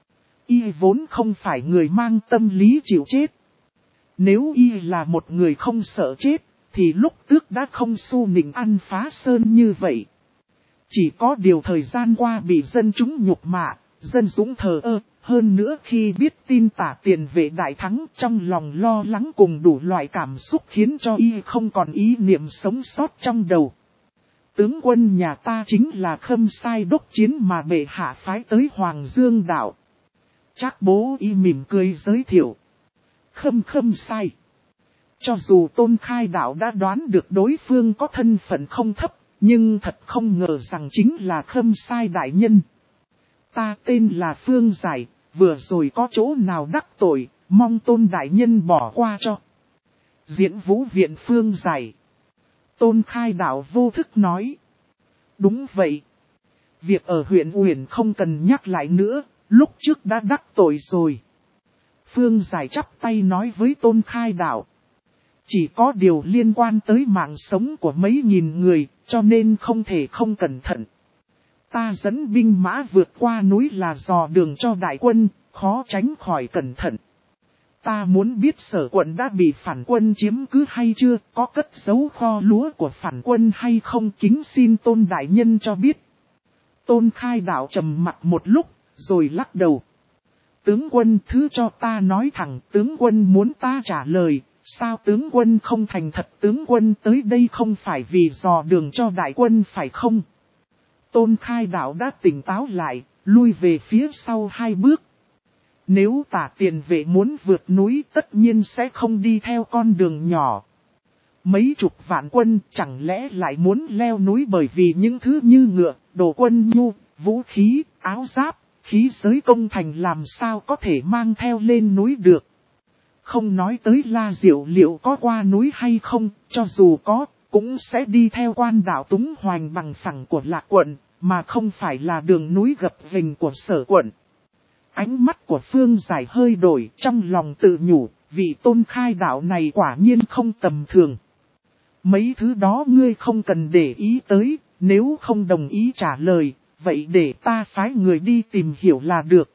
Y vốn không phải người mang tâm lý chịu chết. Nếu y là một người không sợ chết, thì lúc trước đã không su nịnh An Phá Sơn như vậy. Chỉ có điều thời gian qua bị dân chúng nhục mạ, dân dũng thờ ơ. Hơn nữa khi biết tin Tả Tiền Vệ đại thắng, trong lòng lo lắng cùng đủ loại cảm xúc khiến cho y không còn ý niệm sống sót trong đầu. Tướng quân nhà ta chính là Khâm Sai đốc chiến mà bệ hạ phái tới Hoàng Dương Đảo. Trác Bố y mỉm cười giới thiệu. Khâm Sai. Cho dù Tôn Khai Đạo đã đoán được đối phương có thân phận không thấp, nhưng thật không ngờ rằng chính là Khâm Sai đại nhân. Ta tên là Phương Giải, vừa rồi có chỗ nào đắc tội, mong Tôn đại nhân bỏ qua cho. Diễn Vũ Viện Phương Giải. Tôn Khai Đạo vô thức nói. Đúng vậy. Việc ở huyện Uyển không cần nhắc lại nữa, lúc trước đã đắc tội rồi. Phương Giải chắp tay nói với Tôn Khai Đạo. Chỉ có điều liên quan tới mạng sống của mấy nghìn người, cho nên không thể không cẩn thận. Ta dẫn binh mã vượt qua núi là dò đường cho đại quân, khó tránh khỏi cẩn thận. Ta muốn biết Sở quận đã bị phản quân chiếm cứ hay chưa, có cất giấu kho lúa của phản quân hay không, kính xin Tôn đại nhân cho biết. Tôn Khai Đạo trầm mặt một lúc, rồi lắc đầu. Tướng quân thứ cho ta nói thẳng, tướng quân muốn ta trả lời, sao tướng quân không thành thật, tướng quân tới đây không phải vì dò đường cho đại quân phải không? Tôn Khai Đạo đã tỉnh táo lại, lui về phía sau 2 bước. Nếu Tả Tiền Vệ muốn vượt núi tất nhiên sẽ không đi theo con đường nhỏ. Mấy chục vạn quân chẳng lẽ lại muốn leo núi bởi vì những thứ như ngựa, đồ quân nhu, vũ khí, áo giáp, khí giới công thành làm sao có thể mang theo lên núi được. Không nói tới La Diệu liệu có qua núi hay không, cho dù có, cũng sẽ đi theo quan đạo Túng Hoành bằng phẳng của Lạc quận, mà không phải là đường núi gập ghềnh của Sở quận. Ánh mắt của Phương Giải hơi đổi, trong lòng tự nhủ, vị Tôn Khai Đạo này quả nhiên không tầm thường. Mấy thứ đó ngươi không cần để ý tới, nếu không đồng ý trả lời, vậy để ta phái người đi tìm hiểu là được.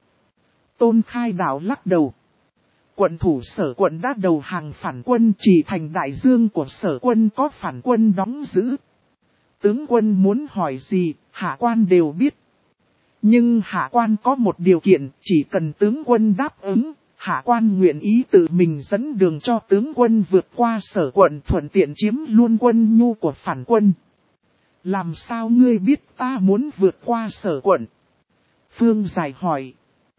Tôn Khai Đạo lắc đầu. Quận thủ Sở quận đã đầu hàng phản quân, chỉ thành Đại Dương của Sở quân có phản quân đóng giữ. Tướng quân muốn hỏi gì, hạ quan đều biết. Nhưng hạ quan có một điều kiện, chỉ cần tướng quân đáp ứng, hạ quan nguyện ý tự mình dẫn đường cho tướng quân vượt qua Sở quận, thuận tiện chiếm luôn quân nhu của phản quân. Làm sao ngươi biết ta muốn vượt qua Sở quận? Phương Giải hỏi.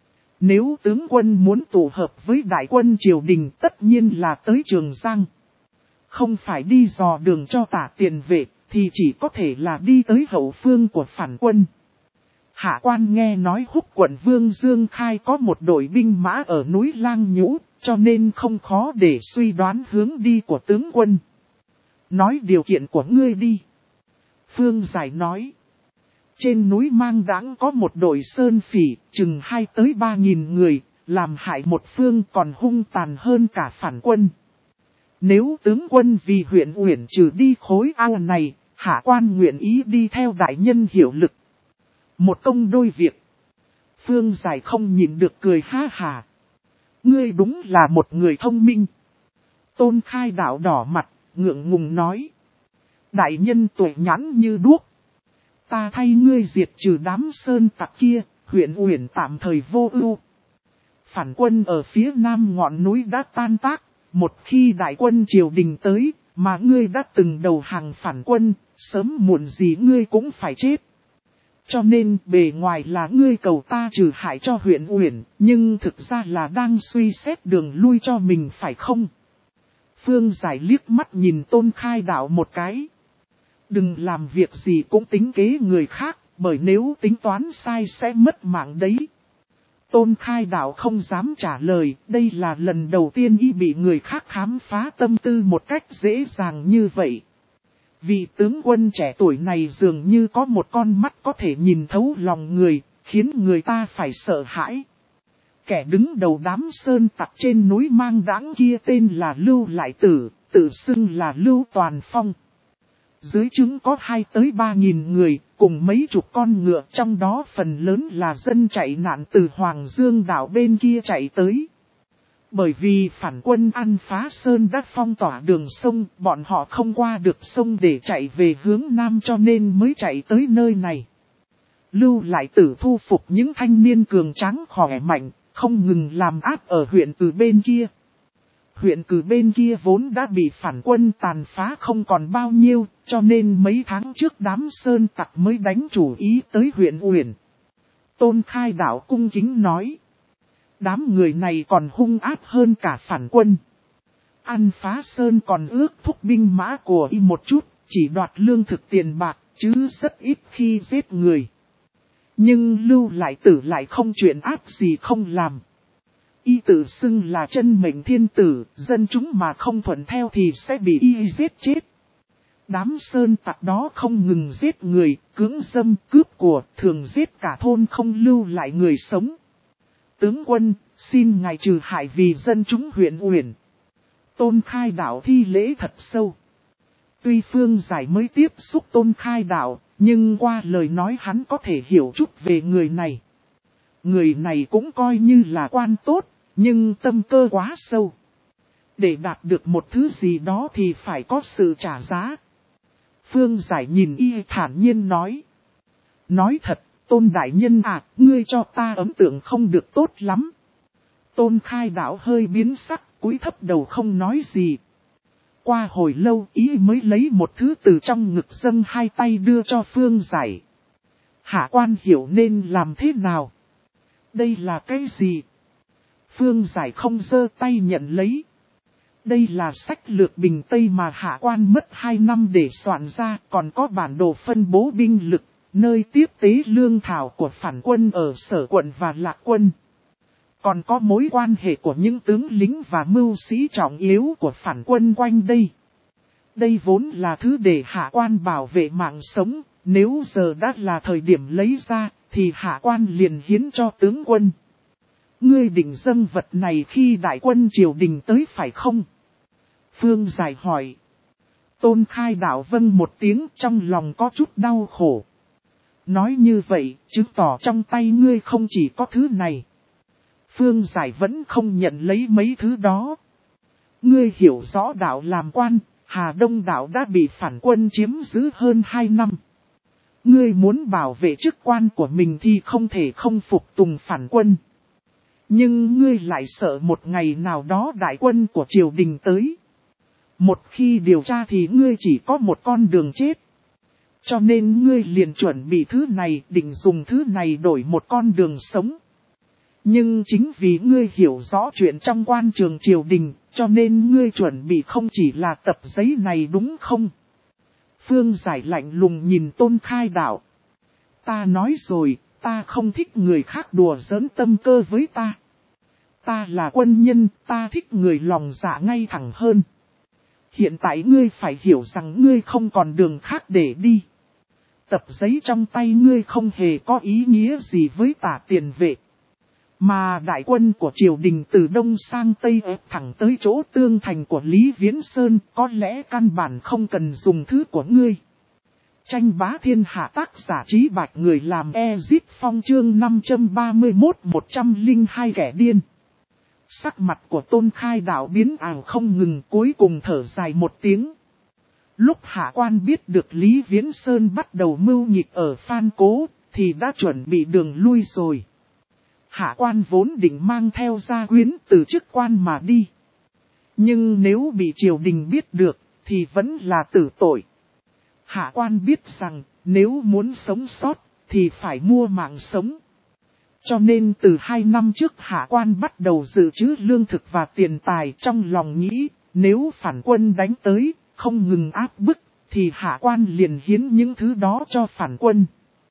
Nếu tướng quân muốn tụ hợp với đại quân triều đình tất nhiên là tới Trường Giang. Không phải đi dò đường cho Tả Tiền Vệ, thì chỉ có thể là đi tới hậu phương của phản quân. Hạ quan nghe nói Húc quận Vương Dương Khai có một đội binh mã ở núi Lang Nhũ, cho nên không khó để suy đoán hướng đi của tướng quân. Nói điều kiện của ngươi đi. Phương Giải nói. Trên núi Mang Đãng có một đội sơn phỉ, chừng 2 tới 3.000 người, làm hại một phương còn hung tàn hơn cả phản quân. Nếu tướng quân vì huyện Uyển trừ đi khối ao này, hạ quan nguyện ý đi theo đại nhân hiệu lực. Một công đôi việc. Phương Giải không nhìn được cười ha hà. Ngươi đúng là một người thông minh. Tôn Khai Đạo đỏ mặt, ngượng ngùng nói. Đại nhân tuổi nhãn như đuốc. Ta thay ngươi diệt trừ đám sơn tặc kia, huyện Uyển tạm thời vô ưu. Phản quân ở phía nam ngọn núi đã tan tác, một khi đại quân triều đình tới, mà ngươi đã từng đầu hàng phản quân, sớm muộn gì ngươi cũng phải chết. Cho nên bề ngoài là ngươi cầu ta trừ hại cho huyện Uyển, nhưng thực ra là đang suy xét đường lui cho mình phải không? Phương Giải liếc mắt nhìn Tôn Khai Đạo một cái. Đừng làm việc gì cũng tính kế người khác, bởi nếu tính toán sai sẽ mất mạng đấy. Tôn Khai Đạo không dám trả lời, đây là lần đầu tiên y bị người khác khám phá tâm tư một cách dễ dàng như vậy. Vị tướng quân trẻ tuổi này dường như có một con mắt có thể nhìn thấu lòng người, khiến người ta phải sợ hãi. Kẻ đứng đầu đám sơn tặc trên núi Mang Đãng kia tên là Lưu Lại Tử, tự xưng là Lưu Toàn Phong. Dưới trướng có 2 tới 3.000 người, cùng mấy chục con ngựa, trong đó phần lớn là dân chạy nạn từ Hoàng Dương đảo bên kia chạy tới. Bởi vì phản quân ăn phá sơn đã phong tỏa đường sông, bọn họ không qua được sông để chạy về hướng Nam cho nên mới chạy tới nơi này. Lưu Lại Tử thu phục những thanh niên cường tráng khỏe mạnh, không ngừng làm áp ở huyện Từ bên kia. Huyện Cử bên kia vốn đã bị phản quân tàn phá không còn bao nhiêu, cho nên mấy tháng trước đám sơn tặc mới đánh chủ ý tới huyện Uyển. Tôn Khai Đạo cung kính nói. Đám người này còn hung ác hơn cả phản quân. Ăn phá sơn còn ước thúc binh mã của y một chút, chỉ đoạt lương thực tiền bạc, chứ rất ít khi giết người. Nhưng Lưu Lại Tử lại không chuyện ác gì không làm. Y tự xưng là chân mệnh thiên tử, dân chúng mà không thuận theo thì sẽ bị y giết chết. Đám sơn tặc đó không ngừng giết người, cưỡng dâm, cướp của, thường giết cả thôn không lưu lại người sống. Tướng quân, xin ngài trừ hại vì dân chúng huyện Uyển. Tôn Khai Đạo thi lễ thật sâu. Tuy Phương Giải mới tiếp xúc Tôn Khai Đạo, nhưng qua lời nói hắn có thể hiểu chút về người này. Người này cũng coi như là quan tốt, nhưng tâm cơ quá sâu. Để đạt được một thứ gì đó thì phải có sự trả giá. Phương Giải nhìn y thản nhiên nói. Nói thật, Tôn Đại Nhân à, ngươi cho ta ấn tượng không được tốt lắm. Tôn Khai Đạo hơi biến sắc, cúi thấp đầu không nói gì. Qua hồi lâu ý mới lấy một thứ từ trong ngực dâng 2 tay đưa cho Phương Giải. Hạ quan hiểu nên làm thế nào? Đây là cái gì? Phương Giải không giơ tay nhận lấy. Đây là sách lược bình Tây mà hạ quan mất 2 năm để soạn ra, còn có bản đồ phân bố binh lực, nơi tiếp tế lương thảo của phản quân ở Sở Quận và Lạc Quân. Còn có mối quan hệ của những tướng lính và mưu sĩ trọng yếu của phản quân quanh đây. Đây vốn là thứ để hạ quan bảo vệ mạng sống, nếu giờ đã là thời điểm lấy ra, thì hạ quan liền hiến cho tướng quân. Ngươi định dâng vật này khi đại quân triều đình tới phải không? Phương Giải hỏi. Tôn Khai Đạo vâng một tiếng, trong lòng có chút đau khổ. Nói như vậy, chứng tỏ trong tay ngươi không chỉ có thứ này. Phương Giải vẫn không nhận lấy mấy thứ đó. Ngươi hiểu rõ đạo làm quan, Hà Đông đạo đã bị phản quân chiếm giữ hơn 2 năm. Ngươi muốn bảo vệ chức quan của mình thì không thể không phục tùng phản quân. Nhưng ngươi lại sợ một ngày nào đó đại quân của triều đình tới. Một khi điều tra thì ngươi chỉ có một con đường chết. Cho nên ngươi liền chuẩn bị thứ này, định dùng thứ này đổi một con đường sống. Nhưng chính vì ngươi hiểu rõ chuyện trong quan trường triều đình, cho nên ngươi chuẩn bị không chỉ là tập giấy này đúng không? Phương Giải lạnh lùng nhìn Tôn Khai Đạo. Ta nói rồi, ta không thích người khác đùa giỡn tâm cơ với ta. Ta là quân nhân, ta thích người lòng dạ ngay thẳng hơn. Hiện tại ngươi phải hiểu rằng ngươi không còn đường khác để đi. Tập giấy trong tay ngươi không hề có ý nghĩa gì với Tả Tiền Vệ. Mà đại quân của triều đình từ Đông sang Tây ép thẳng tới chỗ tương thành của Lý Viễn Sơn, có lẽ căn bản không cần dùng thứ của ngươi. Tranh bá thiên hạ, tác giả Trí Bạch, người làm Ezit Phong, chương 531-102 kẻ điên. Sắc mặt của Tôn Khai Đạo biến ảo không ngừng, cuối cùng thở dài một tiếng. Lúc hạ quan biết được Lý Viễn Sơn bắt đầu mưu nghịch ở Phan Cố, thì đã chuẩn bị đường lui rồi. Hạ quan vốn định mang theo gia quyến từ chức quan mà đi. Nhưng nếu bị triều đình biết được, thì vẫn là tử tội. Hạ quan biết rằng, nếu muốn sống sót, thì phải mua mạng sống. Cho nên từ 2 năm trước hạ quan bắt đầu dự trữ lương thực và tiền tài, trong lòng nghĩ, nếu phản quân đánh tới, không ngừng áp bức, thì hạ quan liền hiến những thứ đó cho phản quân.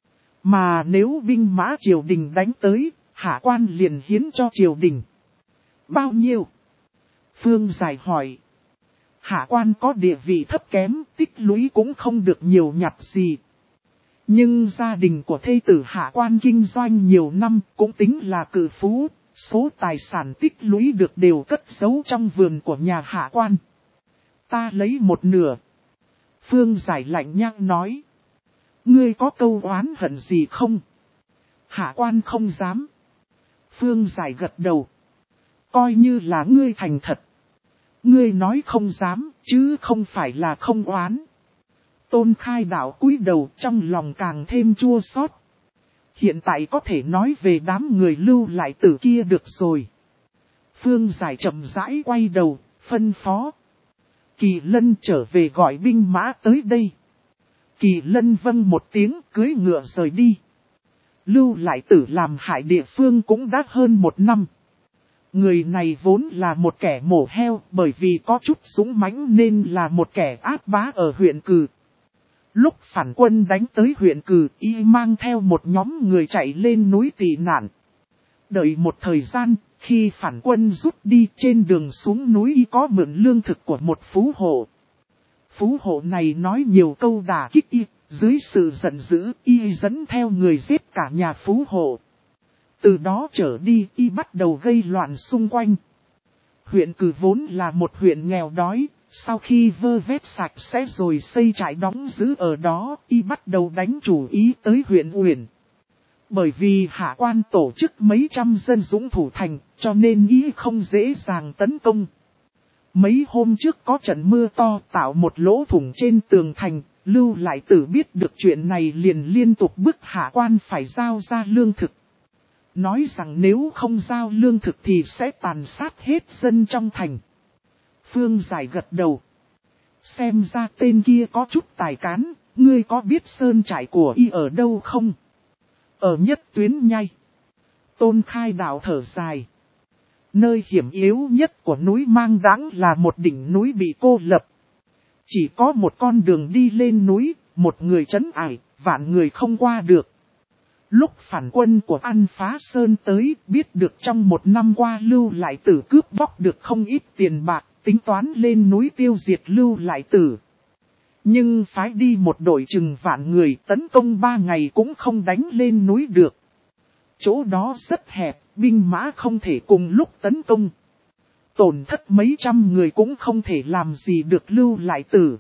Mà nếu binh mã triều đình đánh tới, hạ quan liền hiến cho triều đình. Bao nhiêu? Phương Giải hỏi. Hạ quan có địa vị thấp kém, tích lũy cũng không được nhiều nhặt gì. Nhưng gia đình của thê tử hạ quan kinh doanh nhiều năm cũng tính là cự phú, số tài sản tích lũy được đều cất giấu trong vườn của nhà hạ quan. Ta lấy một nửa. Phương Giải lạnh nhạt nói. Ngươi có câu oán hận gì không? Hạ quan không dám. Phương Giải gật đầu. Coi như là ngươi thành thật. Ngươi nói không dám, chứ không phải là không oán. Tôn Khai Đạo cúi đầu trong lòng càng thêm chua xót. Hiện tại có thể nói về đám người Lưu Lại Tử kia được rồi. Phương Giải chậm rãi quay đầu, phân phó. Kỳ Lân trở về gọi binh mã tới đây. Kỳ Lân vâng một tiếng cưỡi ngựa rời đi. Lưu Lại Tử làm hại địa phương cũng đã hơn 1 năm. Người này vốn là một kẻ mổ heo bởi vì có chút dũng mãnh nên là một kẻ ác bá ở huyện Cừ. Lúc phản quân đánh tới huyện Cừ, y mang theo một nhóm người chạy lên núi tị nạn. Đợi một thời gian, khi phản quân rút đi trên đường xuống núi y có mượn lương thực của một phú hộ. Phú hộ này nói nhiều câu đả kích y, dưới sự giận dữ y dẫn theo người giết cả nhà phú hộ. Từ đó trở đi y bắt đầu gây loạn xung quanh. Huyện Cừ vốn là một huyện nghèo đói, sau khi vơ vét sạch sẽ rồi xây trại đóng giữ ở đó, y bắt đầu đánh chủ ý tới huyện Uyển. Bởi vì hạ quan tổ chức mấy trăm dân dũng thủ thành, cho nên y không dễ dàng tấn công. Mấy hôm trước có trận mưa to tạo một lỗ thủng trên tường thành, Lưu Lại Tử biết được chuyện này liền liên tục bức hạ quan phải giao ra lương thực. Nói rằng nếu không giao lương thực thì sẽ tàn sát hết dân trong thành. Phương Giải gật đầu. Xem ra tên kia có chút tài cán, ngươi có biết sơn trại của y ở đâu không? Ở nhất tuyến nhai. Tôn Khai Đạo thở dài. Nơi hiểm yếu nhất của núi Mang Đãng là một đỉnh núi bị cô lập. Chỉ có một con đường đi lên núi, một người trấn ải, vạn người không qua được. Lúc phản quân của An Phá Sơn tới, biết được trong 1 năm qua Lưu Lại Tử cướp bóc được không ít tiền bạc, tính toán lên núi tiêu diệt Lưu Lại Tử. Nhưng phái đi một đội chừng vạn người tấn công 3 ngày cũng không đánh lên núi được. Chỗ đó rất hẹp, binh mã không thể cùng lúc tấn công. Tổn thất mấy trăm người cũng không thể làm gì được Lưu Lại Tử.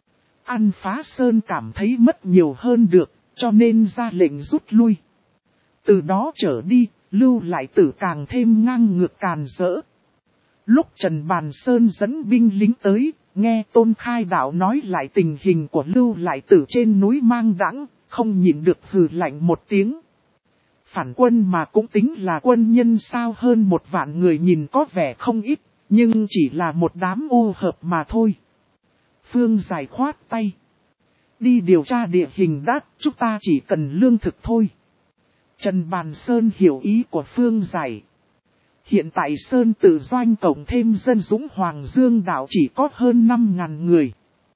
An Phá Sơn cảm thấy mất nhiều hơn được, cho nên ra lệnh rút lui. Từ đó trở đi, Lưu Lại Tử càng thêm ngang ngược càn rỡ. Lúc Trần Bàn Sơn dẫn binh lính tới, nghe Tôn Khai Đạo nói lại tình hình của Lưu Lại Tử trên núi Mang Đãng, không nhịn được hừ lạnh một tiếng. Phản quân mà cũng tính là quân nhân sao, hơn 1 vạn người nhìn có vẻ không ít, nhưng chỉ là một đám ô hợp mà thôi. Phương Giải khoát tay. Đi điều tra địa hình đã, chúng ta chỉ cần lương thực thôi. Trần Bàn Sơn hiểu ý của Phương Giải. Hiện tại Sơn Tự Doanh cộng thêm dân dũng Hoàng Dương Đạo chỉ có hơn 5.000 người.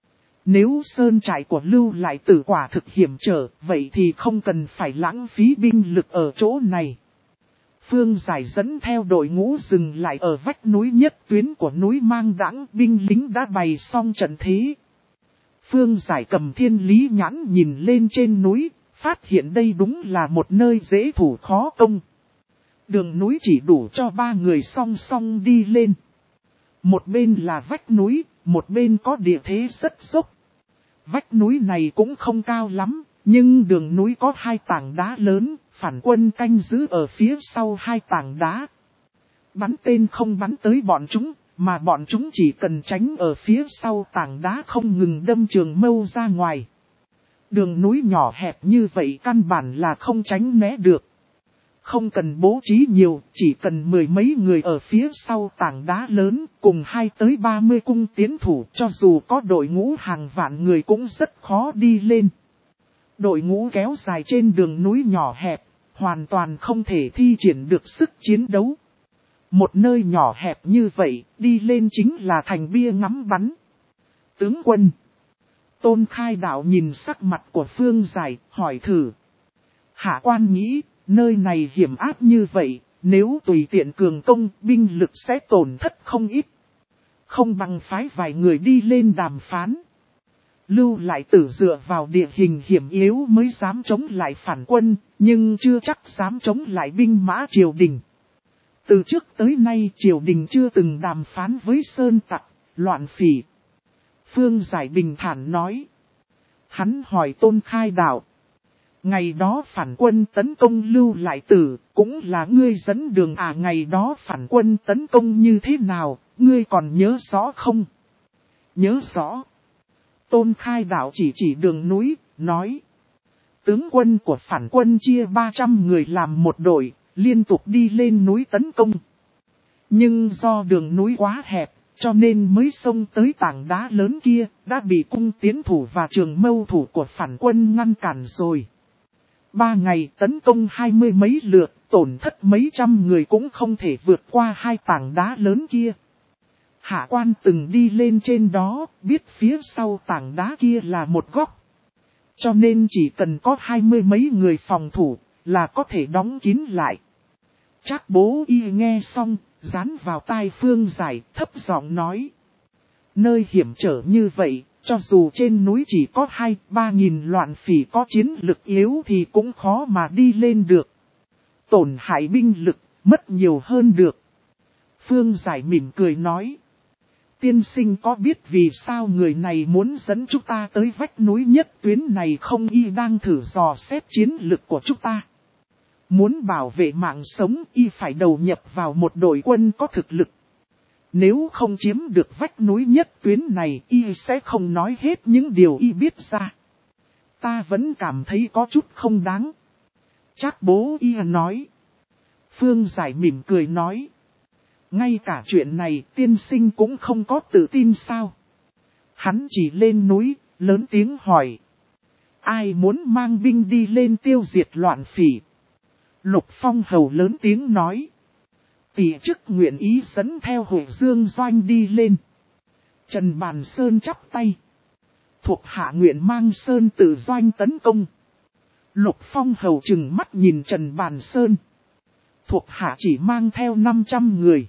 Nếu Sơn trại của Lưu Lại Tử quả thực hiểm trở, vậy thì không cần phải lãng phí binh lực ở chỗ này. Phương Giải dẫn theo đội ngũ dừng lại ở vách núi nhất tuyến của núi Mang Đãng, binh lính đã bày xong trận thế. Phương Giải cầm thiên lý nhãn nhìn lên trên núi, phát hiện đây đúng là một nơi dễ thủ khó công. Đường núi chỉ đủ cho 3 người song song đi lên. Một bên là vách núi, một bên có địa thế rất dốc. Vách núi này cũng không cao lắm, nhưng đường núi có 2 tảng đá lớn, phản quân canh giữ ở phía sau 2 tảng đá. Bắn tên không bắn tới bọn chúng, mà bọn chúng chỉ cần tránh ở phía sau tảng đá không ngừng đâm trường mâu ra ngoài. Đường núi nhỏ hẹp như vậy căn bản là không tránh né được. Không cần bố trí nhiều, chỉ cần 10 mấy người ở phía sau tảng đá lớn, cùng 2 tới 30 cung tiến thủ, cho dù có đội ngũ hàng vạn người cũng rất khó đi lên. Đội ngũ kéo dài trên đường núi nhỏ hẹp, hoàn toàn không thể thi triển được sức chiến đấu. Một nơi nhỏ hẹp như vậy, đi lên chính là thành bia ngắm bắn. Tướng quân, Tôn Khai Đạo nhìn sắc mặt của Phương Giải, hỏi thử. Hạ quan nghĩ, nơi này hiểm ác như vậy, nếu tùy tiện cường công, binh lực sẽ tổn thất không ít. Không bằng phái vài người đi lên đàm phán. Lưu Lại Tử dựa vào địa hình hiểm yếu mới dám chống lại phản quân, nhưng chưa chắc dám chống lại binh mã triều đình. Từ trước tới nay triều đình chưa từng đàm phán với sơn tặc, loạn phỉ. Phương Giải bình thản nói. Hắn hỏi Tôn Khai Đạo. Ngày đó phản quân tấn công Lưu Lại Tử, cũng là ngươi dẫn đường à? Ngày đó phản quân tấn công như thế nào, ngươi còn nhớ rõ không? Nhớ rõ. Tôn Khai Đạo chỉ đường núi, nói. Tướng quân của phản quân chia 300 người làm một đội, liên tục đi lên núi tấn công. Nhưng do đường núi quá hẹp, cho nên mới xông tới tảng đá lớn kia, đã bị cung tiến thủ và trường mâu thủ của phản quân ngăn cản rồi. 3 ngày tấn công 20 mấy lượt, tổn thất mấy trăm người cũng không thể vượt qua 2 tảng đá lớn kia. Hạ quan từng đi lên trên đó, biết phía sau tảng đá kia là một góc. Cho nên chỉ cần có 20 mấy người phòng thủ, là có thể đóng kín lại. Trác Bố Y nghe xong, dán vào tai Phương Giải, thấp giọng nói. Nơi hiểm trở như vậy, cho dù trên núi chỉ có 2-3 nghìn loạn phỉ có chiến lực yếu thì cũng khó mà đi lên được. Tổn hại binh lực, mất nhiều hơn được. Phương Giải mỉm cười nói. Tiên sinh có biết vì sao người này muốn dẫn chúng ta tới vách núi nhất tuyến này không? Y đang thử dò xét chiến lực của chúng ta. Muốn bảo vệ mạng sống y phải đầu nhập vào một đội quân có thực lực. Nếu không chiếm được vách núi nhất tuyến này y sẽ không nói hết những điều y biết ra. Ta vẫn cảm thấy có chút không đáng. Trác Bố Y nói. Phương Giải mỉm cười nói. Ngay cả chuyện này tiên sinh cũng không có tự tin sao? Hắn chỉ lên núi, lớn tiếng hỏi. Ai muốn mang binh đi lên tiêu diệt loạn phỉ? Lục Phong Hầu lớn tiếng nói. Tỷ chức nguyện ý dẫn theo Hội Dương Doanh đi lên. Trần Bàn Sơn chắp tay. Thuộc hạ nguyện mang Sơn Tử Doanh tấn công. Lục Phong Hầu trừng mắt nhìn Trần Bàn Sơn. Thuộc hạ chỉ mang theo 500 người.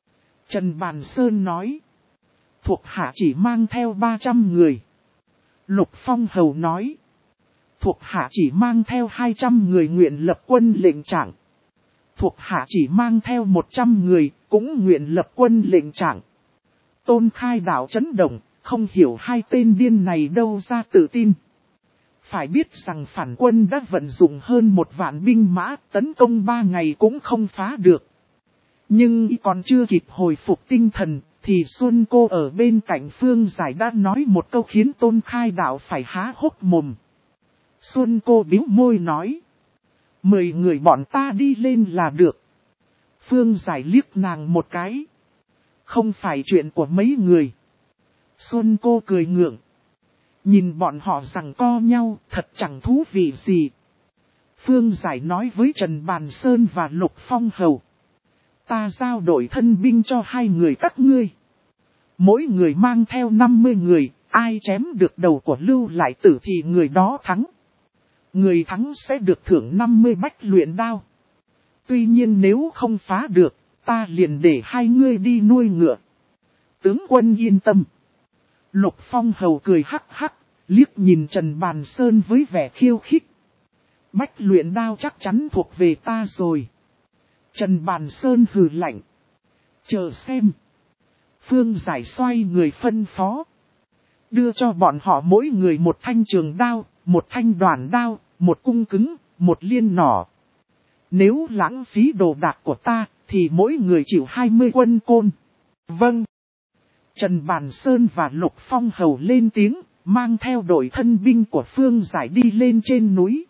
Trần Bàn Sơn nói. Thuộc hạ chỉ mang theo 300 người. Lục Phong Hầu nói. Thuộc hạ chỉ mang theo 200 người nguyện lập quân lệnh trạng. Thuộc hạ chỉ mang theo 100 người, cũng nguyện lập quân lệnh trạng. Tôn Khai Đạo chấn động, không hiểu hai tên điên này đâu ra tự tin. Phải biết rằng phản quân đã vận dụng hơn 1 vạn binh mã, tấn công 3 ngày cũng không phá được. Nhưng còn chưa kịp hồi phục tinh thần, thì Xuân Cô ở bên cạnh Phương Giải đã nói một câu khiến Tôn Khai Đạo phải há hốc mồm. Xuân Cô bĩu môi nói. 10 người bọn ta đi lên là được. Phương Giải liếc nàng một cái. Không phải chuyện của mấy người. Xuân Cô cười ngượng. Nhìn bọn họ giằng co nhau thật chẳng thú vị gì. Phương Giải nói với Trần Bàn Sơn và Lục Phong Hầu. Ta giao đổi thân binh cho 2 người các ngươi. Mỗi người mang theo 50 người, ai chém được đầu của Lưu Lại Tử thì người đó thắng. Người thắng sẽ được thưởng 50 bách luyện đao. Tuy nhiên nếu không phá được, ta liền để 2 ngươi đi nuôi ngựa. Tướng quân yên tâm. Lục Phong Hầu cười hắc hắc, liếc nhìn Trần Bàn Sơn với vẻ khiêu khích. Bách luyện đao chắc chắn thuộc về ta rồi. Trần Bàn Sơn hừ lạnh. Chờ xem. Phương Giải xoay người phân phó. Đưa cho bọn họ mỗi người 1 thanh trường đao, 1 thanh đoản đao, 1 cung cứng, 1 liên nỏ. Nếu lãng phí đồ đạc của ta, thì mỗi người chịu 20 quân côn. Vâng. Trần Bàn Sơn và Lục Phong Hầu lên tiếng, mang theo đội thân binh của Phương Giải đi lên trên núi.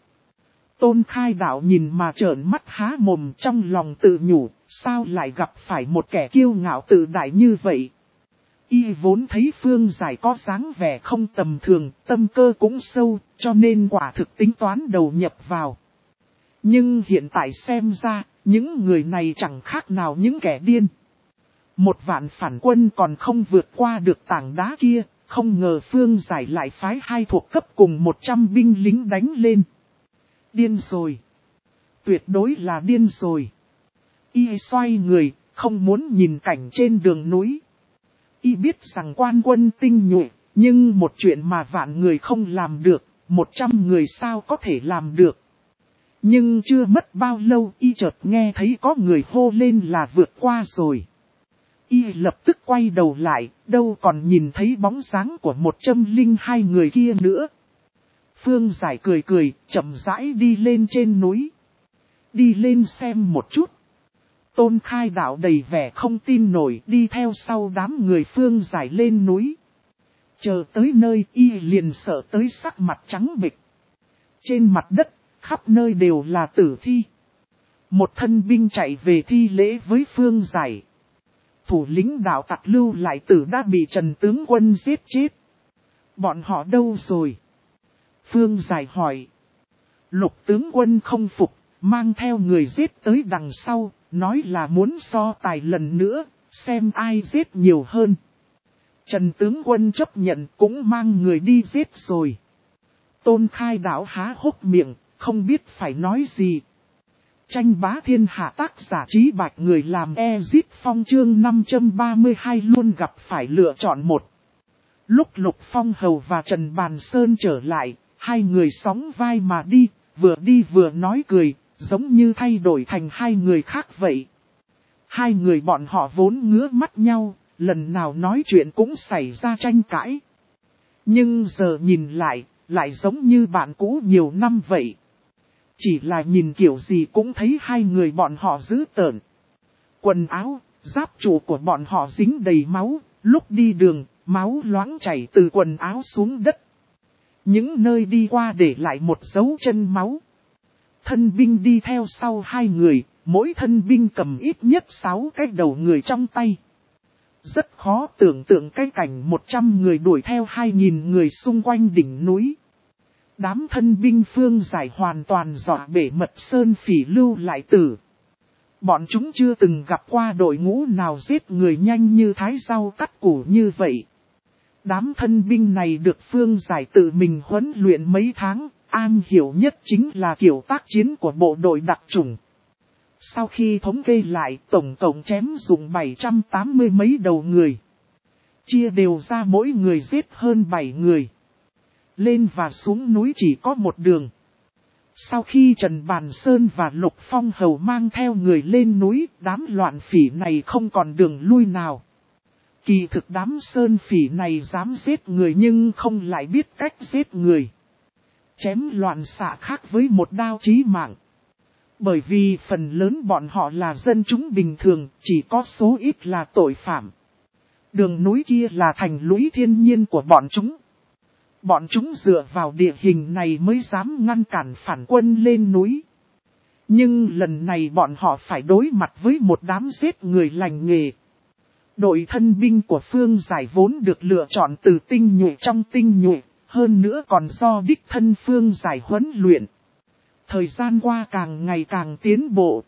Tôn Khai Đạo nhìn mà trợn mắt há mồm, trong lòng tự nhủ, sao lại gặp phải một kẻ kiêu ngạo tự đại như vậy. Y vốn thấy Phương Giải có dáng vẻ không tầm thường, tâm cơ cũng sâu, cho nên quả thực tính toán đầu nhập vào. Nhưng hiện tại xem ra, những người này chẳng khác nào những kẻ điên. 1 vạn phản quân còn không vượt qua được tảng đá kia, Không ngờ Phương Giải lại phái 2 thuộc cấp cùng 100 binh lính đánh lên. Điên rồi. Tuyệt đối là điên rồi. Y xoay người, không muốn nhìn cảnh trên đường núi. Y biết rằng quan quân tinh nhuệ, nhưng một chuyện mà vạn người không làm được, 100 người sao có thể làm được. Nhưng chưa mất bao lâu Y chợt nghe thấy có người hô lên là vượt qua rồi. Y lập tức quay đầu lại, đâu còn nhìn thấy bóng dáng của 102 người kia nữa. Phương Giải cười cười, chậm rãi đi lên trên núi. Đi lên xem một chút. Tôn Khai Đạo đầy vẻ không tin nổi đi theo sau đám người Phương Giải lên núi. Chờ tới nơi Y liền sợ tới sắc mặt trắng bệch. Trên mặt đất, khắp nơi đều là tử thi. Một thân binh chạy về thi lễ với Phương Giải. Thủ lĩnh đạo tặc Lưu Lại Tử đã bị Trần tướng quân giết chết. Bọn họ đâu rồi? Phương Giải hỏi. Lục tướng quân không phục, mang theo người giết tới đằng sau, nói là muốn so tài lần nữa, xem ai giết nhiều hơn. Trần tướng quân chấp nhận cũng mang người đi giết rồi. Tôn Khai Đạo há hốc miệng, không biết phải nói gì. Tranh bá thiên hạ tác giả Trí Bạch người làm Ezit Phong chương 532 luôn gặp phải lựa chọn một. Lúc Lục Phong Hầu và Trần Bàn Sơn trở lại, hai người sóng vai mà đi vừa nói cười, giống như thay đổi thành hai người khác vậy. Hai người bọn họ vốn ngứa mắt nhau, lần nào nói chuyện cũng xảy ra tranh cãi. Nhưng giờ nhìn lại giống như bạn cũ nhiều năm vậy. Chỉ là nhìn kiểu gì cũng thấy hai người bọn họ dữ tợn. Quần áo, giáp trụ của bọn họ dính đầy máu, lúc đi đường, máu loãng chảy từ quần áo xuống đất. Những nơi đi qua để lại một dấu chân máu. Thân binh đi theo sau hai người, mỗi thân binh cầm ít nhất 6 cái đầu người trong tay. Rất khó tưởng tượng cái cảnh 100 người đuổi theo 2.000 người xung quanh đỉnh núi. Đám thân binh Phương Giải hoàn toàn dọa bể Mật Sơn Phỉ Lưu Lại Tử. Bọn chúng chưa từng gặp qua đội ngũ nào giết người nhanh như thái rau cắt củ như vậy. Đám thân binh này được Phương Giải tự mình huấn luyện mấy tháng, am hiểu nhất chính là kiểu tác chiến của bộ đội đặc chủng. Sau khi thống kê lại, tổng cộng chém dùng 780 mấy đầu người. Chia đều ra mỗi người giết hơn 7 người. Lên và xuống núi chỉ có một đường. Sau khi Trần Bàn Sơn và Lục Phong Hầu mang theo người lên núi, đám loạn phỉ này không còn đường lui nào. Kỳ thực đám sơn phỉ này dám giết người nhưng không lại biết cách giết người. Chém loạn xạ khác với một đao chí mạng. Bởi vì phần lớn bọn họ là dân chúng bình thường, chỉ có số ít là tội phạm. Đường núi kia là thành lũy thiên nhiên của bọn chúng. Bọn chúng dựa vào địa hình này mới dám ngăn cản phản quân lên núi. Nhưng lần này bọn họ phải đối mặt với một đám giết người lành nghề. Đội thân binh của Phương Giải vốn được lựa chọn từ tinh nhuệ trong tinh nhuệ, hơn nữa còn do đích thân Phương Giải huấn luyện. Thời gian qua càng ngày càng tiến bộ.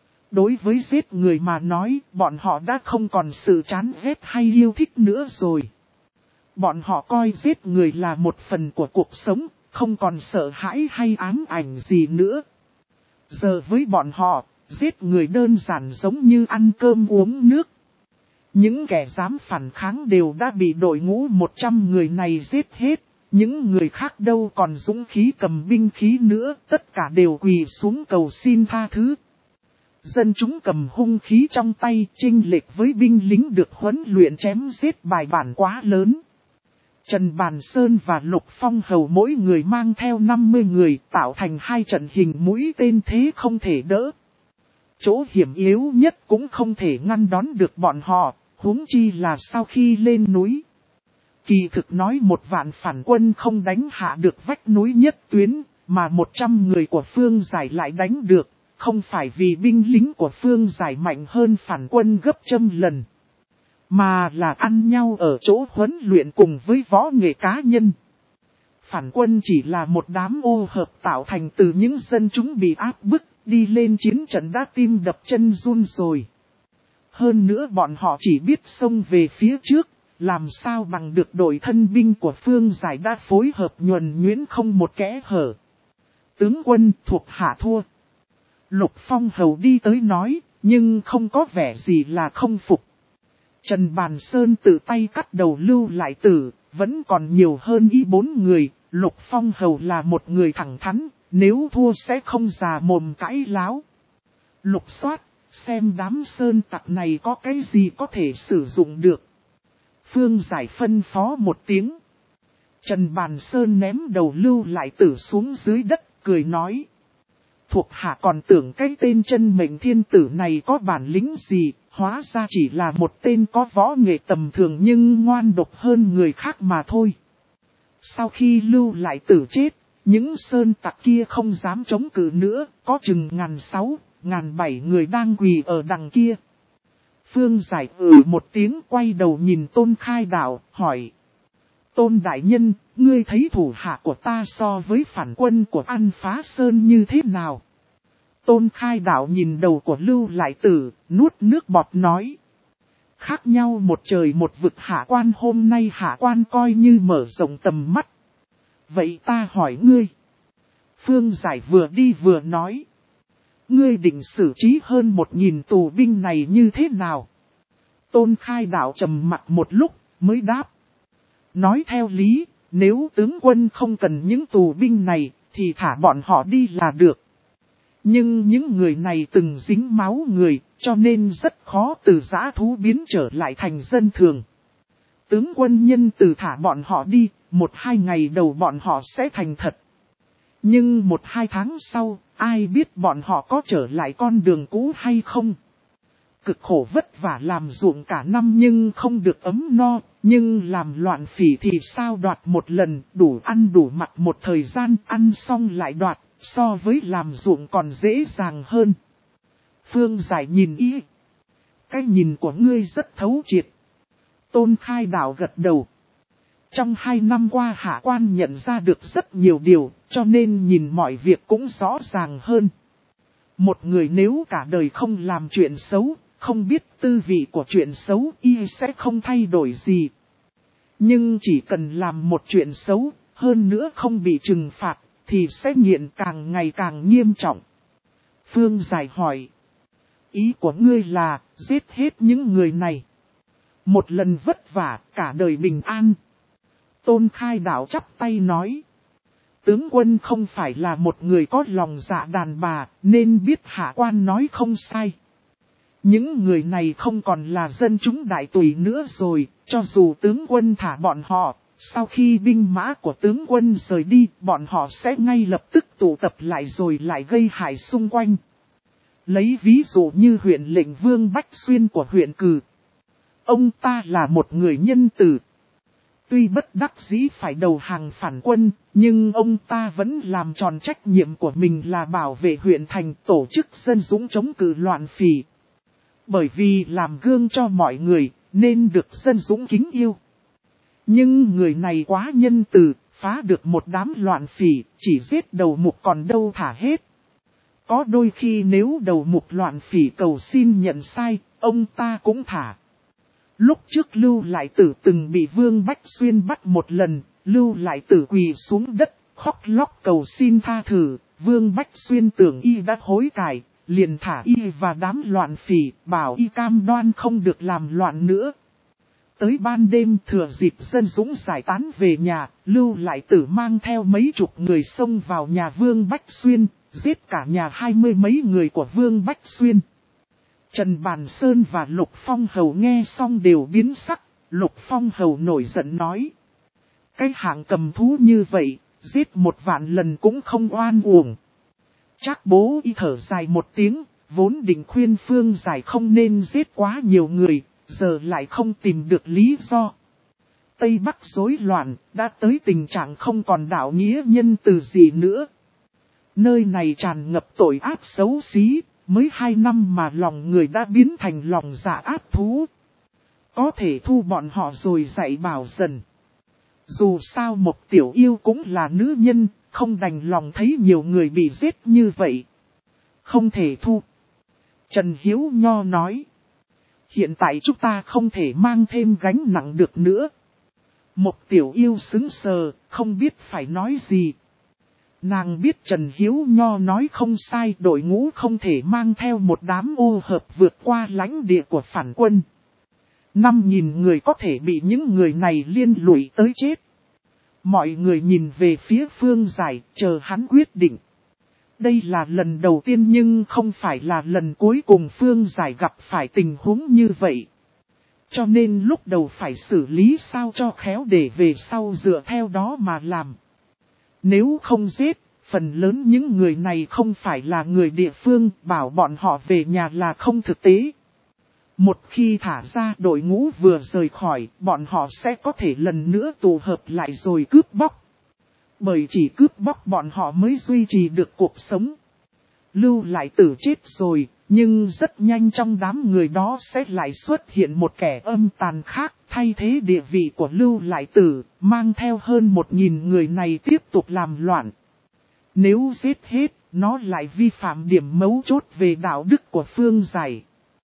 Đối với giết người mà nói, bọn họ đã không còn sự chán ghét hay yêu thích nữa rồi. Bọn họ coi giết người là một phần của cuộc sống, không còn sợ hãi hay ám ảnh gì nữa. Giờ với bọn họ, giết người đơn giản giống như ăn cơm uống nước. Những kẻ dám phản kháng đều đã bị đội ngũ 100 người này giết hết. Những người khác đâu còn dũng khí cầm binh khí nữa, tất cả đều quỳ xuống cầu xin tha thứ. Dân chúng cầm hung khí trong tay, chênh lệch với binh lính được huấn luyện chém giết bài bản quá lớn. Trần Bàn Sơn và Lục Phong Hầu mỗi người mang theo 50 người tạo thành hai trận hình mũi tên thế không thể đỡ. Chỗ hiểm yếu nhất cũng không thể ngăn đón được bọn họ, huống chi là sau khi lên núi. Kỳ thực nói 1.000 phản quân không đánh hạ được vách núi nhất tuyến, mà 100 người của Phương Giải lại đánh được, không phải vì binh lính của Phương Giải mạnh hơn phản quân gấp trăm lần. Mà là ăn nhau ở chỗ huấn luyện cùng với võ nghệ cá nhân. Phản quân chỉ là một đám ô hợp tạo thành từ những dân chúng bị áp bức, đi lên chiến trận đã tim đập chân run rồi. Hơn nữa bọn họ chỉ biết xông về phía trước, làm sao bằng được đội thân binh của Phương Giải đã phối hợp nhuần nhuyễn không một kẽ hở. Tướng quân thuộc hạ thua. Lục Phong Hầu đi tới nói, nhưng không có vẻ gì là không phục. Trần Bàn Sơn tự tay cắt đầu Lưu Lại Tử, vẫn còn nhiều hơn ý 4 người, Lục Phong Hầu là một người thẳng thắn, nếu thua sẽ không già mồm cãi láo. Lục soát, xem đám sơn tặc này có cái gì có thể sử dụng được. Phương Giải phân phó một tiếng. Trần Bàn Sơn ném đầu Lưu Lại Tử xuống dưới đất, cười nói. Thuộc hạ còn tưởng cái tên chân mệnh thiên tử này có bản lĩnh gì, hóa ra chỉ là một tên có võ nghệ tầm thường nhưng ngoan độc hơn người khác mà thôi. Sau khi Lưu Lại Tử chết, những sơn tặc kia không dám chống cự nữa, có chừng 1.600, 1.700 người đang quỳ ở đằng kia. Phương Giải một tiếng quay đầu nhìn Tôn Khai Đạo, hỏi. Tôn Đại Nhân, ngươi thấy thủ hạ của ta so với phản quân của An Phá Sơn như thế nào? Tôn Khai Đạo nhìn đầu của Lưu Lại Tử, nuốt nước bọt nói. Khác nhau một trời một vực, hạ quan hôm nay hạ quan coi như mở rộng tầm mắt. Vậy ta hỏi ngươi. Phương Giải vừa đi vừa nói. Ngươi định xử trí hơn 1.000 tù binh này như thế nào? Tôn Khai Đạo trầm mặt một lúc, mới đáp. Nói theo lý, nếu tướng quân không cần những tù binh này, thì thả bọn họ đi là được. Nhưng những người này từng dính máu người, cho nên rất khó từ dã thú biến trở lại thành dân thường. Tướng quân nhân từ thả bọn họ đi, 1-2 ngày đầu bọn họ sẽ thành thật. Nhưng 1-2 tháng sau, ai biết bọn họ có trở lại con đường cũ hay không? Cực khổ vất vả làm ruộng cả năm nhưng không được ấm no, nhưng làm loạn phỉ thì sao đoạt một lần, đủ ăn đủ mặc một thời gian, ăn xong lại đoạt, so với làm ruộng còn dễ dàng hơn. Phương Giải nhìn ý. Cái nhìn của ngươi rất thấu triệt. Tôn Khai Đạo gật đầu. Trong 2 năm qua hạ quan nhận ra được rất nhiều điều, cho nên nhìn mọi việc cũng rõ ràng hơn. Một người nếu cả đời không làm chuyện xấu, không biết tư vị của chuyện xấu y sẽ không thay đổi gì. Nhưng chỉ cần làm một chuyện xấu, hơn nữa không bị trừng phạt, thì sẽ nghiện càng ngày càng nghiêm trọng. Phương Giải hỏi. Ý của ngươi là giết hết những người này. Một lần vất vả, cả đời bình an. Tôn Khai Đạo chắp tay nói. Tướng quân không phải là một người có lòng dạ đàn bà, nên biết hạ quan nói không sai. Những người này không còn là dân chúng đại tùy nữa rồi, cho dù tướng quân thả bọn họ, sau khi binh mã của tướng quân rời đi, bọn họ sẽ ngay lập tức tụ tập lại rồi lại gây hại xung quanh. Lấy ví dụ như huyện lệnh Vương Bách Xuyên của huyện Cừ. Ông ta là một người nhân từ. Tuy bất đắc dĩ phải đầu hàng phản quân, nhưng ông ta vẫn làm tròn trách nhiệm của mình là bảo vệ huyện thành, tổ chức dân dũng chống cự loạn phỉ. Bởi vì làm gương cho mọi người, nên được dân dũng kính yêu. Nhưng người này quá nhân từ, phá được một đám loạn phỉ, chỉ giết đầu mục còn đâu thả hết. Có đôi khi nếu đầu mục loạn phỉ cầu xin nhận sai, ông ta cũng thả. Lúc trước Lưu Lại Tử từng bị Vương Bách Xuyên bắt một lần, Lưu Lại Tử quỳ xuống đất, khóc lóc cầu xin tha thứ, Vương Bách Xuyên tưởng y đã hối cải, liền thả y và đám loạn phỉ, bảo y cam đoan không được làm loạn nữa. Tới ban đêm thừa dịp dân dũng giải tán về nhà, Lưu Lại Tử mang theo mấy chục người xông vào nhà Vương Bách Xuyên, giết cả nhà 20 mấy người của Vương Bách Xuyên. Trần Bàn Sơn và Lục Phong Hầu nghe xong đều biến sắc, Lục Phong Hầu nổi giận nói. Cái hạng cầm thú như vậy, giết 1.000 lần cũng không oan uổng. Trác Bố y thở dài một tiếng, vốn định khuyên Phương Giải không nên giết quá nhiều người, giờ lại không tìm được lý do. Tây Bắc rối loạn, đã tới tình trạng không còn đạo nghĩa nhân từ gì nữa. Nơi này tràn ngập tội ác xấu xí, mới 2 năm mà lòng người đã biến thành lòng dạ ác thú. Có thể thu bọn họ rồi dạy bảo dần. Dù sao một tiểu yêu cũng là nữ nhân, không đành lòng thấy nhiều người bị giết như vậy. Không thể thu. Trần Hiếu Nho nói. Hiện tại chúng ta không thể mang thêm gánh nặng được nữa. Một tiểu yêu sững sờ, không biết phải nói gì. Nàng biết Trần Hiếu Nho nói không sai, đội ngũ không thể mang theo một đám ô hợp vượt qua lãnh địa của phản quân. 5.000 người có thể bị những người này liên lụy tới chết. Mọi người nhìn về phía Phương Giải, chờ hắn quyết định. Đây là lần đầu tiên nhưng không phải là lần cuối cùng Phương Giải gặp phải tình huống như vậy. Cho nên lúc đầu phải xử lý sao cho khéo để về sau dựa theo đó mà làm. Nếu không giết, phần lớn những người này không phải là người địa phương, bảo bọn họ về nhà là không thực tế. Một khi thả ra đội ngũ vừa rời khỏi, bọn họ sẽ có thể lần nữa tụ hợp lại rồi cướp bóc. Bởi chỉ cướp bóc bọn họ mới duy trì được cuộc sống. Lưu Lại Tử chết rồi, nhưng rất nhanh trong đám người đó sẽ lại xuất hiện một kẻ âm tàn khác, thay thế địa vị của Lưu Lại Tử, mang theo hơn 1.000 người này tiếp tục làm loạn. Nếu giết hết, nó lại vi phạm điểm mấu chốt về đạo đức của Phương Giải.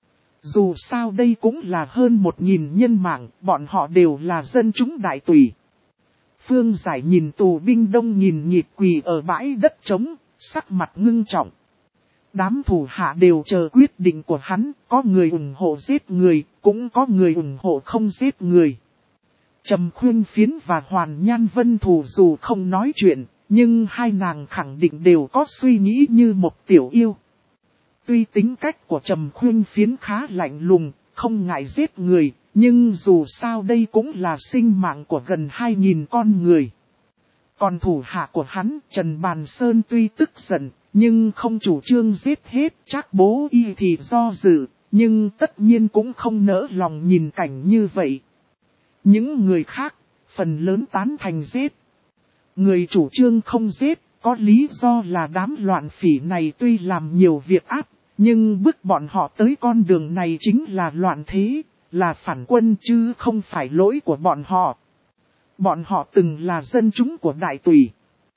Dù sao đây cũng là hơn 1.000 nhân mạng, bọn họ đều là dân chúng đại tùy. Phương Giải nhìn tù binh đông nghìn nghịt quỳ ở bãi đất trống, sắc mặt ngưng trọng. Đám thủ hạ đều chờ quyết định của hắn, có người ủng hộ giết người, cũng có người ủng hộ không giết người. Trầm Khuyên Phiến và Hoàn Nhan Vân Thù dù không nói chuyện, nhưng hai nàng khẳng định đều có suy nghĩ như một tiểu yêu. Tuy tính cách của Trầm Khuyên Phiến khá lạnh lùng, không ngại giết người, nhưng dù sao đây cũng là sinh mạng của gần 2.000 con người. Còn thủ hạ của hắn, Trần Bàn Sơn tuy tức giận, nhưng không chủ trương giết hết, Trác Bố Y thì do dự, nhưng tất nhiên cũng không nỡ lòng nhìn cảnh như vậy. Những người khác, phần lớn tán thành giết. Người chủ trương không giết, có lý do là đám loạn phỉ này tuy làm nhiều việc ác, nhưng bước bọn họ tới con đường này chính là loạn thế, là phản quân chứ không phải lỗi của bọn họ. Bọn họ từng là dân chúng của đại tùy.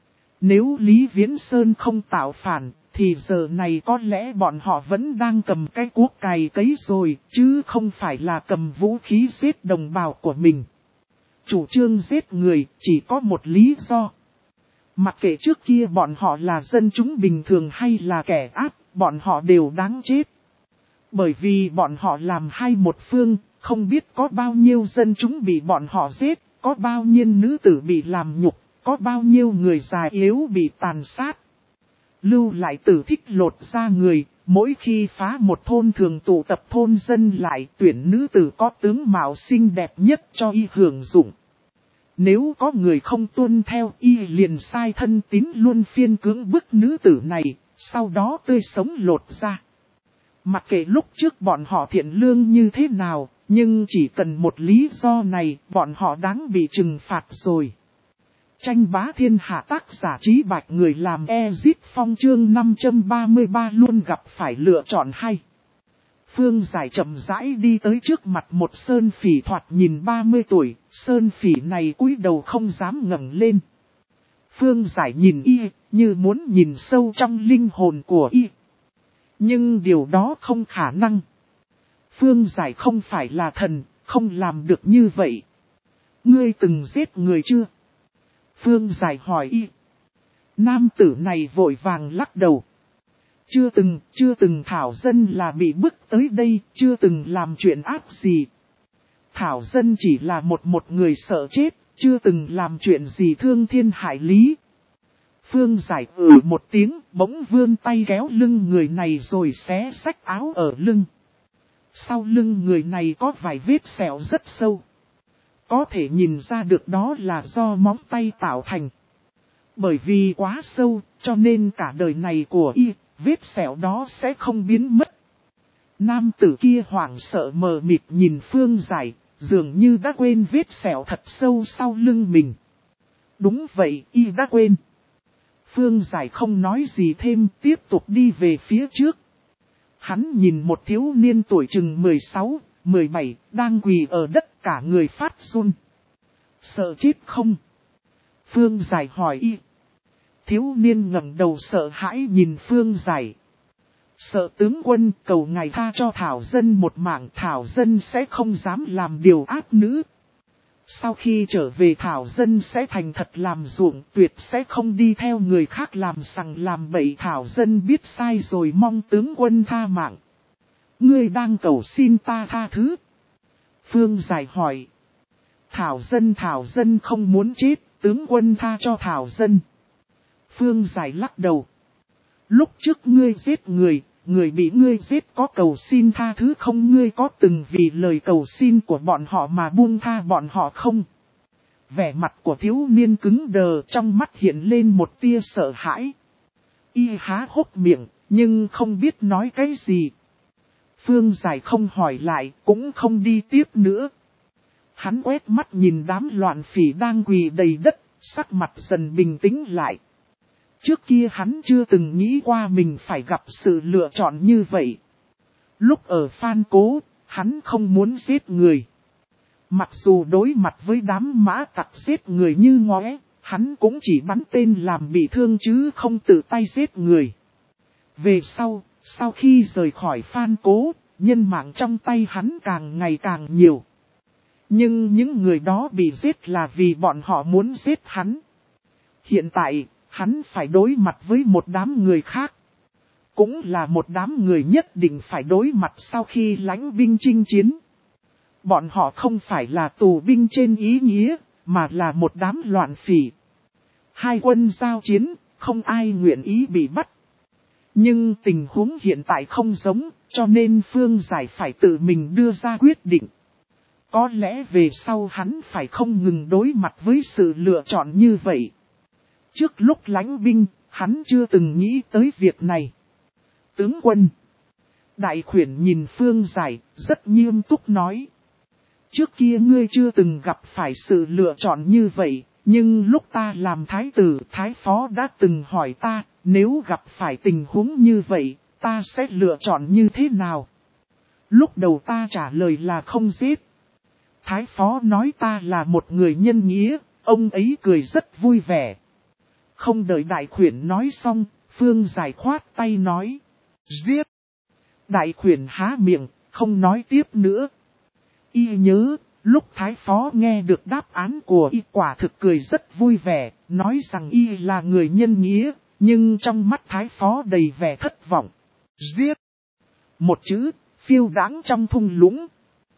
Nếu Lý Viễn Sơn không tạo phản, thì giờ này có lẽ bọn họ vẫn đang cầm cái cuốc cày cấy rồi, chứ không phải là cầm vũ khí giết đồng bào của mình. Chủ trương giết người chỉ có một lý do. Mặc kệ trước kia bọn họ là dân chúng bình thường hay là kẻ ác, bọn họ đều đáng chết. Bởi vì bọn họ làm hai một phương, không biết có bao nhiêu dân chúng bị bọn họ giết, có bao nhiêu nữ tử bị làm nhục, có bao nhiêu người già yếu bị tàn sát. Lưu Lại Tử thích lột ra người, mỗi khi phá một thôn thường tụ tập thôn dân lại tuyển nữ tử có tướng mạo xinh đẹp nhất cho y hưởng dụng. Nếu có người không tuân theo y liền sai thân tín luôn phiên cưỡng bức nữ tử này, sau đó tươi sống lột ra. Mặc kệ lúc trước bọn họ thiện lương như thế nào, nhưng chỉ cần một lý do này, bọn họ đáng bị trừng phạt rồi. Tranh bá thiên hạ tác giả Trí Bạch người làm Ezit Phong chương 533 luôn gặp phải lựa chọn hay. Phương Giải chậm rãi đi tới trước mặt một sơn phỉ thoạt nhìn 30 tuổi, sơn phỉ này cúi đầu không dám ngẩng lên. Phương Giải nhìn y, như muốn nhìn sâu trong linh hồn của y. Nhưng điều đó không khả năng. Phương Giải không phải là thần, không làm được như vậy. Ngươi từng giết người chưa? Phương Giải hỏi y. Nam tử này vội vàng lắc đầu. Chưa từng Thảo Dân là bị bức tới đây, chưa từng làm chuyện ác gì. Thảo Dân chỉ là một người sợ chết, chưa từng làm chuyện gì thương thiên hại lý. Phương Giải một tiếng, bỗng vươn tay kéo lưng người này rồi xé xách áo ở lưng. Sau lưng người này có vài vết sẹo rất sâu. Có thể nhìn ra được đó là do móng tay tạo thành. Bởi vì quá sâu, cho nên cả đời này của y, vết sẹo đó sẽ không biến mất. Nam tử kia hoảng sợ mờ mịt nhìn Phương Giải, dường như đã quên vết sẹo thật sâu sau lưng mình. Đúng vậy, y đã quên. Phương Giải không nói gì thêm, tiếp tục đi về phía trước. Hắn nhìn một thiếu niên tuổi chừng 16, 17, đang quỳ ở đất cả người phát run. Sợ chết không? Phương Giải hỏi y. Thiếu niên ngẩng đầu sợ hãi nhìn Phương Giải. Sợ tướng quân, cầu ngài tha cho Thảo Dân một mạng, Thảo Dân sẽ không dám làm điều ác nữa. Sau khi trở về Thảo Dân sẽ thành thật làm ruộng, tuyệt sẽ không đi theo người khác làm sằng làm bậy. Thảo Dân biết sai rồi, mong tướng quân tha mạng. Ngươi đang cầu xin ta tha thứ. Phương Giải hỏi. Thảo Dân không muốn chết, tướng quân tha cho Thảo Dân. Phương Giải lắc đầu. Lúc trước ngươi giết người, người bị ngươi giết có cầu xin tha thứ không? Ngươi có từng vì lời cầu xin của bọn họ mà buông tha bọn họ không? Vẻ mặt của thiếu niên cứng đờ, trong mắt hiện lên một tia sợ hãi. Y há hốc miệng, nhưng không biết nói cái gì. Phương Giải không hỏi lại, cũng không đi tiếp nữa. Hắn quét mắt nhìn đám loạn phỉ đang quỳ đầy đất, sắc mặt dần bình tĩnh lại. Trước kia hắn chưa từng nghĩ qua mình phải gặp sự lựa chọn như vậy. Lúc ở Phan Cố, hắn không muốn giết người. Mặc dù đối mặt với đám mã tặc giết người như ngóe, hắn cũng chỉ bắn tên làm bị thương chứ không tự tay giết người. Về sau khi rời khỏi Phan Cố, nhân mạng trong tay hắn càng ngày càng nhiều. Nhưng những người đó bị giết là vì bọn họ muốn giết hắn. Hiện tại, hắn phải đối mặt với một đám người khác. Cũng là một đám người nhất định phải đối mặt sau khi lãnh binh chinh chiến. Bọn họ không phải là tù binh trên ý nghĩa, mà là một đám loạn phỉ. Hai quân giao chiến, không ai nguyện ý bị bắt. Nhưng tình huống hiện tại không giống, cho nên Phương Giải phải tự mình đưa ra quyết định. Có lẽ về sau hắn phải không ngừng đối mặt với sự lựa chọn như vậy. Trước lúc lãnh binh, hắn chưa từng nghĩ tới việc này. Tướng quân. Đại khuyển nhìn Phương Giải, rất nghiêm túc nói. Trước kia ngươi chưa từng gặp phải sự lựa chọn như vậy, nhưng lúc ta làm thái tử, thái phó đã từng hỏi ta, nếu gặp phải tình huống như vậy, ta sẽ lựa chọn như thế nào? Lúc đầu ta trả lời là không giết. Thái phó nói ta là một người nhân nghĩa, ông ấy cười rất vui vẻ. Không đợi đại khuyển nói xong, Phương Giải khoát tay nói. Giết! Đại khuyển há miệng, không nói tiếp nữa. Y nhớ, lúc thái phó nghe được đáp án của y quả thực cười rất vui vẻ, nói rằng y là người nhân nghĩa, nhưng trong mắt thái phó đầy vẻ thất vọng. Giết! Một chữ, phiêu đãng trong thung lũng.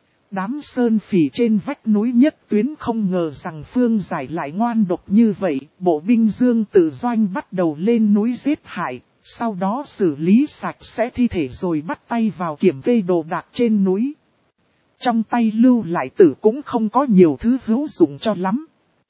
Đám sơn phỉ trên vách núi nhất tuyến không ngờ rằng Phương Giải lại ngoan độc như vậy, bộ binh Dương Tử Doanh bắt đầu lên núi giết hại, sau đó xử lý sạch sẽ thi thể rồi bắt tay vào kiểm kê đồ đạc trên núi. Trong tay lưu lại tử cũng không có nhiều thứ hữu dụng cho lắm.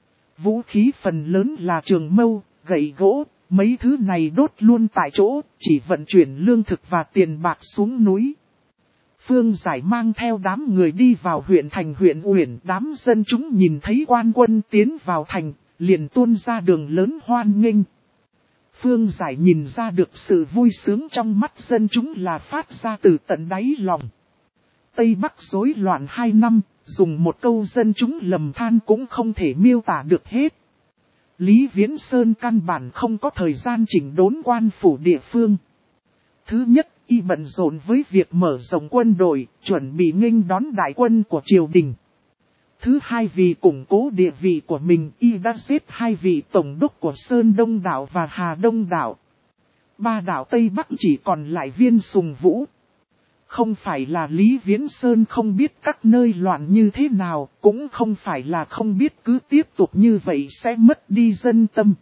Vũ khí phần lớn là trường mâu, gậy gỗ, mấy thứ này đốt luôn tại chỗ, chỉ vận chuyển lương thực và tiền bạc xuống núi. Phương Giải mang theo đám người đi vào huyện thành huyện Uyển, đám dân chúng nhìn thấy quan quân tiến vào thành, liền tuôn ra đường lớn hoan nghênh. Phương Giải nhìn ra được sự vui sướng trong mắt dân chúng là phát ra từ tận đáy lòng. Tây Bắc rối loạn 2 năm, dùng một câu dân chúng lầm than cũng không thể miêu tả được hết. Lý Viễn Sơn căn bản không có thời gian chỉnh đốn quan phủ địa phương. Thứ nhất, y bận rộn với việc mở rộng quân đội, chuẩn bị nghênh đón đại quân của triều đình. Thứ hai, vì củng cố địa vị của mình, y đã giết 2 vị tổng đốc của Sơn Đông Đảo và Hà Đông Đảo. 3 đảo Tây Bắc chỉ còn lại Viên Sùng Vũ. Không phải là Lý Viễn Sơn không biết các nơi loạn như thế nào, cũng không phải là không biết cứ tiếp tục như vậy sẽ mất đi dân tâm.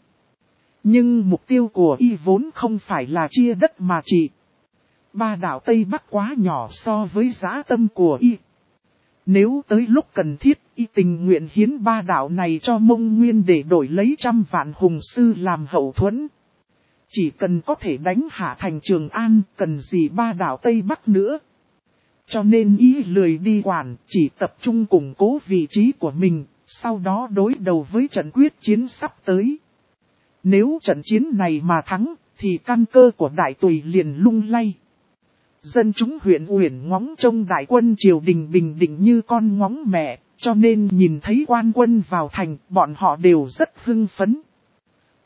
Nhưng mục tiêu của y vốn không phải là chia đất mà trị. 3 đảo Tây Bắc quá nhỏ so với dã tâm của y. Nếu tới lúc cần thiết, y tình nguyện hiến 3 đảo này cho Mông Nguyên để đổi lấy 100 vạn hùng sư làm hậu thuẫn. Chỉ cần có thể đánh hạ thành Trường An, cần gì 3 đảo Tây Bắc nữa. Cho nên y lười đi quản, chỉ tập trung củng cố vị trí của mình, sau đó đối đầu với trận quyết chiến sắp tới. Nếu trận chiến này mà thắng, thì căn cơ của đại tùy liền lung lay. Dân chúng huyện Uyển ngóng trông đại quân triều đình bình định như con ngóng mẹ, cho nên nhìn thấy quan quân vào thành, bọn họ đều rất hưng phấn.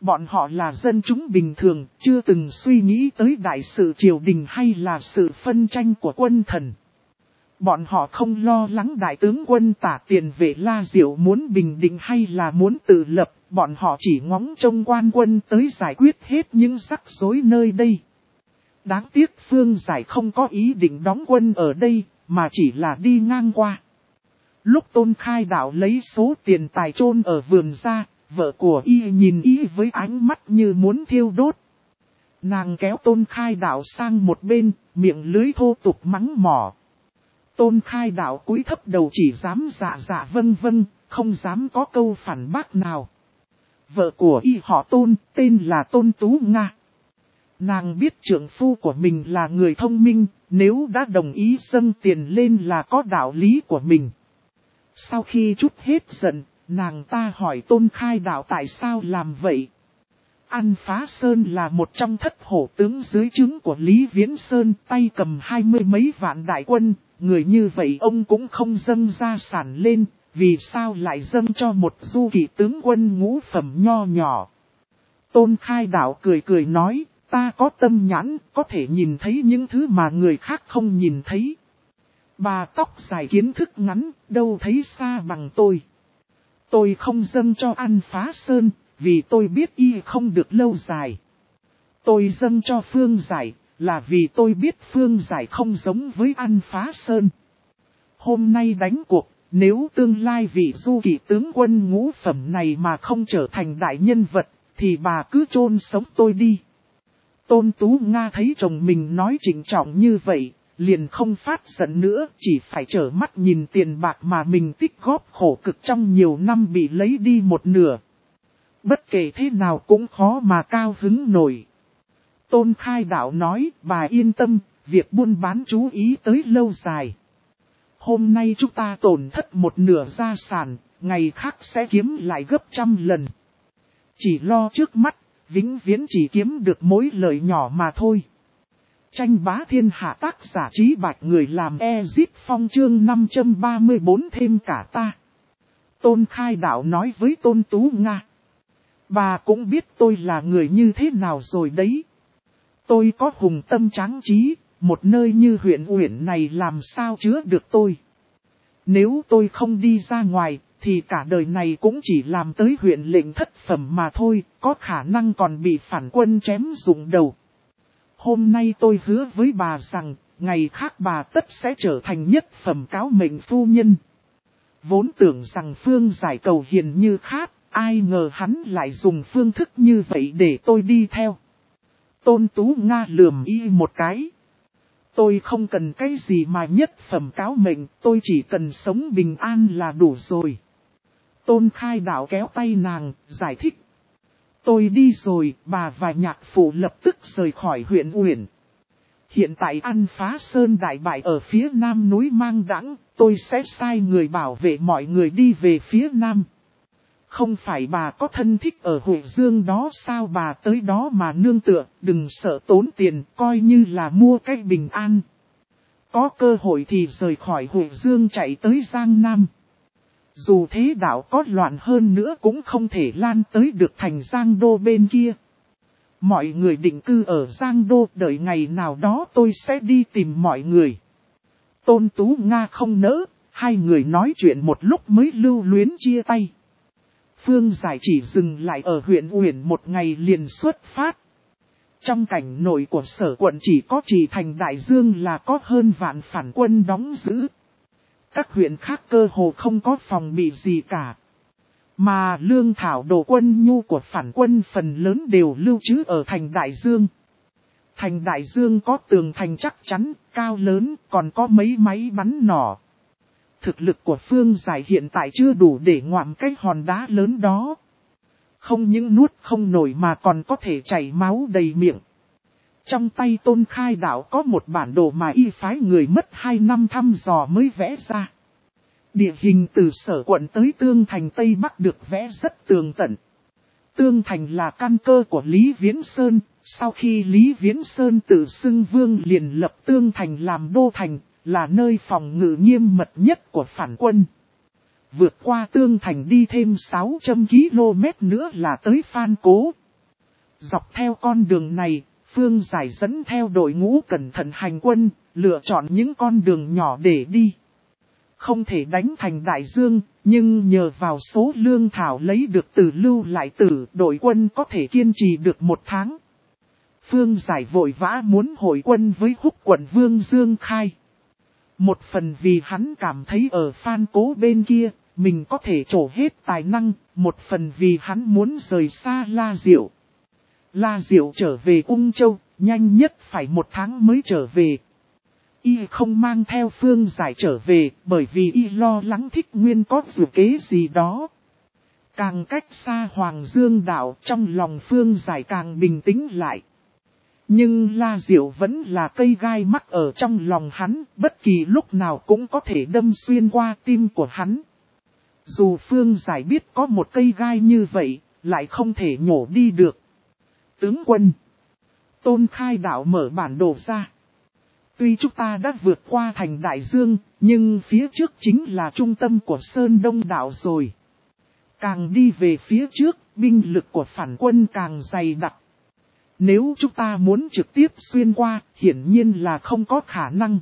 Bọn họ là dân chúng bình thường, chưa từng suy nghĩ tới đại sự triều đình hay là sự phân tranh của quân thần. Bọn họ không lo lắng đại tướng quân Tả Tiền Vệ La Diệu muốn bình định hay là muốn tự lập, bọn họ chỉ ngóng trông quan quân tới giải quyết hết những rắc rối nơi đây. Đáng tiếc Phương Giải không có ý định đóng quân ở đây, mà chỉ là đi ngang qua. Lúc Tôn Khai Đạo lấy số tiền tài chôn ở vườn ra, vợ của y nhìn y với ánh mắt như muốn thiêu đốt. Nàng kéo Tôn Khai Đạo sang một bên, miệng lưới thô tục mắng mỏ. Tôn Khai Đạo cúi thấp đầu chỉ dám dạ dạ vâng vâng, không dám có câu phản bác nào. Vợ của y họ Tôn, tên là Tôn Tú Nga. Nàng biết trượng phu của mình là người thông minh, nếu đã đồng ý dâng tiền lên là có đạo lý của mình. Sau khi trút hết giận, nàng ta hỏi Tôn Khai Đạo tại sao làm vậy. An Phá Sơn là một trong thất hổ tướng dưới trướng của Lý Viễn Sơn, tay cầm 20 mấy vạn đại quân, người như vậy ông cũng không dâng gia sản lên, vì sao lại dâng cho một du kỵ tướng quân ngũ phẩm nho nhỏ. Tôn Khai Đạo cười cười nói, ta có tâm nhãn, có thể nhìn thấy những thứ mà người khác không nhìn thấy. Bà tóc dài kiến thức ngắn, đâu thấy xa bằng tôi. Tôi không dâng cho An Phá Sơn, vì tôi biết y không được lâu dài. Tôi dâng cho Phương Giải, là vì tôi biết Phương Giải không giống với An Phá Sơn. Hôm nay đánh cuộc, nếu tương lai vị du kỵ tướng quân ngũ phẩm này mà không trở thành đại nhân vật, thì bà cứ chôn sống tôi đi. Tôn Tú Nga thấy chồng mình nói trịnh trọng như vậy, liền không phát giận nữa, chỉ phải trở mắt nhìn tiền bạc mà mình tích góp khổ cực trong nhiều năm bị lấy đi một nửa. Bất kể thế nào cũng khó mà cao hứng nổi. Tôn Khai Đạo nói, bà yên tâm, việc buôn bán chú ý tới lâu dài. Hôm nay chúng ta tổn thất một nửa gia sản, ngày khác sẽ kiếm lại gấp 100 lần. Chỉ lo trước mắt, vĩnh viễn chỉ kiếm được mối lợi nhỏ mà thôi. Tranh bá thiên hạ tác giả Trí Bạch, người làm Ezip Phong chương 534 thêm cả ta. Tôn Khai Đạo nói với Tôn Tú Nga. Bà cũng biết tôi là người như thế nào rồi đấy. Tôi có hùng tâm tráng trí, một nơi như huyện Uyển này làm sao chứa được tôi. Nếu tôi không đi ra ngoài, thì cả đời này cũng chỉ làm tới huyện lệnh thất phẩm mà thôi, có khả năng còn bị phản quân chém rụng đầu. Hôm nay tôi hứa với bà rằng, ngày khác bà tất sẽ trở thành nhất phẩm cáo mệnh phu nhân. Vốn tưởng rằng Phương Giải cầu hiền như khát, ai ngờ hắn lại dùng phương thức như vậy để tôi đi theo. Tôn Tú Nga lườm y một cái. Tôi không cần cái gì mà nhất phẩm cáo mệnh, tôi chỉ cần sống bình an là đủ rồi. Tôn Khai Đạo kéo tay nàng, giải thích. Tôi đi rồi, bà và nhạc phụ lập tức rời khỏi huyện Uyển. Hiện tại An Phá Sơn đại bại ở phía nam núi Mang Đãng, tôi sẽ sai người bảo vệ mọi người đi về phía nam. Không phải bà có thân thích ở Huệ Dương đó sao, bà tới đó mà nương tựa, đừng sợ tốn tiền, coi như là mua cách bình an. Có cơ hội thì rời khỏi Huệ Dương chạy tới Giang Nam. Dù thế đạo có loạn hơn nữa cũng không thể lan tới được thành Giang Đô bên kia. Mọi người định cư ở Giang Đô, đợi ngày nào đó tôi sẽ đi tìm mọi người. Tôn Tú Nga không nỡ, hai người nói chuyện một lúc mới lưu luyến chia tay. Phương Giải chỉ dừng lại ở huyện Uyển một ngày liền xuất phát. Trong cảnh nội của Sở quận chỉ có Trì Thành Đại Dương là có hơn vạn phản quân đóng giữ. Các huyện khác cơ hồ không có phòng bị gì cả. Mà lương thảo đồ quân nhu của phản quân phần lớn đều lưu trữ ở thành Đại Dương. Thành Đại Dương có tường thành chắc chắn, cao lớn, còn có mấy máy bắn nỏ. Thực lực của Phương Giải hiện tại chưa đủ để ngoạm cái hòn đá lớn đó. Không những nuốt không nổi mà còn có thể chảy máu đầy miệng. Trong tay Tôn Khai Đạo có một bản đồ mà y phái người mất 2 năm thăm dò mới vẽ ra. Địa hình từ Sở quận tới Tương Thành Tây Bắc được vẽ rất tường tận. Tương Thành là căn cơ của Lý Viễn Sơn, sau khi Lý Viễn Sơn tự xưng vương liền lập Tương Thành làm đô thành, là nơi phòng ngự nghiêm mật nhất của phản quân. Vượt qua Tương Thành đi thêm 600 km nữa là tới Phan Cố. Dọc theo con đường này, Phương Giải dẫn theo đội ngũ cẩn thận hành quân, lựa chọn những con đường nhỏ để đi. Không thể đánh thành đại dương, nhưng nhờ vào số lương thảo lấy được từ Lưu Lại Tử, đội quân có thể kiên trì được 1 tháng. Phương Giải vội vã muốn hội quân với Húc quận Vương Dương Khai. Một phần vì hắn cảm thấy ở Phan Cố bên kia, mình có thể trổ hết tài năng, một phần vì hắn muốn rời xa La Diệu. La Diệu trở về Ung Châu, nhanh nhất phải 1 tháng mới trở về. Y không mang theo Phương Giải trở về, bởi vì Y lo lắng Thích Nguyên có dự kế gì đó. Càng cách xa Hoàng Dương đảo, trong lòng Phương Giải càng bình tĩnh lại. Nhưng La Diệu vẫn là cây gai mắc ở trong lòng hắn, bất kỳ lúc nào cũng có thể đâm xuyên qua tim của hắn. Dù Phương Giải biết có một cây gai như vậy, lại không thể nhổ đi được. Tướng quân Tôn Khai Đạo mở bản đồ ra. Tuy chúng ta đã vượt qua thành Đại Dương, nhưng phía trước chính là trung tâm của Sơn Đông đảo rồi. Càng đi về phía trước, binh lực của phản quân càng dày đặc. Nếu chúng ta muốn trực tiếp xuyên qua, hiển nhiên là không có khả năng.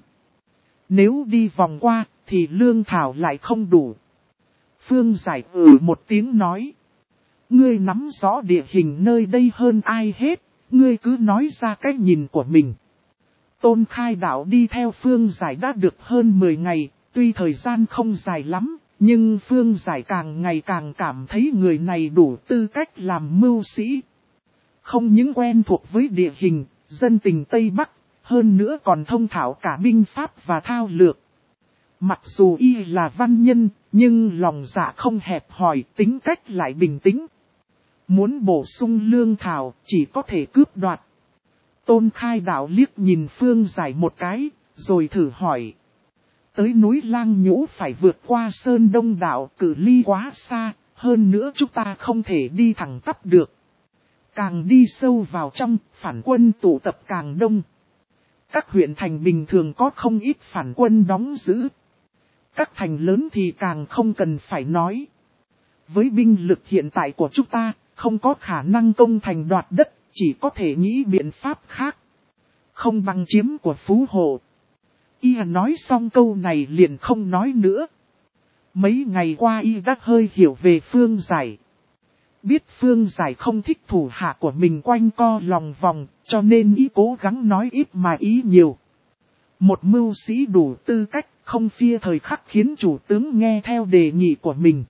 Nếu đi vòng qua, thì lương thảo lại không đủ. Phương Giải một tiếng nói. Ngươi nắm rõ địa hình nơi đây hơn ai hết, ngươi cứ nói ra cách nhìn của mình. Tôn Khai Đạo đi theo Phương Giải đã được hơn 10 ngày, tuy thời gian không dài lắm, nhưng Phương Giải càng ngày càng cảm thấy người này đủ tư cách làm mưu sĩ. Không những quen thuộc với địa hình, dân tình Tây Bắc, hơn nữa còn thông thạo cả binh pháp và thao lược. Mặc dù y là văn nhân, nhưng lòng dạ không hẹp hòi, tính cách lại bình tĩnh. Muốn bổ sung lương thảo, chỉ có thể cướp đoạt. Tôn Khai Đạo liếc nhìn Phương Giải một cái, rồi thử hỏi. Tới núi Lang Nhũ phải vượt qua Sơn Đông đảo, cự ly quá xa, hơn nữa chúng ta không thể đi thẳng tắp được. Càng đi sâu vào trong, phản quân tụ tập càng đông. Các huyện thành bình thường có không ít phản quân đóng giữ. Các thành lớn thì càng không cần phải nói. Với binh lực hiện tại của chúng ta, không có khả năng công thành đoạt đất, chỉ có thể nghĩ biện pháp khác. Không bằng chiếm của Phú Hộ. Y nói xong câu này liền không nói nữa. Mấy ngày qua Y đã hơi hiểu về Phương Giải. Biết Phương Giải không thích thủ hạ của mình quanh co lòng vòng, cho nên Y cố gắng nói ít mà ý nhiều. Một mưu sĩ đủ tư cách, không phia thời khắc khiến chủ tướng nghe theo đề nghị của mình.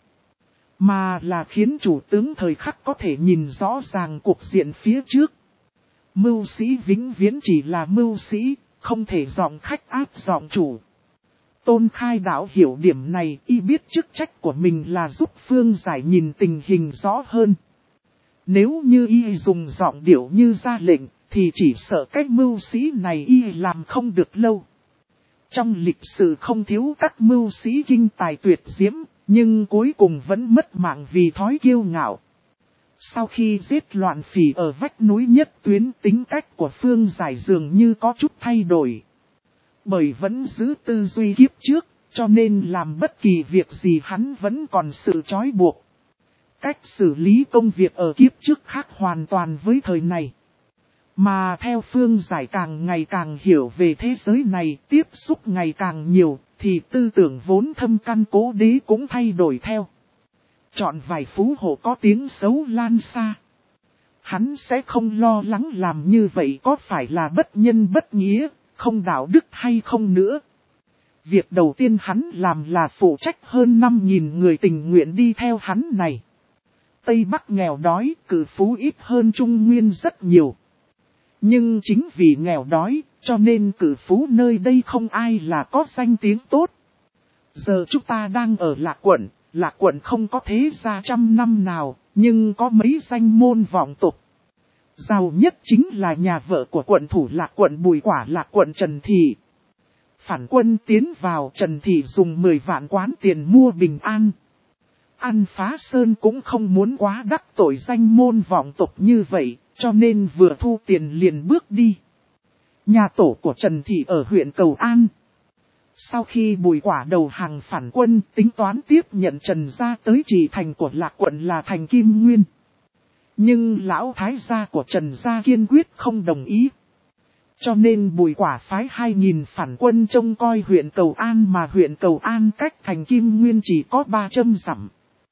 Mà là khiến chủ tướng thời khắc có thể nhìn rõ ràng cuộc diện phía trước. Mưu sĩ vĩnh viễn chỉ là mưu sĩ, không thể giọng khách áp giọng chủ. Tôn Khai Đạo hiểu điểm này, Y biết chức trách của mình là giúp Phương Giải nhìn tình hình rõ hơn. Nếu như Y dùng giọng điệu như ra lệnh, thì chỉ sợ cách mưu sĩ này Y làm không được lâu. Trong lịch sử không thiếu các mưu sĩ kinh tài tuyệt diễm, nhưng cuối cùng vẫn mất mạng vì thói kiêu ngạo. Sau khi giết loạn phỉ ở vách núi nhất tuyến, tính cách của Phương Giải dường như có chút thay đổi. Bởi vẫn giữ tư duy kiếp trước, cho nên làm bất kỳ việc gì hắn vẫn còn sự trói buộc. Cách xử lý công việc ở kiếp trước khác hoàn toàn với thời này. Mà theo Phương Giải càng ngày càng hiểu về thế giới này, tiếp xúc ngày càng nhiều, thì tư tưởng vốn thâm căn cố đế cũng thay đổi theo. Chọn vài Phú Hộ có tiếng xấu lan xa. Hắn sẽ không lo lắng làm như vậy có phải là bất nhân bất nghĩa, không đạo đức hay không nữa. Việc đầu tiên hắn làm là phụ trách hơn 5.000 người tình nguyện đi theo hắn này. Tây Bắc nghèo đói, cử phú ít hơn Trung Nguyên rất nhiều. Nhưng chính vì nghèo đói, cho nên cử phú nơi đây không ai là có danh tiếng tốt. Giờ chúng ta đang ở Lạc quận không có thế gia 100 năm nào, nhưng có mấy danh môn vọng tục. Giàu nhất chính là nhà vợ của quận thủ Lạc quận Bùi Quả Lạc quận Trần Thị. Phản quân tiến vào, Trần Thị dùng 10 vạn quán tiền mua bình an. Ăn phá sơn cũng không muốn quá đắc tội danh môn vọng tục như vậy, cho nên vừa thu tiền liền bước đi. Nhà tổ của Trần Thị ở huyện Cầu An. Sau khi Bùi Quả đầu hàng phản quân, tính toán tiếp nhận Trần gia tới trị thành của Lạc quận là thành Kim Nguyên. Nhưng lão thái gia của Trần gia kiên quyết không đồng ý. Cho nên Bùi Quả phái 2.000 phản quân trông coi huyện Cầu An, mà huyện Cầu An cách thành Kim Nguyên chỉ có 300 dặm.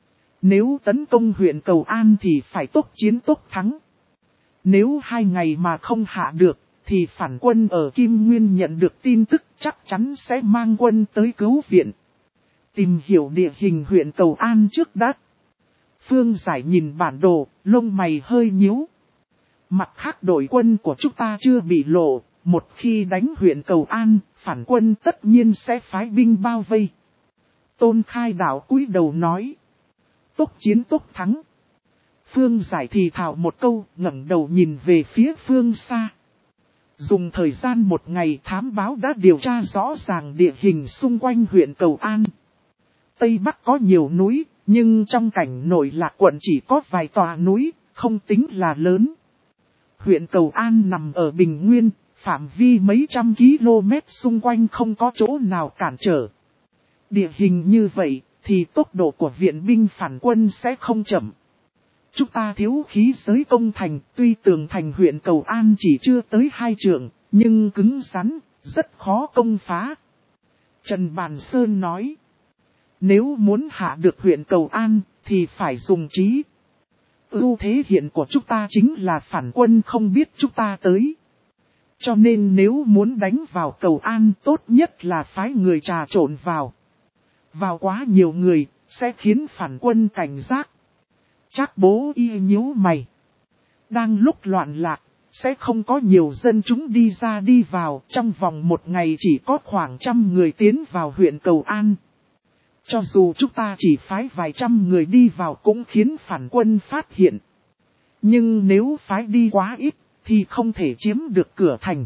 Nếu tấn công huyện Cầu An thì phải tốc chiến tốc thắng. Nếu 2 ngày mà không hạ được, thì phản quân ở Kim Nguyên nhận được tin tức chắc chắn sẽ mang quân tới cứu viện. Tìm hiểu địa hình huyện Cầu An trước đã. Phương Giải nhìn bản đồ, lông mày hơi nhíu. Mặt khác đội quân của chúng ta chưa bị lộ, một khi đánh huyện Cầu An, phản quân tất nhiên sẽ phái binh bao vây. Tôn Khai Đạo cúi đầu nói. Tốc chiến tốc thắng. Phương Giải thì thào một câu, ngẩng đầu nhìn về phía phương xa. Dùng thời gian 1 ngày thám báo đã điều tra rõ ràng địa hình xung quanh huyện Cầu An. Tây Bắc có nhiều núi, nhưng trong cảnh nội Lạc quận chỉ có vài tòa núi, không tính là lớn. Huyện Cầu An nằm ở Bình Nguyên, phạm vi mấy trăm km xung quanh không có chỗ nào cản trở. Địa hình như vậy, thì tốc độ của viện binh phản quân sẽ không chậm. Chúng ta thiếu khí giới công thành, tuy tường thành huyện Cầu An chỉ chưa tới 2 trượng, nhưng cứng rắn, rất khó công phá. Trần Bàn Sơn nói, nếu muốn hạ được huyện Cầu An, thì phải dùng trí. Ưu thế hiện của chúng ta chính là phản quân không biết chúng ta tới. Cho nên nếu muốn đánh vào Cầu An, tốt nhất là phái người trà trộn vào. Vào quá nhiều người, sẽ khiến phản quân cảnh giác. Trác Bố Y nhíu mày. Đang lúc loạn lạc, sẽ không có nhiều dân chúng đi ra đi vào, trong vòng 1 ngày chỉ có khoảng 100 người tiến vào huyện Cầu An. Cho dù chúng ta chỉ phái vài trăm người đi vào cũng khiến phản quân phát hiện. Nhưng nếu phái đi quá ít, thì không thể chiếm được cửa thành.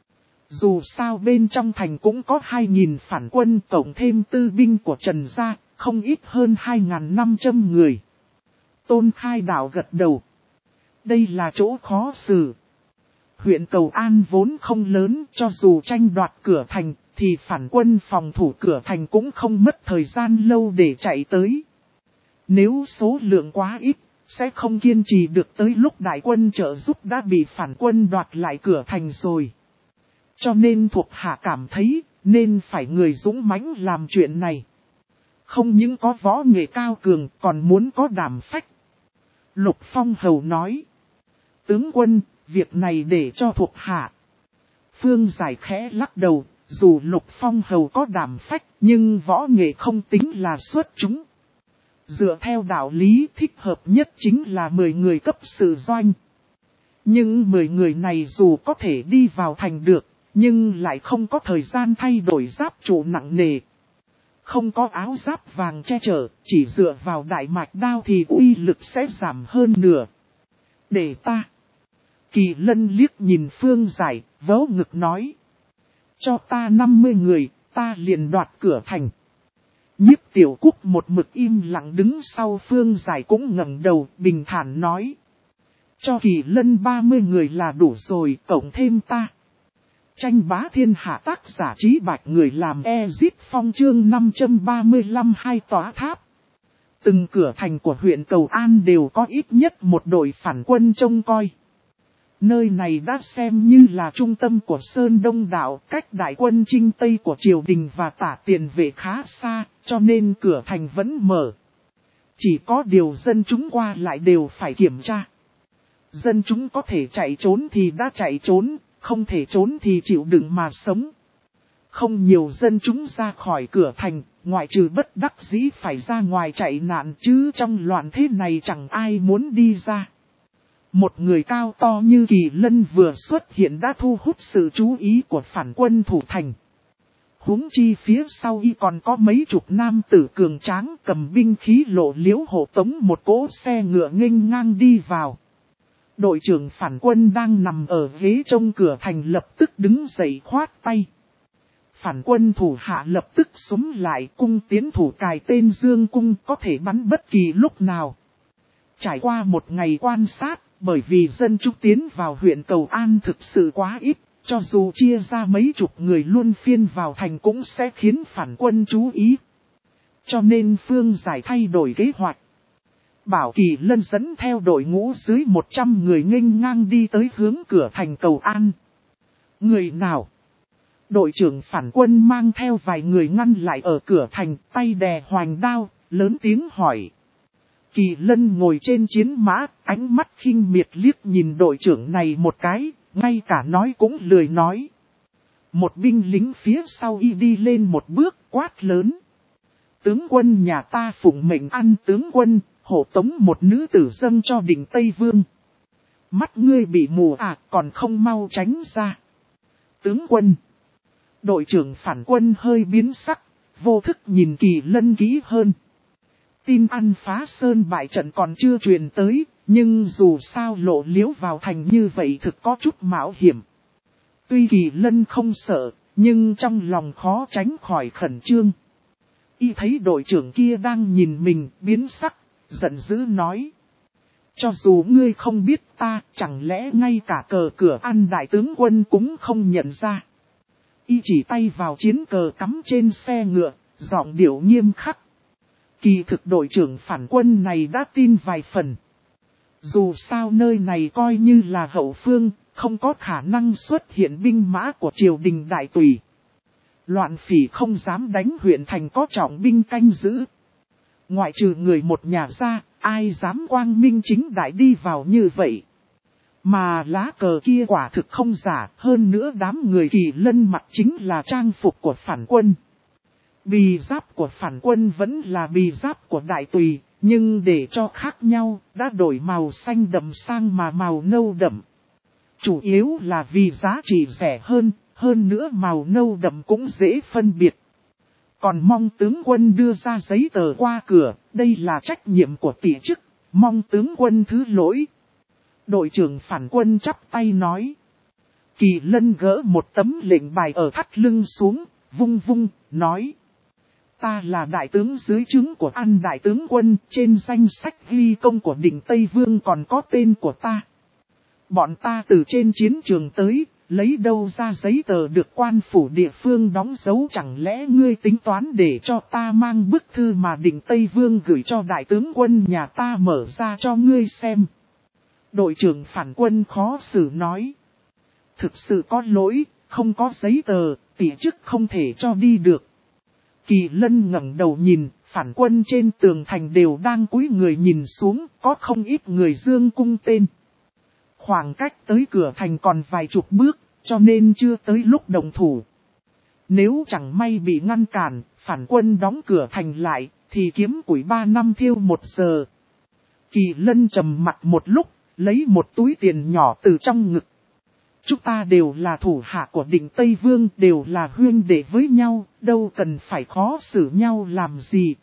Dù sao bên trong thành cũng có 2.000 phản quân, cộng thêm tư binh của Trần gia, không ít hơn 2.500 người. Tôn Khai Đạo gật đầu. Đây là chỗ khó xử. Huyện Cầu An vốn không lớn, cho dù tranh đoạt cửa thành, thì phản quân phòng thủ cửa thành cũng không mất thời gian lâu để chạy tới. Nếu số lượng quá ít, sẽ không kiên trì được tới lúc đại quân trợ giúp đã bị phản quân đoạt lại cửa thành rồi. Cho nên thuộc hạ cảm thấy, nên phải người dũng mãnh làm chuyện này. Không những có võ nghệ cao cường, còn muốn có đảm phách. Lục Phong Hầu nói. Tướng quân, việc này để cho thuộc hạ. Phương Giải khẽ lắc đầu, dù Lục Phong Hầu có đảm phách, nhưng võ nghệ không tính là xuất chúng. Dựa theo đạo lý thích hợp nhất chính là 10 người cấp sự doanh. Nhưng 10 người này dù có thể đi vào thành được, nhưng lại không có thời gian thay đổi giáp trụ nặng nề. Không có áo giáp vàng che chở, chỉ dựa vào đại mạch đao thì uy lực sẽ giảm hơn nửa. Để ta. Kỳ Lân liếc nhìn Phương Giải, vớ ngực nói. Cho ta 50 người, ta liền đoạt cửa thành. Nhiếp Tiểu Cúc một mực im lặng đứng sau Phương Giải cũng ngẩng đầu, bình thản nói. Cho Kỳ Lân 30 người là đủ rồi, cộng thêm ta. Tranh bá thiên hạ tác giả Trí Bạch người làm Ezit Phong chương 535 2 tòa tháp. Từng cửa thành của huyện Cầu An đều có ít nhất một đội phản quân trông coi. Nơi này đã xem như là trung tâm của Sơn Đông Đạo, cách đại quân Trinh Tây của triều đình và Tả Tiền Vệ khá xa, cho nên cửa thành vẫn mở. Chỉ có điều dân chúng qua lại đều phải kiểm tra. Dân chúng có thể chạy trốn thì đã chạy trốn, không thể trốn thì chịu đựng mà sống. Không nhiều dân chúng ra khỏi cửa thành, ngoại trừ bất đắc dĩ phải ra ngoài chạy nạn, chứ trong loạn thế này chẳng ai muốn đi ra. Một người cao to như Kỳ Lân vừa xuất hiện đã thu hút sự chú ý của phản quân thủ thành. Huống chi phía sau y còn có mấy chục nam tử cường tráng cầm binh khí lộ liễu hộ tống một cỗ xe ngựa nghênh ngang đi vào. Đội trưởng phản quân đang nằm ở ghế trông cửa thành lập tức đứng dậy khoát tay. Phản quân thủ hạ lập tức xúm lại cung tiến thủ cài tên Dương Cung có thể bắn bất kỳ lúc nào. Trải qua 1 ngày quan sát, bởi vì dân chúng tiến vào huyện Cầu An thực sự quá ít, cho dù chia ra mấy chục người luân phiên vào thành cũng sẽ khiến phản quân chú ý. Cho nên Phương Giải thay đổi kế hoạch. Bảo Kỳ Lân dẫn theo đội ngũ dưới 100 người nghênh ngang đi tới hướng cửa thành cầu an. Người nào? Đội trưởng phản quân mang theo vài người ngăn lại ở cửa thành, tay đè hoành đao, lớn tiếng hỏi. Kỳ Lân ngồi trên chiến mã, ánh mắt khinh miệt liếc nhìn đội trưởng này một cái, ngay cả nói cũng lười nói. Một binh lính phía sau y đi lên một bước quát lớn. Tướng quân nhà ta phụng mệnh ăn tướng quân, hộ tống một nữ tử dâng cho đỉnh Tây Vương. Mắt ngươi bị mù à, còn không mau tránh ra. Tướng quân. Đội trưởng phản quân hơi biến sắc, vô thức nhìn Kỳ Lân kỹ hơn. Tin ăn phá sơn bại trận còn chưa truyền tới, nhưng dù sao lộ liễu vào thành như vậy thực có chút mạo hiểm. Tuy Kỳ Lân không sợ, nhưng trong lòng khó tránh khỏi khẩn trương. Y thấy đội trưởng kia đang nhìn mình biến sắc, giận dữ nói. Cho dù ngươi không biết ta, chẳng lẽ ngay cả cờ cửa ăn đại tướng quân cũng không nhận ra. Y chỉ tay vào chiến cờ cắm trên xe ngựa, giọng điệu nghiêm khắc. Kỳ thực đội trưởng phản quân này đã tin vài phần. Dù sao nơi này coi như là hậu phương, không có khả năng xuất hiện binh mã của triều đình đại tùy. Loạn phỉ không dám đánh huyện thành có trọng binh canh giữ. Ngoại trừ người một nhà ra, ai dám quang minh chính đại đi vào như vậy. Mà lá cờ kia quả thực không giả, hơn nữa đám người Kỳ Lân mặc chính là trang phục của phản quân. Bì giáp của phản quân vẫn là bì giáp của đại tùy, nhưng để cho khác nhau, đã đổi màu xanh đậm sang mà màu nâu đậm. Chủ yếu là vì giá trị rẻ hơn nữa màu nâu đậm cũng dễ phân biệt. Còn mong tướng quân đưa ra giấy tờ qua cửa, đây là trách nhiệm của tỷ chức, mong tướng quân thứ lỗi. Đội trưởng phản quân chắp tay nói. Kỳ Lân gỡ một tấm lệnh bài ở thắt lưng xuống, vung vung, nói. Ta là đại tướng dưới trướng của An đại tướng quân, trên danh sách ghi công của đỉnh Tây Vương còn có tên của ta. Bọn ta từ trên chiến trường tới, lấy đâu ra giấy tờ được quan phủ địa phương đóng dấu, chẳng lẽ ngươi tính toán để cho ta mang bức thư mà đỉnh Tây Vương gửi cho đại tướng quân nhà ta mở ra cho ngươi xem. Đội trưởng phản quân khó xử nói. Thực sự có lỗi, không có giấy tờ, tỷ chức không thể cho đi được. Kỳ Lân ngẩng đầu nhìn, phản quân trên tường thành đều đang cúi người nhìn xuống, có không ít người dương cung tên. Khoảng cách tới cửa thành còn vài chục bước, cho nên chưa tới lúc động thủ. Nếu chẳng may bị ngăn cản, phản quân đóng cửa thành lại, thì kiếm củi 3 năm thiêu 1 giờ. Kỳ Lân trầm mặt một lúc, lấy một túi tiền nhỏ từ trong ngực. Chúng ta đều là thủ hạ của đỉnh Tây Vương, đều là huynh đệ với nhau, đâu cần phải khó xử nhau làm gì.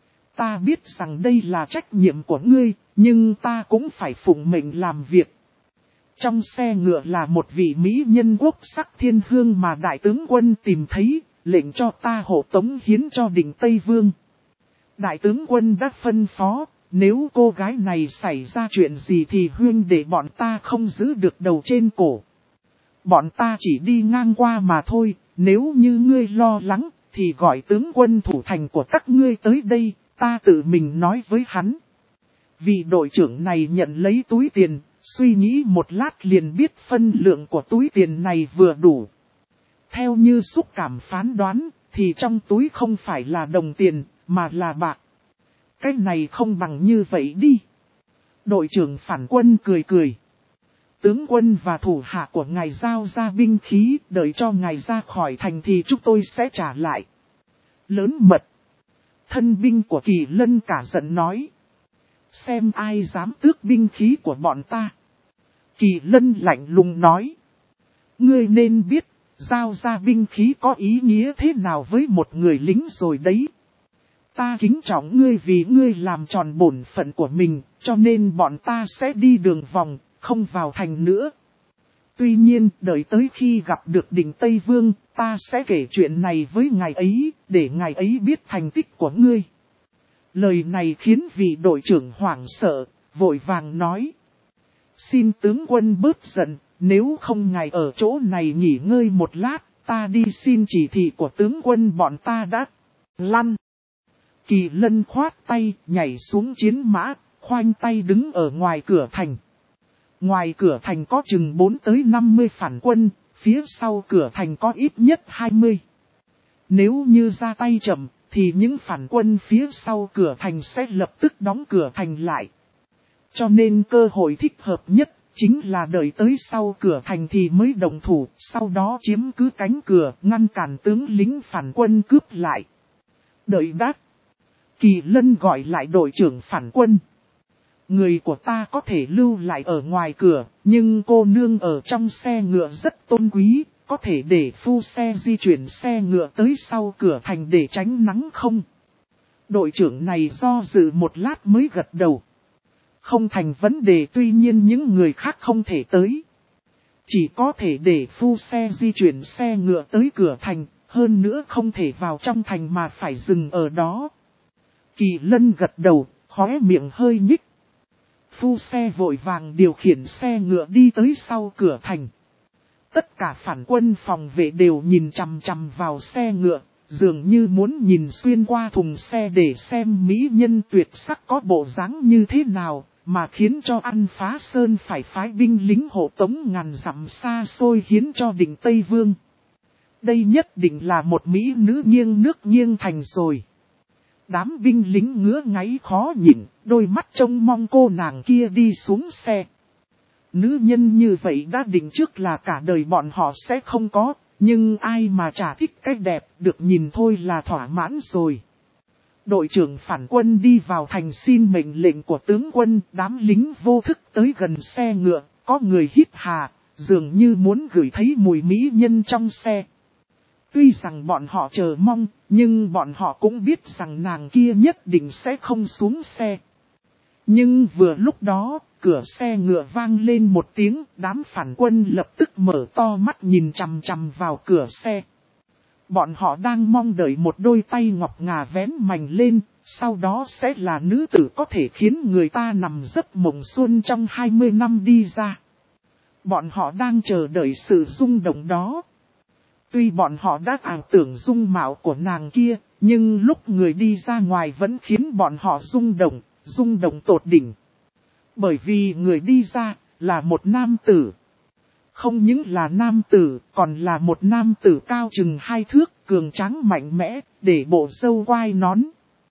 Ta biết rằng đây là trách nhiệm của ngươi, nhưng ta cũng phải phụng mệnh làm việc. Trong xe ngựa là một vị mỹ nhân quốc sắc thiên hương mà đại tướng quân tìm thấy, lệnh cho ta hộ tống hiến cho đỉnh Tây Vương. Đại tướng quân đã phân phó, nếu cô gái này xảy ra chuyện gì thì huynh đệ bọn ta không giữ được đầu trên cổ. Bọn ta chỉ đi ngang qua mà thôi, nếu như ngươi lo lắng, thì gọi tướng quân thủ thành của các ngươi tới đây, ta tự mình nói với hắn. Vị đội trưởng này nhận lấy túi tiền, suy nghĩ một lát liền biết phân lượng của túi tiền này vừa đủ. Theo như xúc cảm phán đoán, thì trong túi không phải là đồng tiền, mà là bạc. Cái này không bằng như vậy đi. Đội trưởng phản quân cười cười. Tướng quân và thủ hạ của ngài giao ra binh khí, đợi cho ngài ra khỏi thành thì chúng tôi sẽ trả lại. Lớn mật. Thân binh của Kỳ Lân cả giận nói. Xem ai dám tước binh khí của bọn ta. Kỳ Lân lạnh lùng nói. Ngươi nên biết, giao ra binh khí có ý nghĩa thế nào với một người lính rồi đấy. Ta kính trọng ngươi vì ngươi làm tròn bổn phận của mình, cho nên bọn ta sẽ đi đường vòng, không vào thành nữa. Tuy nhiên, đợi tới khi gặp được đỉnh Tây Vương, ta sẽ kể chuyện này với ngài ấy, để ngài ấy biết thành tích của ngươi. Lời này khiến vị đội trưởng hoảng sợ, vội vàng nói. Xin tướng quân bớt giận, nếu không ngài ở chỗ này nghỉ ngơi một lát, ta đi xin chỉ thị của tướng quân bọn ta đã lăn. Kỳ Lân khoát tay, nhảy xuống chiến mã, khoanh tay đứng ở ngoài cửa thành. Ngoài cửa thành có chừng 4 tới 50 phản quân, phía sau cửa thành có ít nhất 20. Nếu như ra tay chậm, thì những phản quân phía sau cửa thành sẽ lập tức đóng cửa thành lại. Cho nên cơ hội thích hợp nhất, chính là đợi tới sau cửa thành thì mới động thủ, sau đó chiếm cứ cánh cửa, ngăn cản tướng lính phản quân cướp lại. Đợi đát. Kỳ Lân gọi lại đội trưởng phản quân. Người của ta có thể lưu lại ở ngoài cửa, nhưng cô nương ở trong xe ngựa rất tôn quý, có thể để phu xe di chuyển xe ngựa tới sau cửa thành để tránh nắng không? Đội trưởng này do dự một lát mới gật đầu. Không thành vấn đề, tuy nhiên những người khác không thể tới. Chỉ có thể để phu xe di chuyển xe ngựa tới cửa thành, hơn nữa không thể vào trong thành mà phải dừng ở đó. Kỳ Lân gật đầu, khóe miệng hơi nhích. Phu xe vội vàng điều khiển xe ngựa đi tới sau cửa thành. Tất cả phản quân phòng vệ đều nhìn chằm chằm vào xe ngựa, dường như muốn nhìn xuyên qua thùng xe để xem mỹ nhân tuyệt sắc có bộ dáng như thế nào, mà khiến cho An Phá Sơn phải phái binh lính hộ tống ngàn dặm xa xôi hiến cho Định Tây Vương. Đây nhất định là một mỹ nữ nghiêng nước nghiêng thành rồi. Đám binh lính ngứa ngáy khó nhịn, đôi mắt trông mong cô nàng kia đi xuống xe. Nữ nhân như vậy đã định trước là cả đời bọn họ sẽ không có, nhưng ai mà chả thích cái đẹp, được nhìn thôi là thỏa mãn rồi. Đội trưởng phản quân đi vào thành xin mệnh lệnh của tướng quân, đám lính vô thức tới gần xe ngựa, có người hít hà, dường như muốn gửi thấy mùi mỹ nhân trong xe. Tuy rằng bọn họ chờ mong, nhưng bọn họ cũng biết rằng nàng kia nhất định sẽ không xuống xe. Nhưng vừa lúc đó, cửa xe ngựa vang lên một tiếng, đám phản quân lập tức mở to mắt nhìn chằm chằm vào cửa xe. Bọn họ đang mong đợi một đôi tay ngọc ngà vén mành lên, sau đó sẽ là nữ tử có thể khiến người ta nằm giấc mộng xuân trong 20 năm đi ra. Bọn họ đang chờ đợi sự rung động đó. Tuy bọn họ đã ảo tưởng dung mạo của nàng kia, nhưng lúc người đi ra ngoài vẫn khiến bọn họ rung động tột đỉnh. Bởi vì người đi ra là một nam tử. Không những là nam tử, còn là một nam tử cao chừng 2 thước, cường tráng mạnh mẽ, để bộ râu quai nón.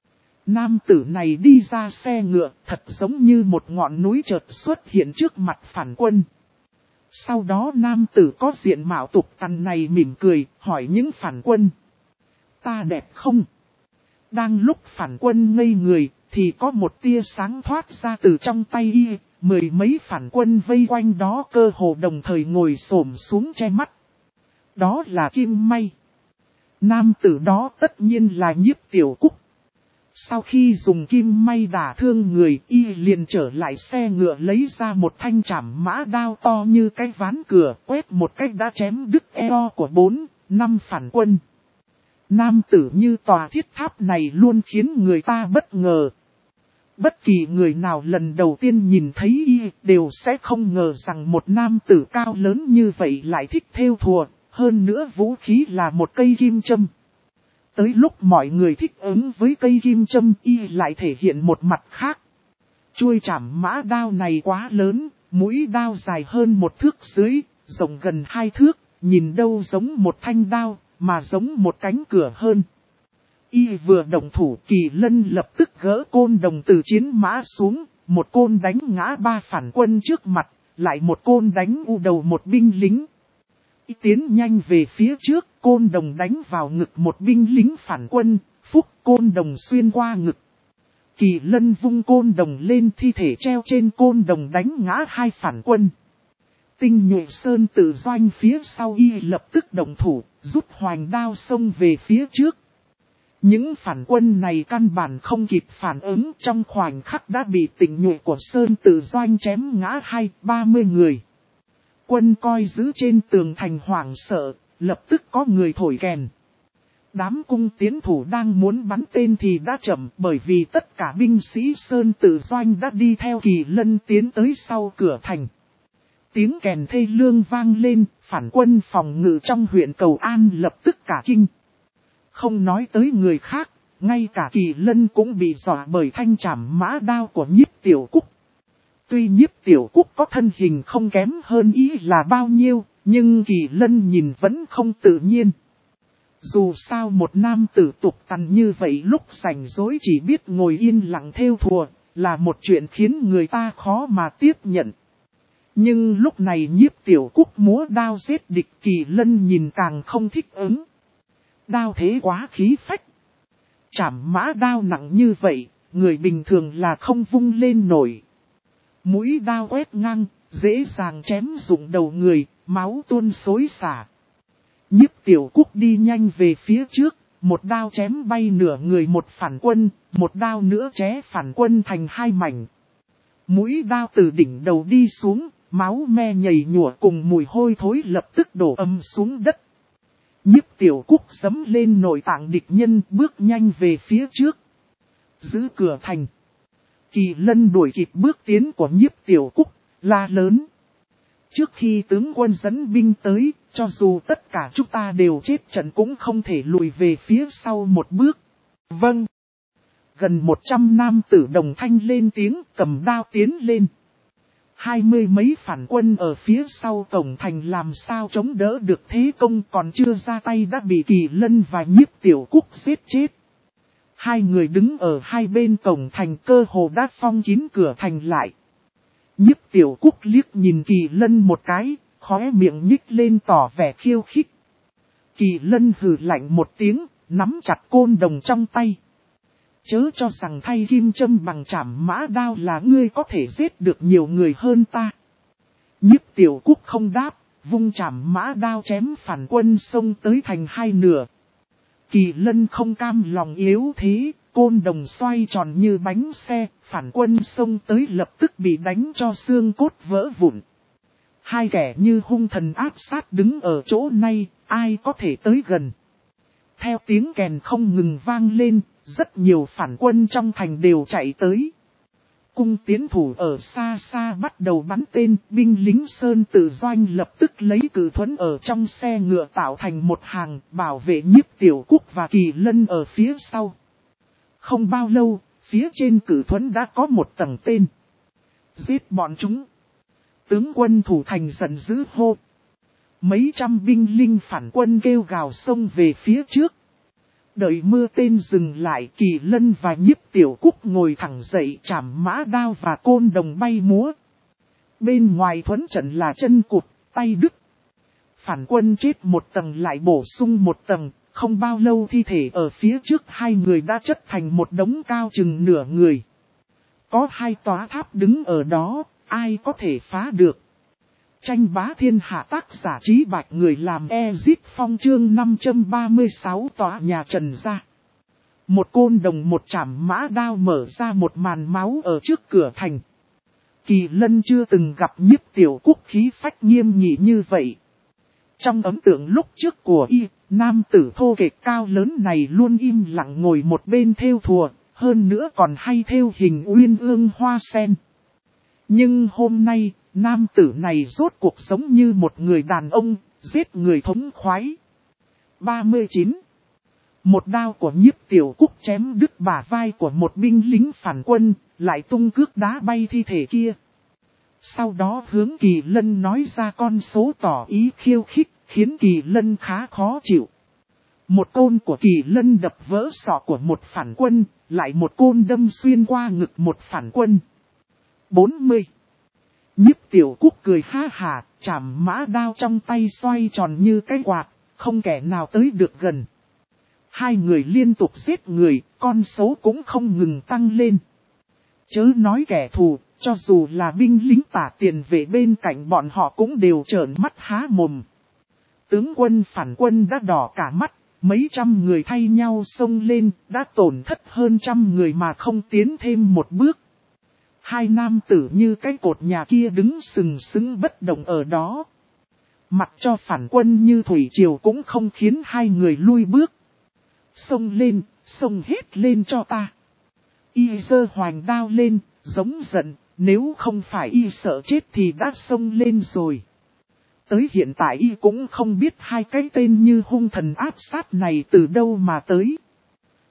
Nam tử này đi ra xe ngựa, thật giống như một ngọn núi chợt xuất hiện trước mặt phản quân. Sau đó nam tử có diện mạo tục tằn này mỉm cười, hỏi những phản quân. Ta đẹp không? Đang lúc phản quân ngây người, thì có một tia sáng thoát ra từ trong tay y, 10 mấy phản quân vây quanh đó cơ hồ đồng thời ngồi xổm xuống che mắt. Đó là Kim May. Nam tử đó tất nhiên là Nhiếp Tiểu Cúc. Sau khi dùng kim may đả thương người, y liền trở lại xe ngựa lấy ra một thanh trảm mã đao to như cái ván cửa, quét một cách đã chém đứt eo của 4-5 phản quân. Nam tử như tòa thiết tháp này luôn khiến người ta bất ngờ. Bất kỳ người nào lần đầu tiên nhìn thấy y đều sẽ không ngờ rằng một nam tử cao lớn như vậy lại thích thêu thùa, hơn nữa vũ khí là một cây kim châm. Tới lúc mọi người thích ứng với cây kim châm, y lại thể hiện một mặt khác. Chuôi trảm mã đao này quá lớn, mũi đao dài hơn 1 thước dưới, rộng gần 2 thước, nhìn đâu giống một thanh đao, mà giống một cánh cửa hơn. Y vừa động thủ, Kỳ Lân lập tức gỡ côn đồng từ chiến mã xuống, một côn đánh ngã 3 phản quân trước mặt, lại một côn đánh u đầu một binh lính. Y tiến nhanh về phía trước, côn đồng đánh vào ngực một binh lính phản quân, phúc côn đồng xuyên qua ngực. Kỳ Lân vung côn đồng lên, thi thể treo trên côn đồng đánh ngã 2 phản quân. Tinh Nhuệ Sơn tự doanh phía sau y lập tức động thủ, rút hoành đao xông về phía trước. Những phản quân này căn bản không kịp phản ứng, trong khoảnh khắc đã bị Tinh Nhuệ của Sơn tự doanh chém ngã 20-30 người. Quân coi giữ trên tường thành hoảng sợ, lập tức có người thổi kèn. Đám cung tiến thủ đang muốn bắn tên thì đã chậm, bởi vì tất cả binh sĩ Sơn Tự Doanh đã đi theo Kỳ Lân tiến tới sau cửa thành. Tiếng kèn thê lương vang lên, phản quân phòng ngự trong huyện Cầu An lập tức cả kinh. Không nói tới người khác, ngay cả Kỳ Lân cũng bị dọa bởi thanh trảm mã đao của Nhiếp Tiểu Cúc. Tuy Nhiếp Tiểu Cúc có thân hình không kém hơn ý là bao nhiêu, nhưng Kỳ Lân nhìn vẫn không tự nhiên. Dù sao một nam tử tục tằn như vậy lúc rảnh rỗi chỉ biết ngồi yên lặng thêu thùa, là một chuyện khiến người ta khó mà tiếp nhận. Nhưng lúc này Nhiếp Tiểu Cúc múa đao giết địch, Kỳ Lân nhìn càng không thích ứng. Đao thế quá khí phách. Trảm mã đao nặng như vậy, người bình thường là không vung lên nổi. Mũi đao quét ngang, dễ dàng chém rụng đầu người, máu tuôn xối xả. Nhiếp Tiểu Cúc đi nhanh về phía trước, một đao chém bay nửa người một phản quân, một đao nữa chém phản quân thành hai mảnh. Mũi đao từ đỉnh đầu đi xuống, máu me nhầy nhụa cùng mùi hôi thối lập tức đổ âm xuống đất. Nhiếp Tiểu Cúc giẫm lên nội tạng địch nhân, bước nhanh về phía trước. Giữ cửa thành. Kỳ Lân đuổi kịp bước tiến của Nhiếp Tiểu Cúc, la lớn. Trước khi tướng quân dẫn binh tới, cho dù tất cả chúng ta đều chết trận cũng không thể lùi về phía sau một bước. Vâng. Gần 100 nam tử đồng thanh lên tiếng, cầm đao tiến lên. 20 mấy phản quân ở phía sau cổng thành làm sao chống đỡ được thế công, còn chưa ra tay đã bị Kỳ Lân và Nhiếp Tiểu Cúc giết chết. Hai người đứng ở hai bên cổng thành, cơ hồ đã phong kín cửa thành lại. Nhiếp Tiểu Cúc liếc nhìn Kỳ Lân một cái, khóe miệng nhích lên tỏ vẻ khiêu khích. Kỳ Lân hừ lạnh một tiếng, nắm chặt côn đồng trong tay. Chớ cho rằng thay kim châm bằng trảm mã đao là ngươi có thể giết được nhiều người hơn ta. Nhiếp Tiểu Cúc không đáp, vung trảm mã đao chém phản quân xông tới thành hai nửa. Kỳ Lân không cam lòng yếu thế, côn đồng xoay tròn như bánh xe, phản quân xông tới lập tức bị đánh cho xương cốt vỡ vụn. Hai kẻ như hung thần áp sát đứng ở chỗ này, ai có thể tới gần. Theo tiếng kèn không ngừng vang lên, rất nhiều phản quân trong thành đều chạy tới. Cung tiến thủ ở xa xa bắt đầu bắn tên, binh lính Sơn Tự Doanh lập tức lấy cự thuẫn ở trong xe ngựa tạo thành một hàng, bảo vệ Nhiếp Tiểu Cúc và Kỳ Lân ở phía sau. Không bao lâu, phía trên cự thuẫn đã có một tầng tên. Giết bọn chúng. Tướng quân thủ thành giận dữ hô. Mấy trăm binh linh phản quân kêu gào xông về phía trước. Đợi mưa tên dừng lại, Kỳ Lân và Nhiếp Tiểu Cúc ngồi thẳng dậy, trảm mã đao và côn đồng bay múa. Bên ngoài thuẫn trận là chân cụt, tay đứt. Phản quân chết một tầng lại bổ sung một tầng, không bao lâu thi thể ở phía trước hai người đã chất thành một đống cao chừng nửa người. Có hai tòa tháp đứng ở đó, ai có thể phá được. Tranh bá thiên hạ, tác giả Trí Bạch, người làm Ezip Phong, chương 536, tòa nhà Trần gia. Một côn đồng một trảm mã đao mở ra một màn máu ở trước cửa thành. Kỳ Lân chưa từng gặp Nhiếp Tiểu Cúc khí phách nghiêm nghị như vậy. Trong ấn tượng lúc trước của y, nam tử thô kệch cao lớn này luôn im lặng ngồi một bên thêu thùa, hơn nữa còn hay thêu hình uyên ương hoa sen. Nhưng hôm nay, nam tử này rốt cuộc sống như một người đàn ông, giết người thống khoái. 39. Một đao của Nhiếp Tiểu Cúc chém đứt bả vai của một binh lính phản quân, lại tung cước đá bay thi thể kia. Sau đó hướng Kỳ Lân nói ra con số tỏ ý khiêu khích, khiến Kỳ Lân khá khó chịu. Một côn của Kỳ Lân đập vỡ sọ của một phản quân, lại một côn đâm xuyên qua ngực một phản quân. 40. Nhiếp Tiểu Cúc cười ha hà, trảm mã đao trong tay xoay tròn như cái quạt, không kẻ nào tới được gần. Hai người liên tục giết người, con số cũng không ngừng tăng lên. Chớ nói kẻ thù, cho dù là binh lính tả tiền vệ bên cạnh bọn họ cũng đều trợn mắt há mồm. Tướng quân phản quân đã đỏ cả mắt, mấy trăm người thay nhau xông lên, đã tổn thất hơn trăm người mà không tiến thêm một bước. Hai nam tử như cái cột nhà kia đứng sừng sững bất động ở đó. Mặc cho phản quân như thủy triều cũng không khiến hai người lui bước. Xông lên, xông hết lên cho ta. Y giơ hoành đao lên, giống giận, nếu không phải y sợ chết thì đã xông lên rồi. Tới hiện tại y cũng không biết hai cái tên như hung thần áp sát này từ đâu mà tới.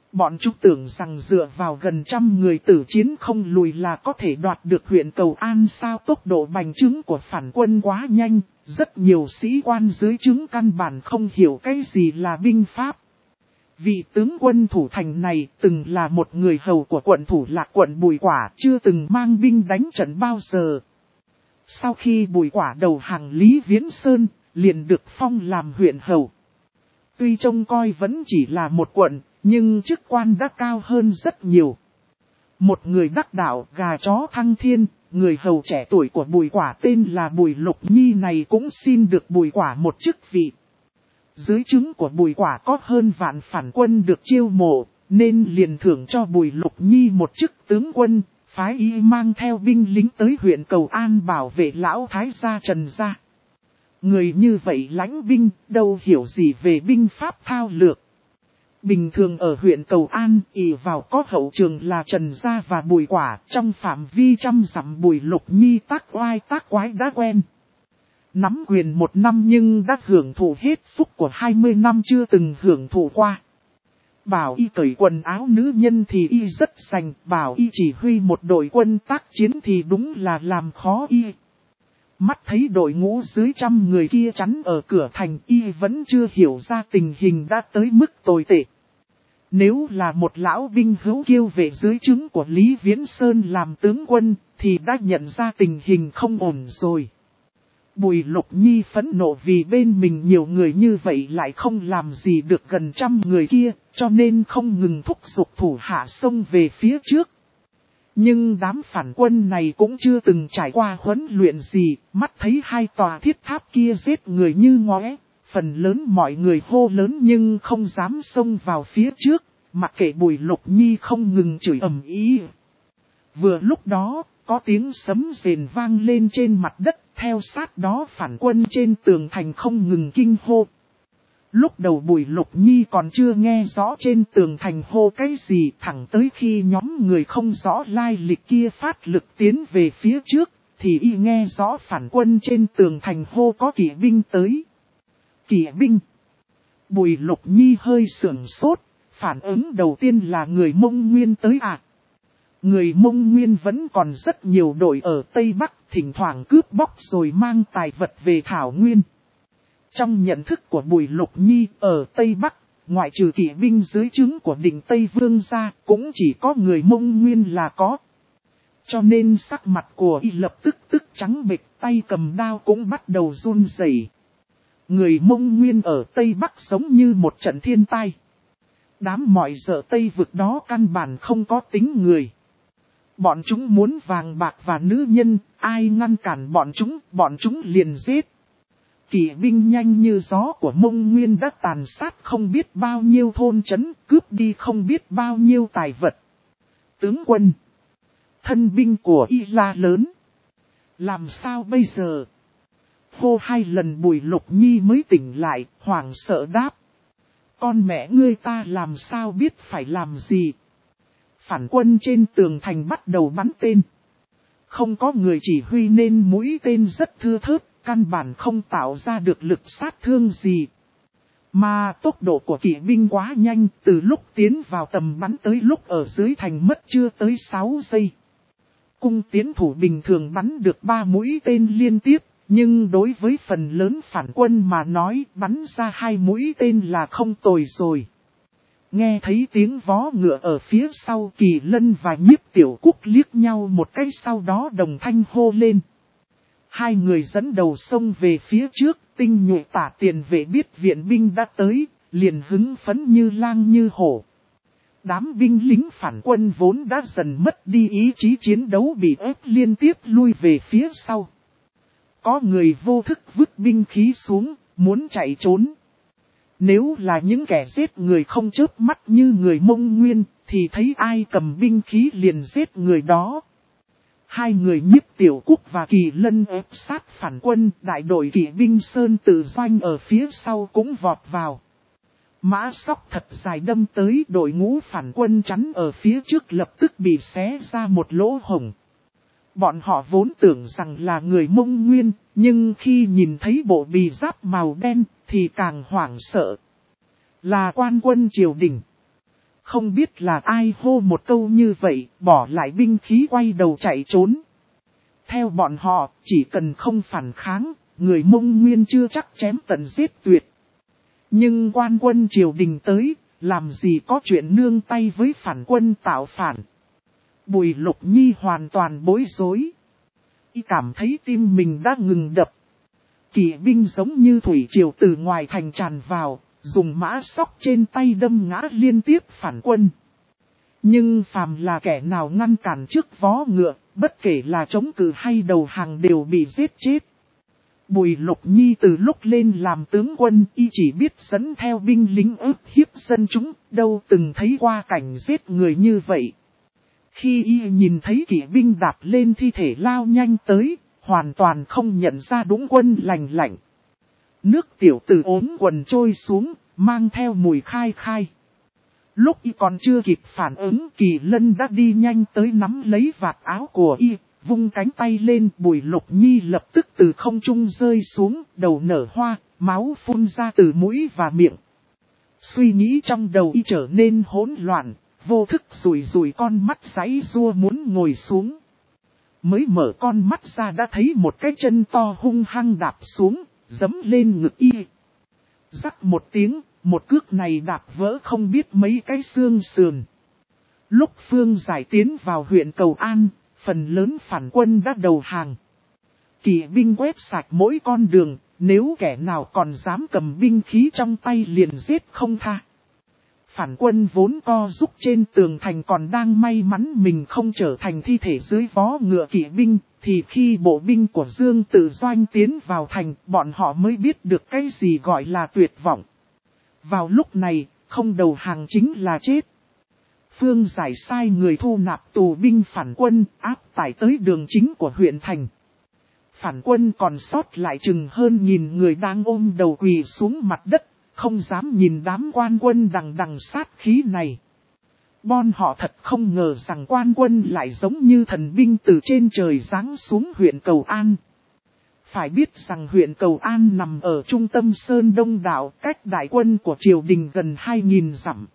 Bọn chúng tưởng rằng dựa vào gần 100 người tử chiến không lùi là có thể đoạt được huyện Cầu An sao. Tốc độ bành trướng của phản quân quá nhanh, rất nhiều sĩ quan dưới trướng căn bản không hiểu cái gì là binh pháp. Vị tướng quân thủ thành này từng là một người hầu của quận thủ Lạc quận Bùi Quả, chưa từng mang binh đánh trận bao giờ. Sau khi Bùi Quả đầu hàng Lý Viễn Sơn, liền được phong làm huyện hầu. Tuy trông coi vẫn chỉ là một quận, nhưng chức quan đã cao hơn rất nhiều. Một người đắc đạo gà chó thăng thiên, người hầu trẻ tuổi của Bùi Quả tên là Bùi Lục Nhi này cũng xin được Bùi Quả một chức vị. Dưới trướng của Bùi Quả có hơn vạn phản quân được chiêu mộ, nên liền thưởng cho Bùi Lục Nhi một chức tướng quân, phái y mang theo binh lính tới huyện Cầu An bảo vệ lão thái gia Trần gia. Người như vậy lãnh binh, đâu hiểu gì về binh pháp thao lược. Bình thường ở huyện Cầu An, ỷ vào có hậu trường là Trần gia và Bùi Quả, trong phạm vi 100 dặm Bùi Lục Nhi tác oai tác quái đã quen. Nắm quyền 1 năm nhưng đã hưởng thụ hết phúc của 20 năm chưa từng hưởng thụ qua. Bảo y cởi quần áo nữ nhân thì y rất sành, bảo y chỉ huy một đội quân tác chiến thì đúng là làm khó y. Mắt thấy đội ngũ dưới 100 người kia chắn ở cửa thành, y vẫn chưa hiểu ra tình hình đã tới mức tồi tệ. Nếu là một lão binh hữu kiêu vệ dưới trướng của Lý Viễn Sơn làm tướng quân, thì đã nhận ra tình hình không ổn rồi. Bùi Lục Nhi phẫn nộ vì bên mình nhiều người như vậy lại không làm gì được gần 100 người kia, cho nên không ngừng thúc giục thủ hạ xông về phía trước. Nhưng đám phản quân này cũng chưa từng trải qua huấn luyện gì, mắt thấy 2 tòa thiết tháp kia giết người như ngóe, phần lớn mọi người hô lớn nhưng không dám xông vào phía trước, mặc kệ Bùi Lục Nhi không ngừng chửi ầm ĩ. Vừa lúc đó, có tiếng sấm rền vang lên trên mặt đất, theo sát đó phản quân trên tường thành không ngừng kinh hô. Lúc đầu Bùi Lục Nhi còn chưa nghe rõ trên tường thành hô cái gì, thẳng tới khi nhóm người không rõ lai lịch kia phát lực tiến về phía trước, thì y nghe rõ phản quân trên tường thành hô có kỵ binh tới. Kỵ binh. Bùi Lục Nhi hơi sửng sốt, phản ứng đầu tiên là người Mông Nguyên tới à. Người Mông Nguyên vẫn còn rất nhiều đội ở Tây Bắc, thỉnh thoảng cướp bóc rồi mang tài vật về Thảo Nguyên. Trong nhận thức của Bùi Lục Nhi, ở Tây Bắc, ngoại trừ kỵ binh dưới trướng của Định Tây Vương ra, cũng chỉ có người Mông Nguyên là có. Cho nên sắc mặt của y lập tức trắng bệch, tay cầm đao cũng bắt đầu run rẩy. Người Mông Nguyên ở Tây Bắc giống như một trận thiên tai. Đám mọi dở Tây vực đó căn bản không có tính người. Bọn chúng muốn vàng bạc và nữ nhân, ai ngăn cản bọn chúng liền giết. Kỵ binh nhanh như gió của Mông Nguyên đã tàn sát không biết bao nhiêu thôn trấn, cướp đi không biết bao nhiêu tài vật. Tướng quân, thân binh của y la lớn. Làm sao bây giờ? Hô 2 lần Bùi Lục Nhi mới tỉnh lại, hoảng sợ đáp. Con mẹ ngươi ta làm sao biết phải làm gì? Phản quân trên tường thành bắt đầu bắn tên. Không có người chỉ huy nên mũi tên rất thưa thớt, căn bản không tạo ra được lực sát thương gì. Mà tốc độ của kỵ binh quá nhanh, từ lúc tiến vào tầm bắn tới lúc ở dưới thành mất chưa tới 6 giây. Cung tiến thủ bình thường bắn được 3 mũi tên liên tiếp, nhưng đối với phần lớn phản quân mà nói bắn ra 2 mũi tên là không tồi rồi. Nghe thấy tiếng vó ngựa ở phía sau, Kỳ Lân và Nhiếp Tiểu Cúc liếc nhau một cái, sau đó đồng thanh hô lên. 2 người dẫn đầu xông về phía trước, Tinh Nhuệ Tả tiền vệ biết viện binh đã tới, liền hứng phấn như lang như hổ. Đám binh lính phản quân vốn đã dần mất đi ý chí chiến đấu bị ép liên tiếp lui về phía sau. Có người vô thức vứt binh khí xuống, muốn chạy trốn. Nếu là những kẻ giết người không chớp mắt như người Mông Nguyên, thì thấy ai cầm binh khí liền giết người đó. 2 người Nhiếp Tiểu Cúc và Kỳ Lân ép sát phản quân, đại đội kỵ binh Sơn Tự Doanh ở phía sau cũng vọt vào. Mã sóc thật dài đâm tới, đội ngũ phản quân chắn ở phía trước lập tức bị xé ra một lỗ hổng. Bọn họ vốn tưởng rằng là người Mông Nguyên, nhưng khi nhìn thấy bộ bì giáp màu đen thì càng hoảng sợ. Là quan quân triều đình. Không biết là ai hô một câu như vậy, bỏ lại binh khí quay đầu chạy trốn. Theo bọn họ, chỉ cần không phản kháng, người Mông Nguyên chưa chắc chém tận giết tuyệt. Nhưng quan quân triều đình tới, làm gì có chuyện nương tay với phản quân tạo phản. Bùi Lục Nhi hoàn toàn bối rối. Y cảm thấy tim mình đã ngừng đập. Kỵ binh giống như thủy triều từ ngoài thành tràn vào, dùng mã sóc trên tay đâm ngã liên tiếp phản quân. Nhưng phàm là kẻ nào ngăn cản trước vó ngựa, bất kể là chống cự hay đầu hàng đều bị giết chết. Bùi Lục Nhi từ lúc lên làm tướng quân y chỉ biết dẫn theo binh lính ức hiếp dân chúng, đâu từng thấy qua cảnh giết người như vậy. Khi y nhìn thấy kỵ binh đạp lên thi thể lao nhanh tới, hoàn toàn không nhận ra Dũng Quân lành lạnh. Nước tiểu từ ốm quần trôi xuống, mang theo mùi khai khai. Lúc y còn chưa kịp phản ứng, Kỳ Lân đã đi nhanh tới nắm lấy vạt áo của y, vung cánh tay lên. Bùi Lục Nhi lập tức từ không trung rơi xuống, đầu nở hoa, máu phun ra từ mũi và miệng. Suy nghĩ trong đầu y trở nên hỗn loạn, vô thức rủi rủi con mắt giãy giụa muốn ngồi xuống. Mới mở con mắt ra đã thấy một cái chân to hung hăng đạp xuống, giẫm lên ngực y. Rắc một tiếng, một cước này đạp vỡ không biết mấy cái xương sườn. Lúc Phương Giải tiến vào huyện Cầu An, phần lớn phản quân đã đầu hàng. Kỵ binh quét sạch mỗi con đường, nếu kẻ nào còn dám cầm binh khí trong tay liền giết không tha. Phản quân vốn co rúc trên tường thành còn đang may mắn mình không trở thành thi thể dưới vó ngựa kỵ binh, thì khi bộ binh của Dương Tự Doanh tiến vào thành, bọn họ mới biết được cái gì gọi là tuyệt vọng. Vào lúc này, không đầu hàng chính là chết. Phương Giải sai người thu nạp tù binh phản quân, áp tải tới đường chính của huyện thành. Phản quân còn sót lại chừng hơn 1000 người đang ôm đầu quỳ xuống mặt đất, không dám nhìn đám quan quân đằng đằng sát khí này. Bọn họ thật không ngờ rằng quan quân lại giống như thần binh từ trên trời giáng xuống huyện Cầu An. Phải biết rằng huyện Cầu An nằm ở trung tâm Sơn Đông đảo, cách đại quân của triều đình gần 2000 dặm.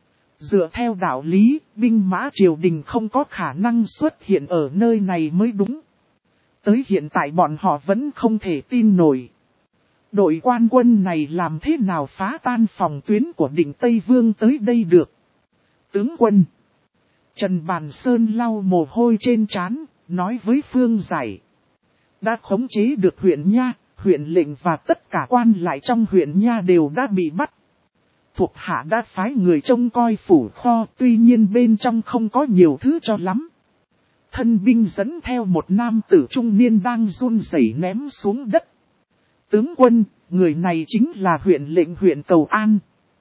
Dựa theo đạo lý, binh mã triều đình không có khả năng xuất hiện ở nơi này mới đúng. Tới hiện tại bọn họ vẫn không thể tin nổi. Đội quan quân này làm thế nào phá tan phòng tuyến của Định Tây Vương tới đây được? Tướng quân Trần Bàn Sơn lau mồ hôi trên trán, nói với Phương Giải. Đã khống chế được huyện Nha, huyện lệnh và tất cả quan lại trong huyện Nha đều đã bị bắt. Thuộc hạ đã phái người trông coi phủ kho, tuy nhiên bên trong không có nhiều thứ cho lắm. Thân binh dẫn theo một nam tử trung niên đang run rẩy ném xuống đất. Tướng quân, người này chính là huyện lệnh huyện Cầu An.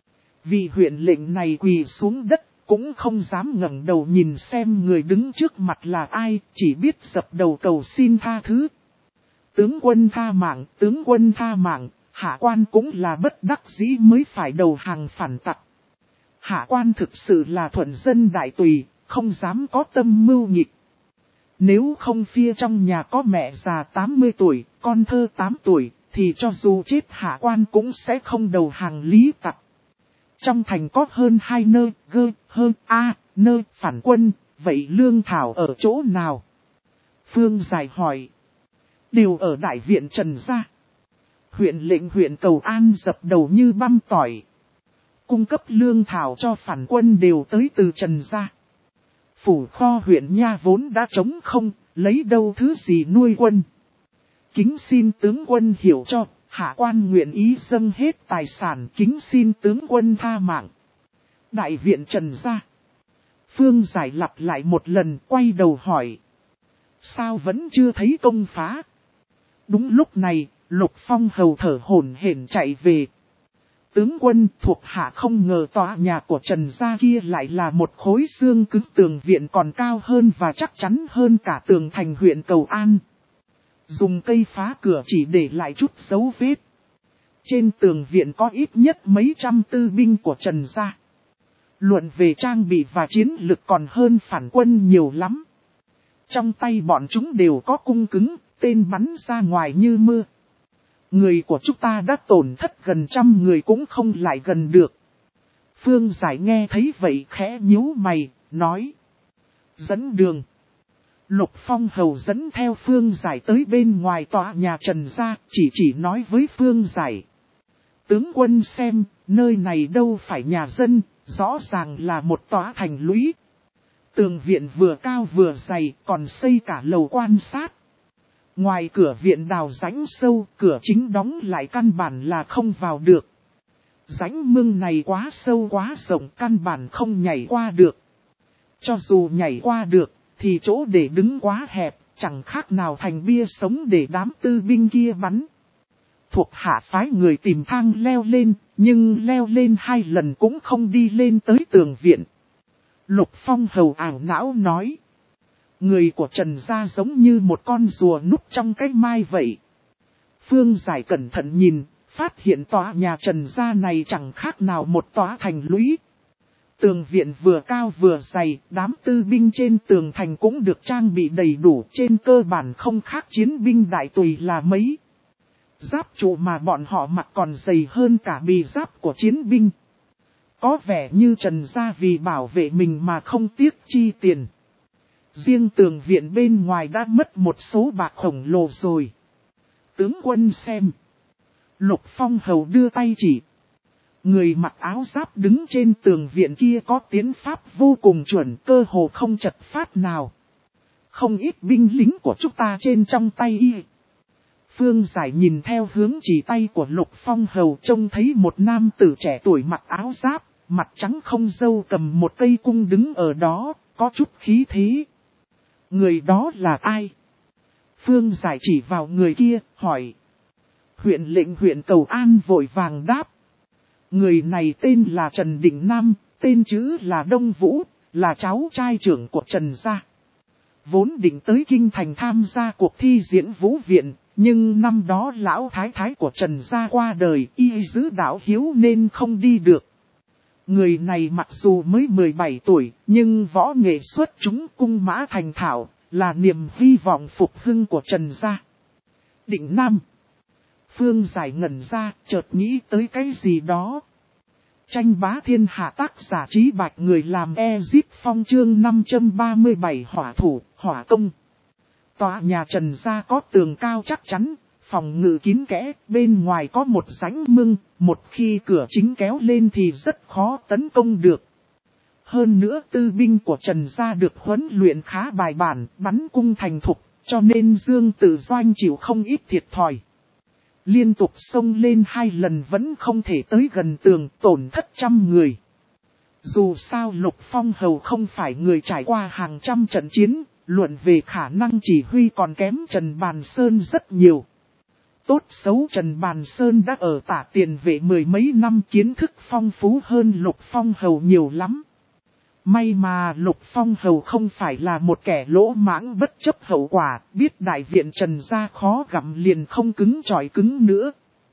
Vì huyện lệnh này quỳ xuống đất, cũng không dám ngẩng đầu nhìn xem người đứng trước mặt là ai, chỉ biết dập đầu cầu xin tha thứ. Tướng quân tha mạng, tướng quân tha mạng, hạ quan cũng là bất đắc dĩ mới phải đầu hàng phản tặc. Hạ quan thực sự là thuận dân đại tùy, không dám có tâm mưu nghịch. Nếu không phía trong nhà có mẹ già 80 tuổi, con thơ 8 tuổi, thì cho dù chết hạ quan cũng sẽ không đầu hàng lý tặc. Trong thành có hơn 2 nơi, nơi phản quân, vậy lương thảo ở chỗ nào? Phương Giải hỏi. Đều ở đại viện Trần gia. Huyện lệnh huyện Cầu An dập đầu như băm tỏi. Cung cấp lương thảo cho phản quân đều tới từ Trần gia. Phủ kho huyện Nha vốn đã trống không, lấy đâu thứ gì nuôi quân. Kính xin tướng quân hiểu cho, hạ quan nguyện ý dâng hết tài sản, kính xin tướng quân tha mạng. Đại viện Trần gia. Phương Giải lặp lại một lần, quay đầu hỏi. Sao vẫn chưa thấy công phá? Đúng lúc này, Lục Phong hầu thở hổn hển chạy về. Tướng quân thuộc hạ không ngờ tòa nhà của Trần gia kia lại là một khối xương cứng, tường viện còn cao hơn và chắc chắn hơn cả tường thành huyện Cầu An. Dùng cây phá cửa chỉ để lại chút dấu vết. Trên tường viện có ít nhất mấy trăm tư binh của Trần gia. Luận về trang bị và chiến lực còn hơn phản quân nhiều lắm. Trong tay bọn chúng đều có cung cứng, tên bắn ra ngoài như mưa. Người của chúng ta đã tổn thất gần 100 người cũng không lại gần được. Phương Giải nghe thấy vậy khẽ nhíu mày, nói. Dẫn đường. Lục Phong Hầu dẫn theo Phương Giải tới bên ngoài tòa nhà Trần gia, chỉ nói với Phương Giải. Tướng quân xem, nơi này đâu phải nhà dân, rõ ràng là một tòa thành lũy. Tường viện vừa cao vừa dày, còn xây cả lầu quan sát. Ngoài cửa viện đào rãnh sâu, cửa chính đóng lại căn bản là không vào được. Rãnh mương này quá sâu quá rộng, căn bản không nhảy qua được. Cho dù nhảy qua được, thì chỗ để đứng quá hẹp, chẳng khác nào thành bia sống để đám tư binh kia bắn. Thuộc hạ phái người tìm thang leo lên, nhưng leo lên 2 lần cũng không đi lên tới tường viện. Lục Phong Hầu ảo não nói. Người của Trần gia giống như một con rùa núp trong cái mai vậy. Phương Giải cẩn thận nhìn, phát hiện tòa nhà Trần gia này chẳng khác nào một tòa thành lũy. Tường viện vừa cao vừa dày, đám tư binh trên tường thành cũng được trang bị đầy đủ, trên cơ bản không khác chiến binh đại tùy là mấy. Giáp trụ mà bọn họ mặc còn dày hơn cả bì giáp của chiến binh. Có vẻ như Trần gia vì bảo vệ mình mà không tiếc chi tiền. Riêng tường viện bên ngoài đã mất một số bạc khổng lồ rồi. Tướng quân xem. Lục Phong Hầu đưa tay chỉ. Người mặc áo giáp đứng trên tường viện kia có tiến pháp vô cùng chuẩn, cơ hồ không chật phát nào. Không ít binh lính của chúng ta trên trong tay y. Phương Giải nhìn theo hướng chỉ tay của Lục Phong Hầu, trông thấy một nam tử trẻ tuổi mặc áo giáp, mặt trắng không râu, cầm một cây cung đứng ở đó, có chút khí thế. Người đó là ai? Phương Giải chỉ vào người kia, hỏi. Huyện lệnh huyện Cầu An vội vàng đáp. Người này tên là Trần Định Nam, tên chữ là Đông Vũ, là cháu trai trưởng của Trần gia. Vốn định tới Kinh Thành tham gia cuộc thi diễn vũ viện, nhưng năm đó lão thái thái của Trần gia qua đời, y giữ đạo hiếu nên không đi được. Người này mặc dù mới 17 tuổi, nhưng võ nghệ xuất chúng, cung mã thành thạo, là niềm hy vọng phục hưng của Trần gia. Định Nam. Phương Giải ngẩn ra, chợt nghĩ tới cái gì đó. Tranh bá thiên hạ tác giả Trí Bạch, người làm Ezip Phong chương 537 hỏa thủ, hỏa công. Tòa nhà Trần gia có tường cao chắc chắn, phòng ngự kín kẽ, bên ngoài có một rãnh mương, một khi cửa chính kéo lên thì rất khó tấn công được. Hơn nữa tư binh của Trần gia được huấn luyện khá bài bản, bắn cung thành thục, cho nên Dương Tử Doanh chịu không ít thiệt thòi. Liên tục xông lên 2 lần vẫn không thể tới gần tường, tổn thất trăm người. Dù sao Lục Phong Hầu không phải người trải qua hàng trăm trận chiến, luận về khả năng chỉ huy còn kém Trần Bàn Sơn rất nhiều. Tốt xấu Trần Bàn Sơn đã ở Tả Tiền Vệ 10 mấy năm, kiến thức phong phú hơn Lục Phong Hầu nhiều lắm. May mà Lục Phong Hầu không phải là một kẻ lỗ mãng bất chấp hậu quả, biết đại viện Trần gia khó gặm liền không cứng chọi cứng nữa.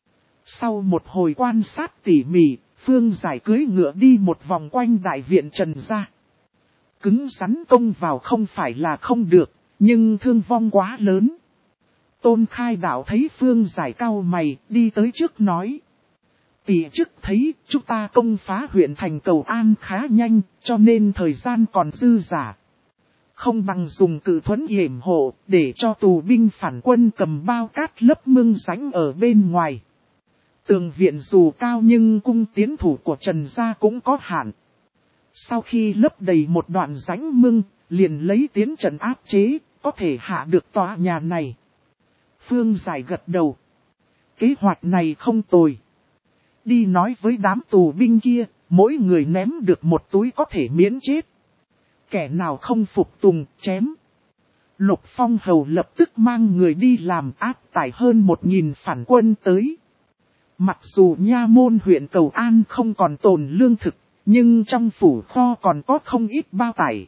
Sau một hồi quan sát tỉ mỉ, Phương Giải cưỡi ngựa đi một vòng quanh đại viện Trần gia. Cứng rắn công vào không phải là không được, nhưng thương vong quá lớn. Tôn Khai Đạo thấy Phương Giải cau mày, đi tới trước nói. Tỷ chức thấy chúng ta công phá huyện thành Cầu An khá nhanh, cho nên thời gian còn dư giả. Không bằng dùng cự thuẫn yểm hộ, để cho tù binh phản quân cầm bao cát lấp mương rãnh ở bên ngoài. Tường viện dù cao nhưng cung tiến thủ của Trần gia cũng có hạn. Sau khi lấp đầy một đoạn rãnh mương, liền lấy tiến trận áp chế, có thể hạ được tòa nhà này. Phương Giải gật đầu. Kế hoạch này không tồi. Đi nói với đám tù binh kia, mỗi người ném được một túi có thể miễn chết. Kẻ nào không phục tùng, chém. Lục Phong Hầu lập tức mang người đi làm áp tải hơn 1000 phản quân tới. Mặc dù nha môn huyện Cầu An không còn tồn lương thực, nhưng trong phủ kho còn có không ít bao tải.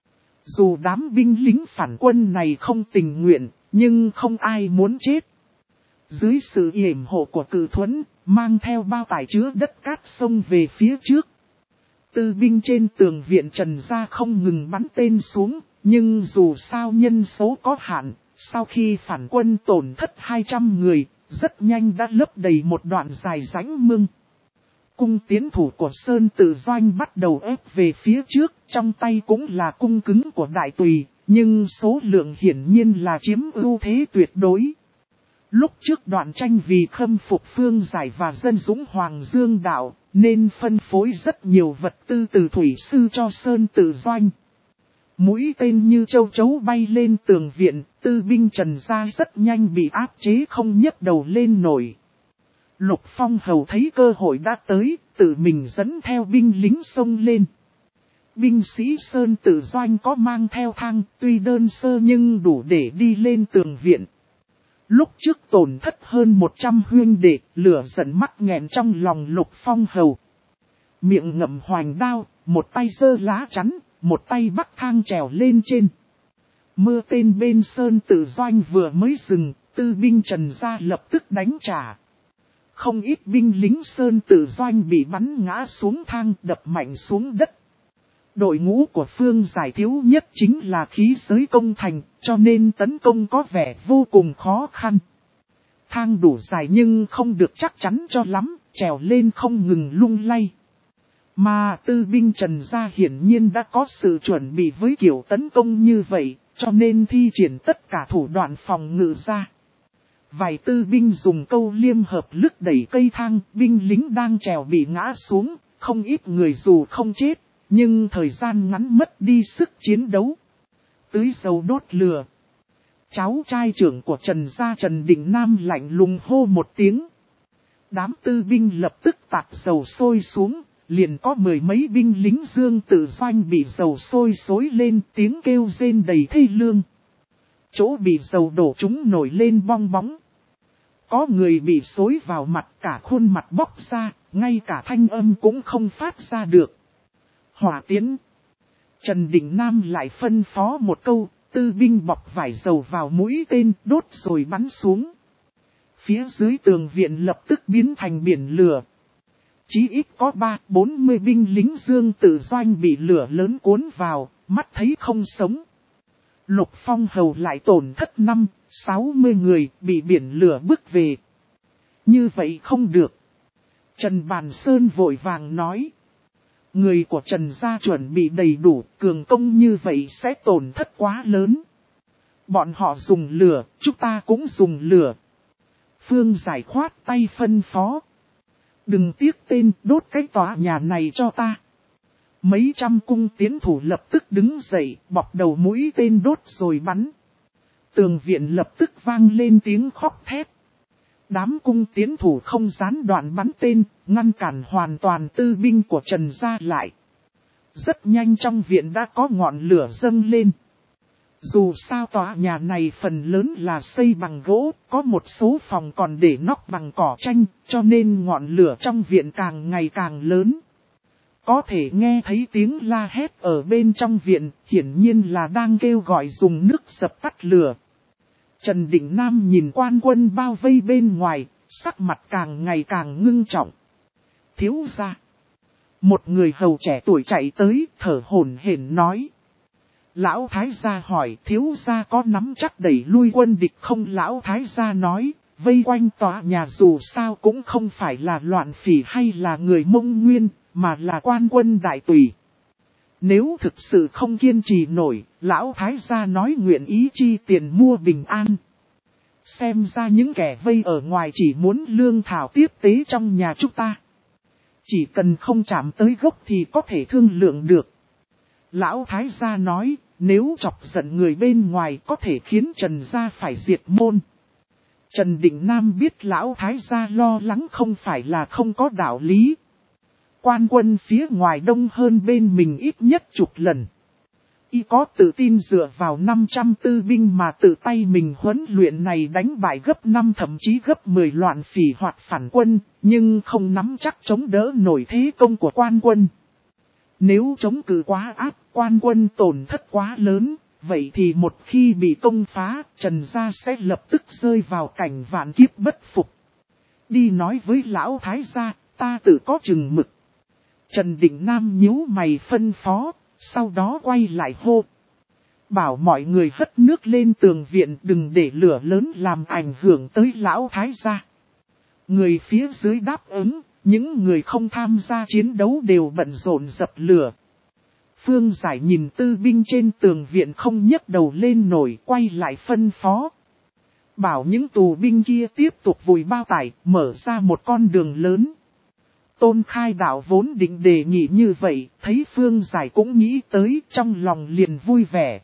Dù đám binh lính phản quân này không tình nguyện, nhưng không ai muốn chết. Dưới sự yểm hộ của cự thuẫn, mang theo bao tải chứa đất cát xông về phía trước. Tư binh trên tường viện Trần gia không ngừng bắn tên xuống, nhưng dù sao nhân số có hạn, sau khi phản quân tổn thất 200 người, rất nhanh đã lấp đầy một đoạn dài rãnh mương. Cung tiến thủ của Sơn Tự Doanh bắt đầu ép về phía trước, trong tay cũng là cung cứng của đại tùy, nhưng số lượng hiển nhiên là chiếm ưu thế tuyệt đối. Lúc trước đoạn tranh vì khâm phục Phương Giải và dân dũng Hoàng Dương Đạo, nên phân phối rất nhiều vật tư từ thủy sư cho Sơn Tự Doanh. Mũi tên như châu chấu bay lên tường viện, tư binh Trần Gia rất nhanh bị áp chế không nhấc đầu lên nổi. Lục Phong Hầu thấy cơ hội đã tới, tự mình dẫn theo binh lính xông lên. Binh sĩ Sơn Tự Doanh có mang theo thang, tuy đơn sơ nhưng đủ để đi lên tường viện. Lúc trước tổn thất hơn 100 huynh đệ, lửa giận mắc nghẹn trong lòng Lục Phong Hầu. Miệng ngậm hoành đao, một tay giơ lá chắn, một tay bắt thang trèo lên trên. Mưa tên bên Sơn Tự Doanh vừa mới dừng, tư binh Trần Gia lập tức đánh trả. Không ít binh lính Sơn Tự Doanh bị bắn ngã xuống thang, đập mạnh xuống đất. Đội ngũ của Phương Giải thiếu nhất chính là khí giới công thành, cho nên tấn công có vẻ vô cùng khó khăn. Thang đủ dài nhưng không được chắc chắn cho lắm, trèo lên không ngừng lung lay. Mà tư binh Trần Gia hiển nhiên đã có sự chuẩn bị với kiểu tấn công như vậy, cho nên thi triển tất cả thủ đoạn phòng ngự ra. Vài tư binh dùng câu liêm hợp lực đẩy cây thang, binh lính đang trèo bị ngã xuống, không ít người dù không chết, nhưng thời gian ngắn mất đi sức chiến đấu. Tưới dầu đốt lửa. Cháu trai trưởng của Trần Gia Trần Định Nam lạnh lùng hô một tiếng. Đám tư binh lập tức tạt dầu sôi xuống, liền có mười mấy binh lính Dương Tự Doanh bị dầu sôi xối lên, tiếng kêu rên đầy thê lương. Chỗ bị dầu đổ chúng nổi lên bong bóng. Có người bị xối vào mặt, cả khuôn mặt bóc ra, ngay cả thanh âm cũng không phát ra được. Hỏa tiến. Trần Định Nam lại phân phó một câu, tư binh bọc vải dầu vào mũi tên, đốt rồi bắn xuống. Phía dưới tường viện lập tức biến thành biển lửa. Chí ít có 30-40 binh lính Dương Tự Doanh bị lửa lớn cuốn vào, mắt thấy không sống. Lục Phong Hầu lại tổn thất 50-60 người bị biển lửa bức về. Như vậy không được. Trần Bàn Sơn vội vàng nói. Người của Trần Gia chuẩn bị đầy đủ, cường công như vậy sẽ tổn thất quá lớn. Bọn họ dùng lửa, chúng ta cũng dùng lửa. Phương Giải khoát tay phân phó. Đừng tiếc tên, đốt cái tòa nhà này cho ta. Mấy trăm cung tiến thủ lập tức đứng dậy, bọc đầu mũi tên đốt rồi bắn. Tường viện lập tức vang lên tiếng khóc thét. Đám cung tiến thủ không gián đoạn bắn tên, ngăn cản hoàn toàn tư binh của Trần Gia lại. Rất nhanh trong viện đã có ngọn lửa dâng lên. Dù sao tòa nhà này phần lớn là xây bằng gỗ, có một số phòng còn để nóc bằng cỏ tranh, cho nên ngọn lửa trong viện càng ngày càng lớn. Có thể nghe thấy tiếng la hét ở bên trong viện, hiển nhiên là đang kêu gọi dùng nước dập tắt lửa. Trần Định Nam nhìn quan quân bao vây bên ngoài, sắc mặt càng ngày càng ngưng trọng. Thiếu gia. Một người hầu trẻ tuổi chạy tới, thở hổn hển nói. Lão Thái gia hỏi thiếu gia có nắm chắc đẩy lui quân địch không? Lão Thái gia nói, vây quanh tòa nhà dù sao cũng không phải là loạn phỉ hay là người Mông Nguyên, mà là quan quân đại tùy. Nếu thực sự không kiên trì nổi, Lão Thái gia nói nguyện ý chi tiền mua bình an. Xem ra những kẻ vây ở ngoài chỉ muốn lương thảo tiếp tế trong nhà chúng ta. Chỉ cần không chạm tới gốc thì có thể thương lượng được. Lão Thái gia nói, nếu chọc giận người bên ngoài có thể khiến Trần gia phải diệt môn. Trần Định Nam biết Lão Thái gia lo lắng không phải là không có đạo lý. Quan quân phía ngoài đông hơn bên mình ít nhất chục lần. Y có tự tin dựa vào 500 tư binh mà tự tay mình huấn luyện này đánh bại gấp 5 thậm chí gấp 10 loạn phỉ hoặc phản quân, nhưng không nắm chắc chống đỡ nổi thế công của quan quân. Nếu chống cự quá áp, quan quân tổn thất quá lớn, vậy thì một khi bị công phá, Trần gia sẽ lập tức rơi vào cảnh vạn kiếp bất phục. Đi nói với Lão Thái gia, ta tự có chừng mực. Trần Định Nam nhíu mày phân phó, sau đó quay lại hô. Bảo mọi người hất nước lên tường viện, đừng để lửa lớn làm ảnh hưởng tới Lão Thái gia. Người phía dưới đáp ứng, Những người không tham gia chiến đấu đều bận rộn dập lửa. Phương Giải nhìn tư binh trên tường viện không nhấc đầu lên nổi, quay lại phân phó. Bảo những tù binh kia tiếp tục vùi bao tải, mở ra một con đường lớn. Tôn Khai Đạo vốn định đề nghị như vậy, thấy Phương Giải cũng nghĩ tới, trong lòng liền vui vẻ.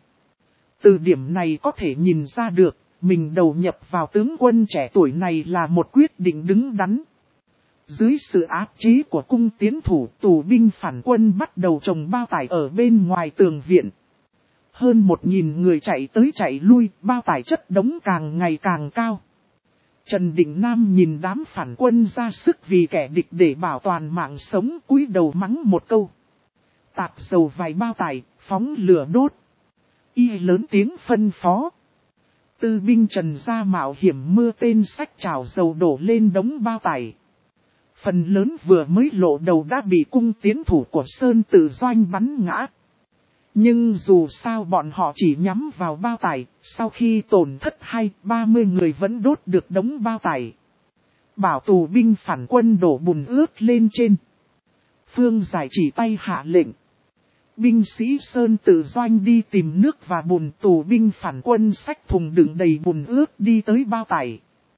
Từ điểm này có thể nhìn ra được, mình đầu nhập vào tướng quân trẻ tuổi này là một quyết định đứng đắn. Dưới sự áp chế của cung tiến thủ, tù binh phản quân bắt đầu trồng bao tải ở bên ngoài tường viện. Hơn 1000 người chạy tới chạy lui, bao tải chất đống càng ngày càng cao. Trần Định Nam nhìn đám phản quân ra sức vì kẻ địch để bảo toàn mạng sống, cúi đầu mắng một câu. Tạt dầu vài bao tải, phóng lửa đốt. Y lớn tiếng phân phó. Tư binh Trần ra mạo hiểm mưa tên sách trào dầu đổ lên đống bao tải. Phần lớn vừa mới lộ đầu đã bị cung tiến thủ của Sơn Tự Doanh bắn ngã. Nhưng dù sao bọn họ chỉ nhắm vào bao tải, sau khi tổn thất 20-30 người vẫn đốt được đống bao tải. Bảo tù binh phản quân đổ bùn ướt lên trên. Phương Giải chỉ tay hạ lệnh. Binh sĩ Sơn Tự Doanh đi tìm nước và bùn, tù binh phản quân xách thùng đựng đầy bùn ướt đi tới bao tải.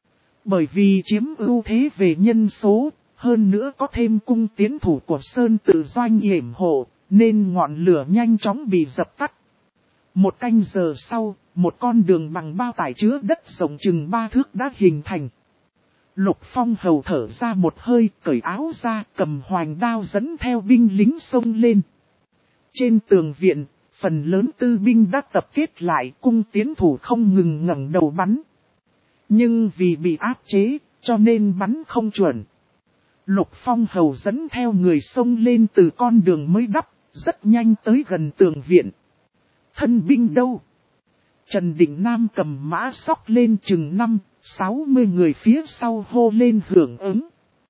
Bởi vì chiếm ưu thế về nhân số, hơn nữa có thêm cung tiến thủ của Sơn Tự Doanh yểm hộ, nên ngọn lửa nhanh chóng bị dập tắt. Một canh giờ sau, một con đường bằng bao tải chứa đất rộng chừng 3 thước đã hình thành. Lục Phong hầu thở ra một hơi, cởi áo ra, cầm hoành đao dẫn theo binh lính xông lên. Trên tường viện, phần lớn tư binh đã tập kết lại, cung tiến thủ không ngừng ngẩng đầu bắn. Nhưng vì bị áp chế, cho nên bắn không chuẩn. Lục Phong hầu dẫn theo người xông lên từ con đường mới đắp, rất nhanh tới gần tường viện. Thân binh đâu? Trần Định Nam cầm mã sóc lên chừng 50-60 người phía sau hô lên hưởng ứng.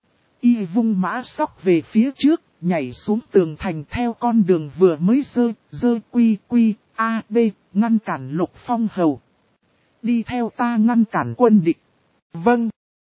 Y vung mã sóc về phía trước, nhảy xuống tường thành theo con đường vừa mới dơ quy a b, ngăn cản Lục Phong hầu. Đi theo ta ngăn cản quân địch. Vâng.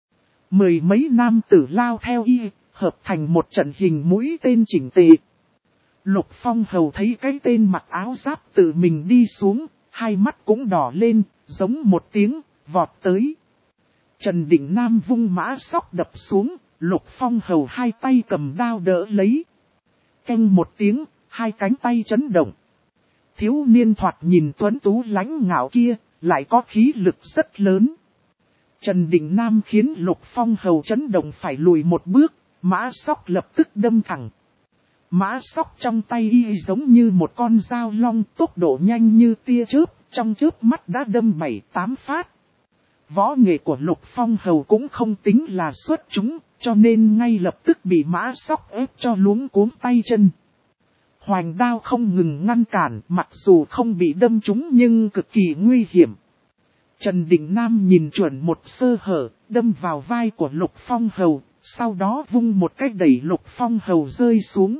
10 mấy nam tử lao theo y, hợp thành một trận hình mũi tên chỉnh tề. Lục Phong hầu thấy cái tên mặc áo giáp tự mình đi xuống, hai mắt cũng đỏ lên, giống một tiếng, vọt tới. Trần Định Nam vung mã sóc đập xuống, Lục Phong hầu hai tay cầm đao đỡ lấy. Canh một tiếng, hai cánh tay chấn động. Thiếu niên thoạt nhìn tuấn tú lãnh ngạo kia, lại có khí lực rất lớn. Trần Định Nam khiến Lục Phong hầu chấn động phải lùi một bước, mã sóc lập tức đâm thẳng. Mã sóc trong tay y giống như một con dao long, tốc độ nhanh như tia chớp, trong chớp mắt đã đâm 7-8 phát. Võ nghệ của Lục Phong hầu cũng không tính là xuất chúng, cho nên ngay lập tức bị mã sóc ép cho luống cuống tay chân. Hoành đao không ngừng ngăn cản, mặc dù không bị đâm trúng nhưng cực kỳ nguy hiểm. Trần Định Nam nhìn chuẩn một sơ hở, đâm vào vai của Lục Phong hầu, sau đó vung một cái đẩy Lục Phong hầu rơi xuống.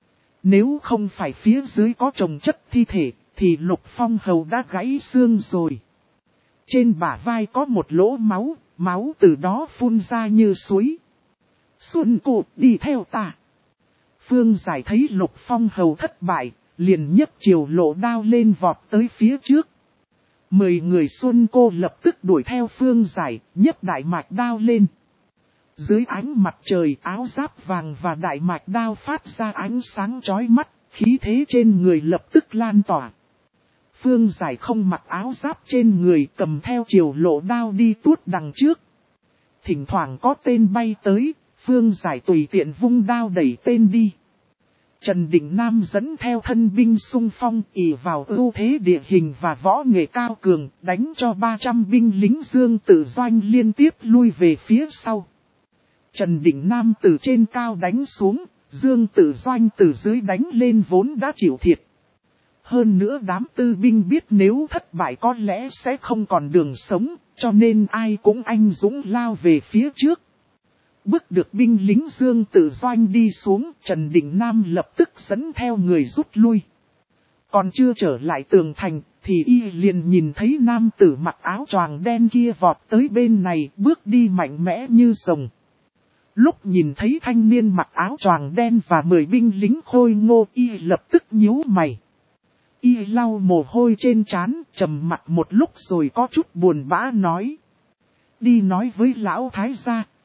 Nếu không phải phía dưới có chồng chất thi thể, thì Lục Phong hầu đã gãy xương rồi. Trên bả vai có một lỗ máu, máu từ đó phun ra như suối. Xuân Cụ đi theo ta. Phương Giải thấy Lục Phong hầu thất bại, liền nhấc chiều lộ đao lên vọt tới phía trước. 10 người Xuân Cô lập tức đuổi theo Phương Giải, nhấc đại mạch đao lên. Dưới ánh mặt trời, áo giáp vàng và đại mạch đao phát ra ánh sáng chói mắt, khí thế trên người lập tức lan tỏa. Phương Giải không mặc áo giáp trên người, cầm theo chiều lộ đao đi tuốt đằng trước. Thỉnh thoảng có tên bay tới, Phương Giải tùy tiện vung đao đẩy tên đi. Trần Định Nam dẫn theo thân binh xung phong, ỷ vào ưu thế địa hình và võ nghệ cao cường, đánh cho 300 binh lính Dương Tự Doanh liên tiếp lui về phía sau. Trần Định Nam từ trên cao đánh xuống, Dương Tự Doanh từ dưới đánh lên vốn đã chịu thiệt. Hơn nữa đám tư binh biết nếu thất bại có lẽ sẽ không còn đường sống, cho nên ai cũng anh dũng lao về phía trước. Bước được binh lính Dương Tự Doanh đi xuống, Trần Định Nam lập tức dẫn theo người rút lui. Còn chưa trở lại tường thành, thì y liền nhìn thấy nam tử mặc áo choàng đen kia vọt tới bên này, bước đi mạnh mẽ như rồng. Lúc nhìn thấy thanh niên mặc áo choàng đen và 10 binh lính khôi ngô, y lập tức nhíu mày. Y lau mồ hôi trên trán, trầm mặt một lúc rồi có chút buồn bã nói. Đi nói với lão thái gia,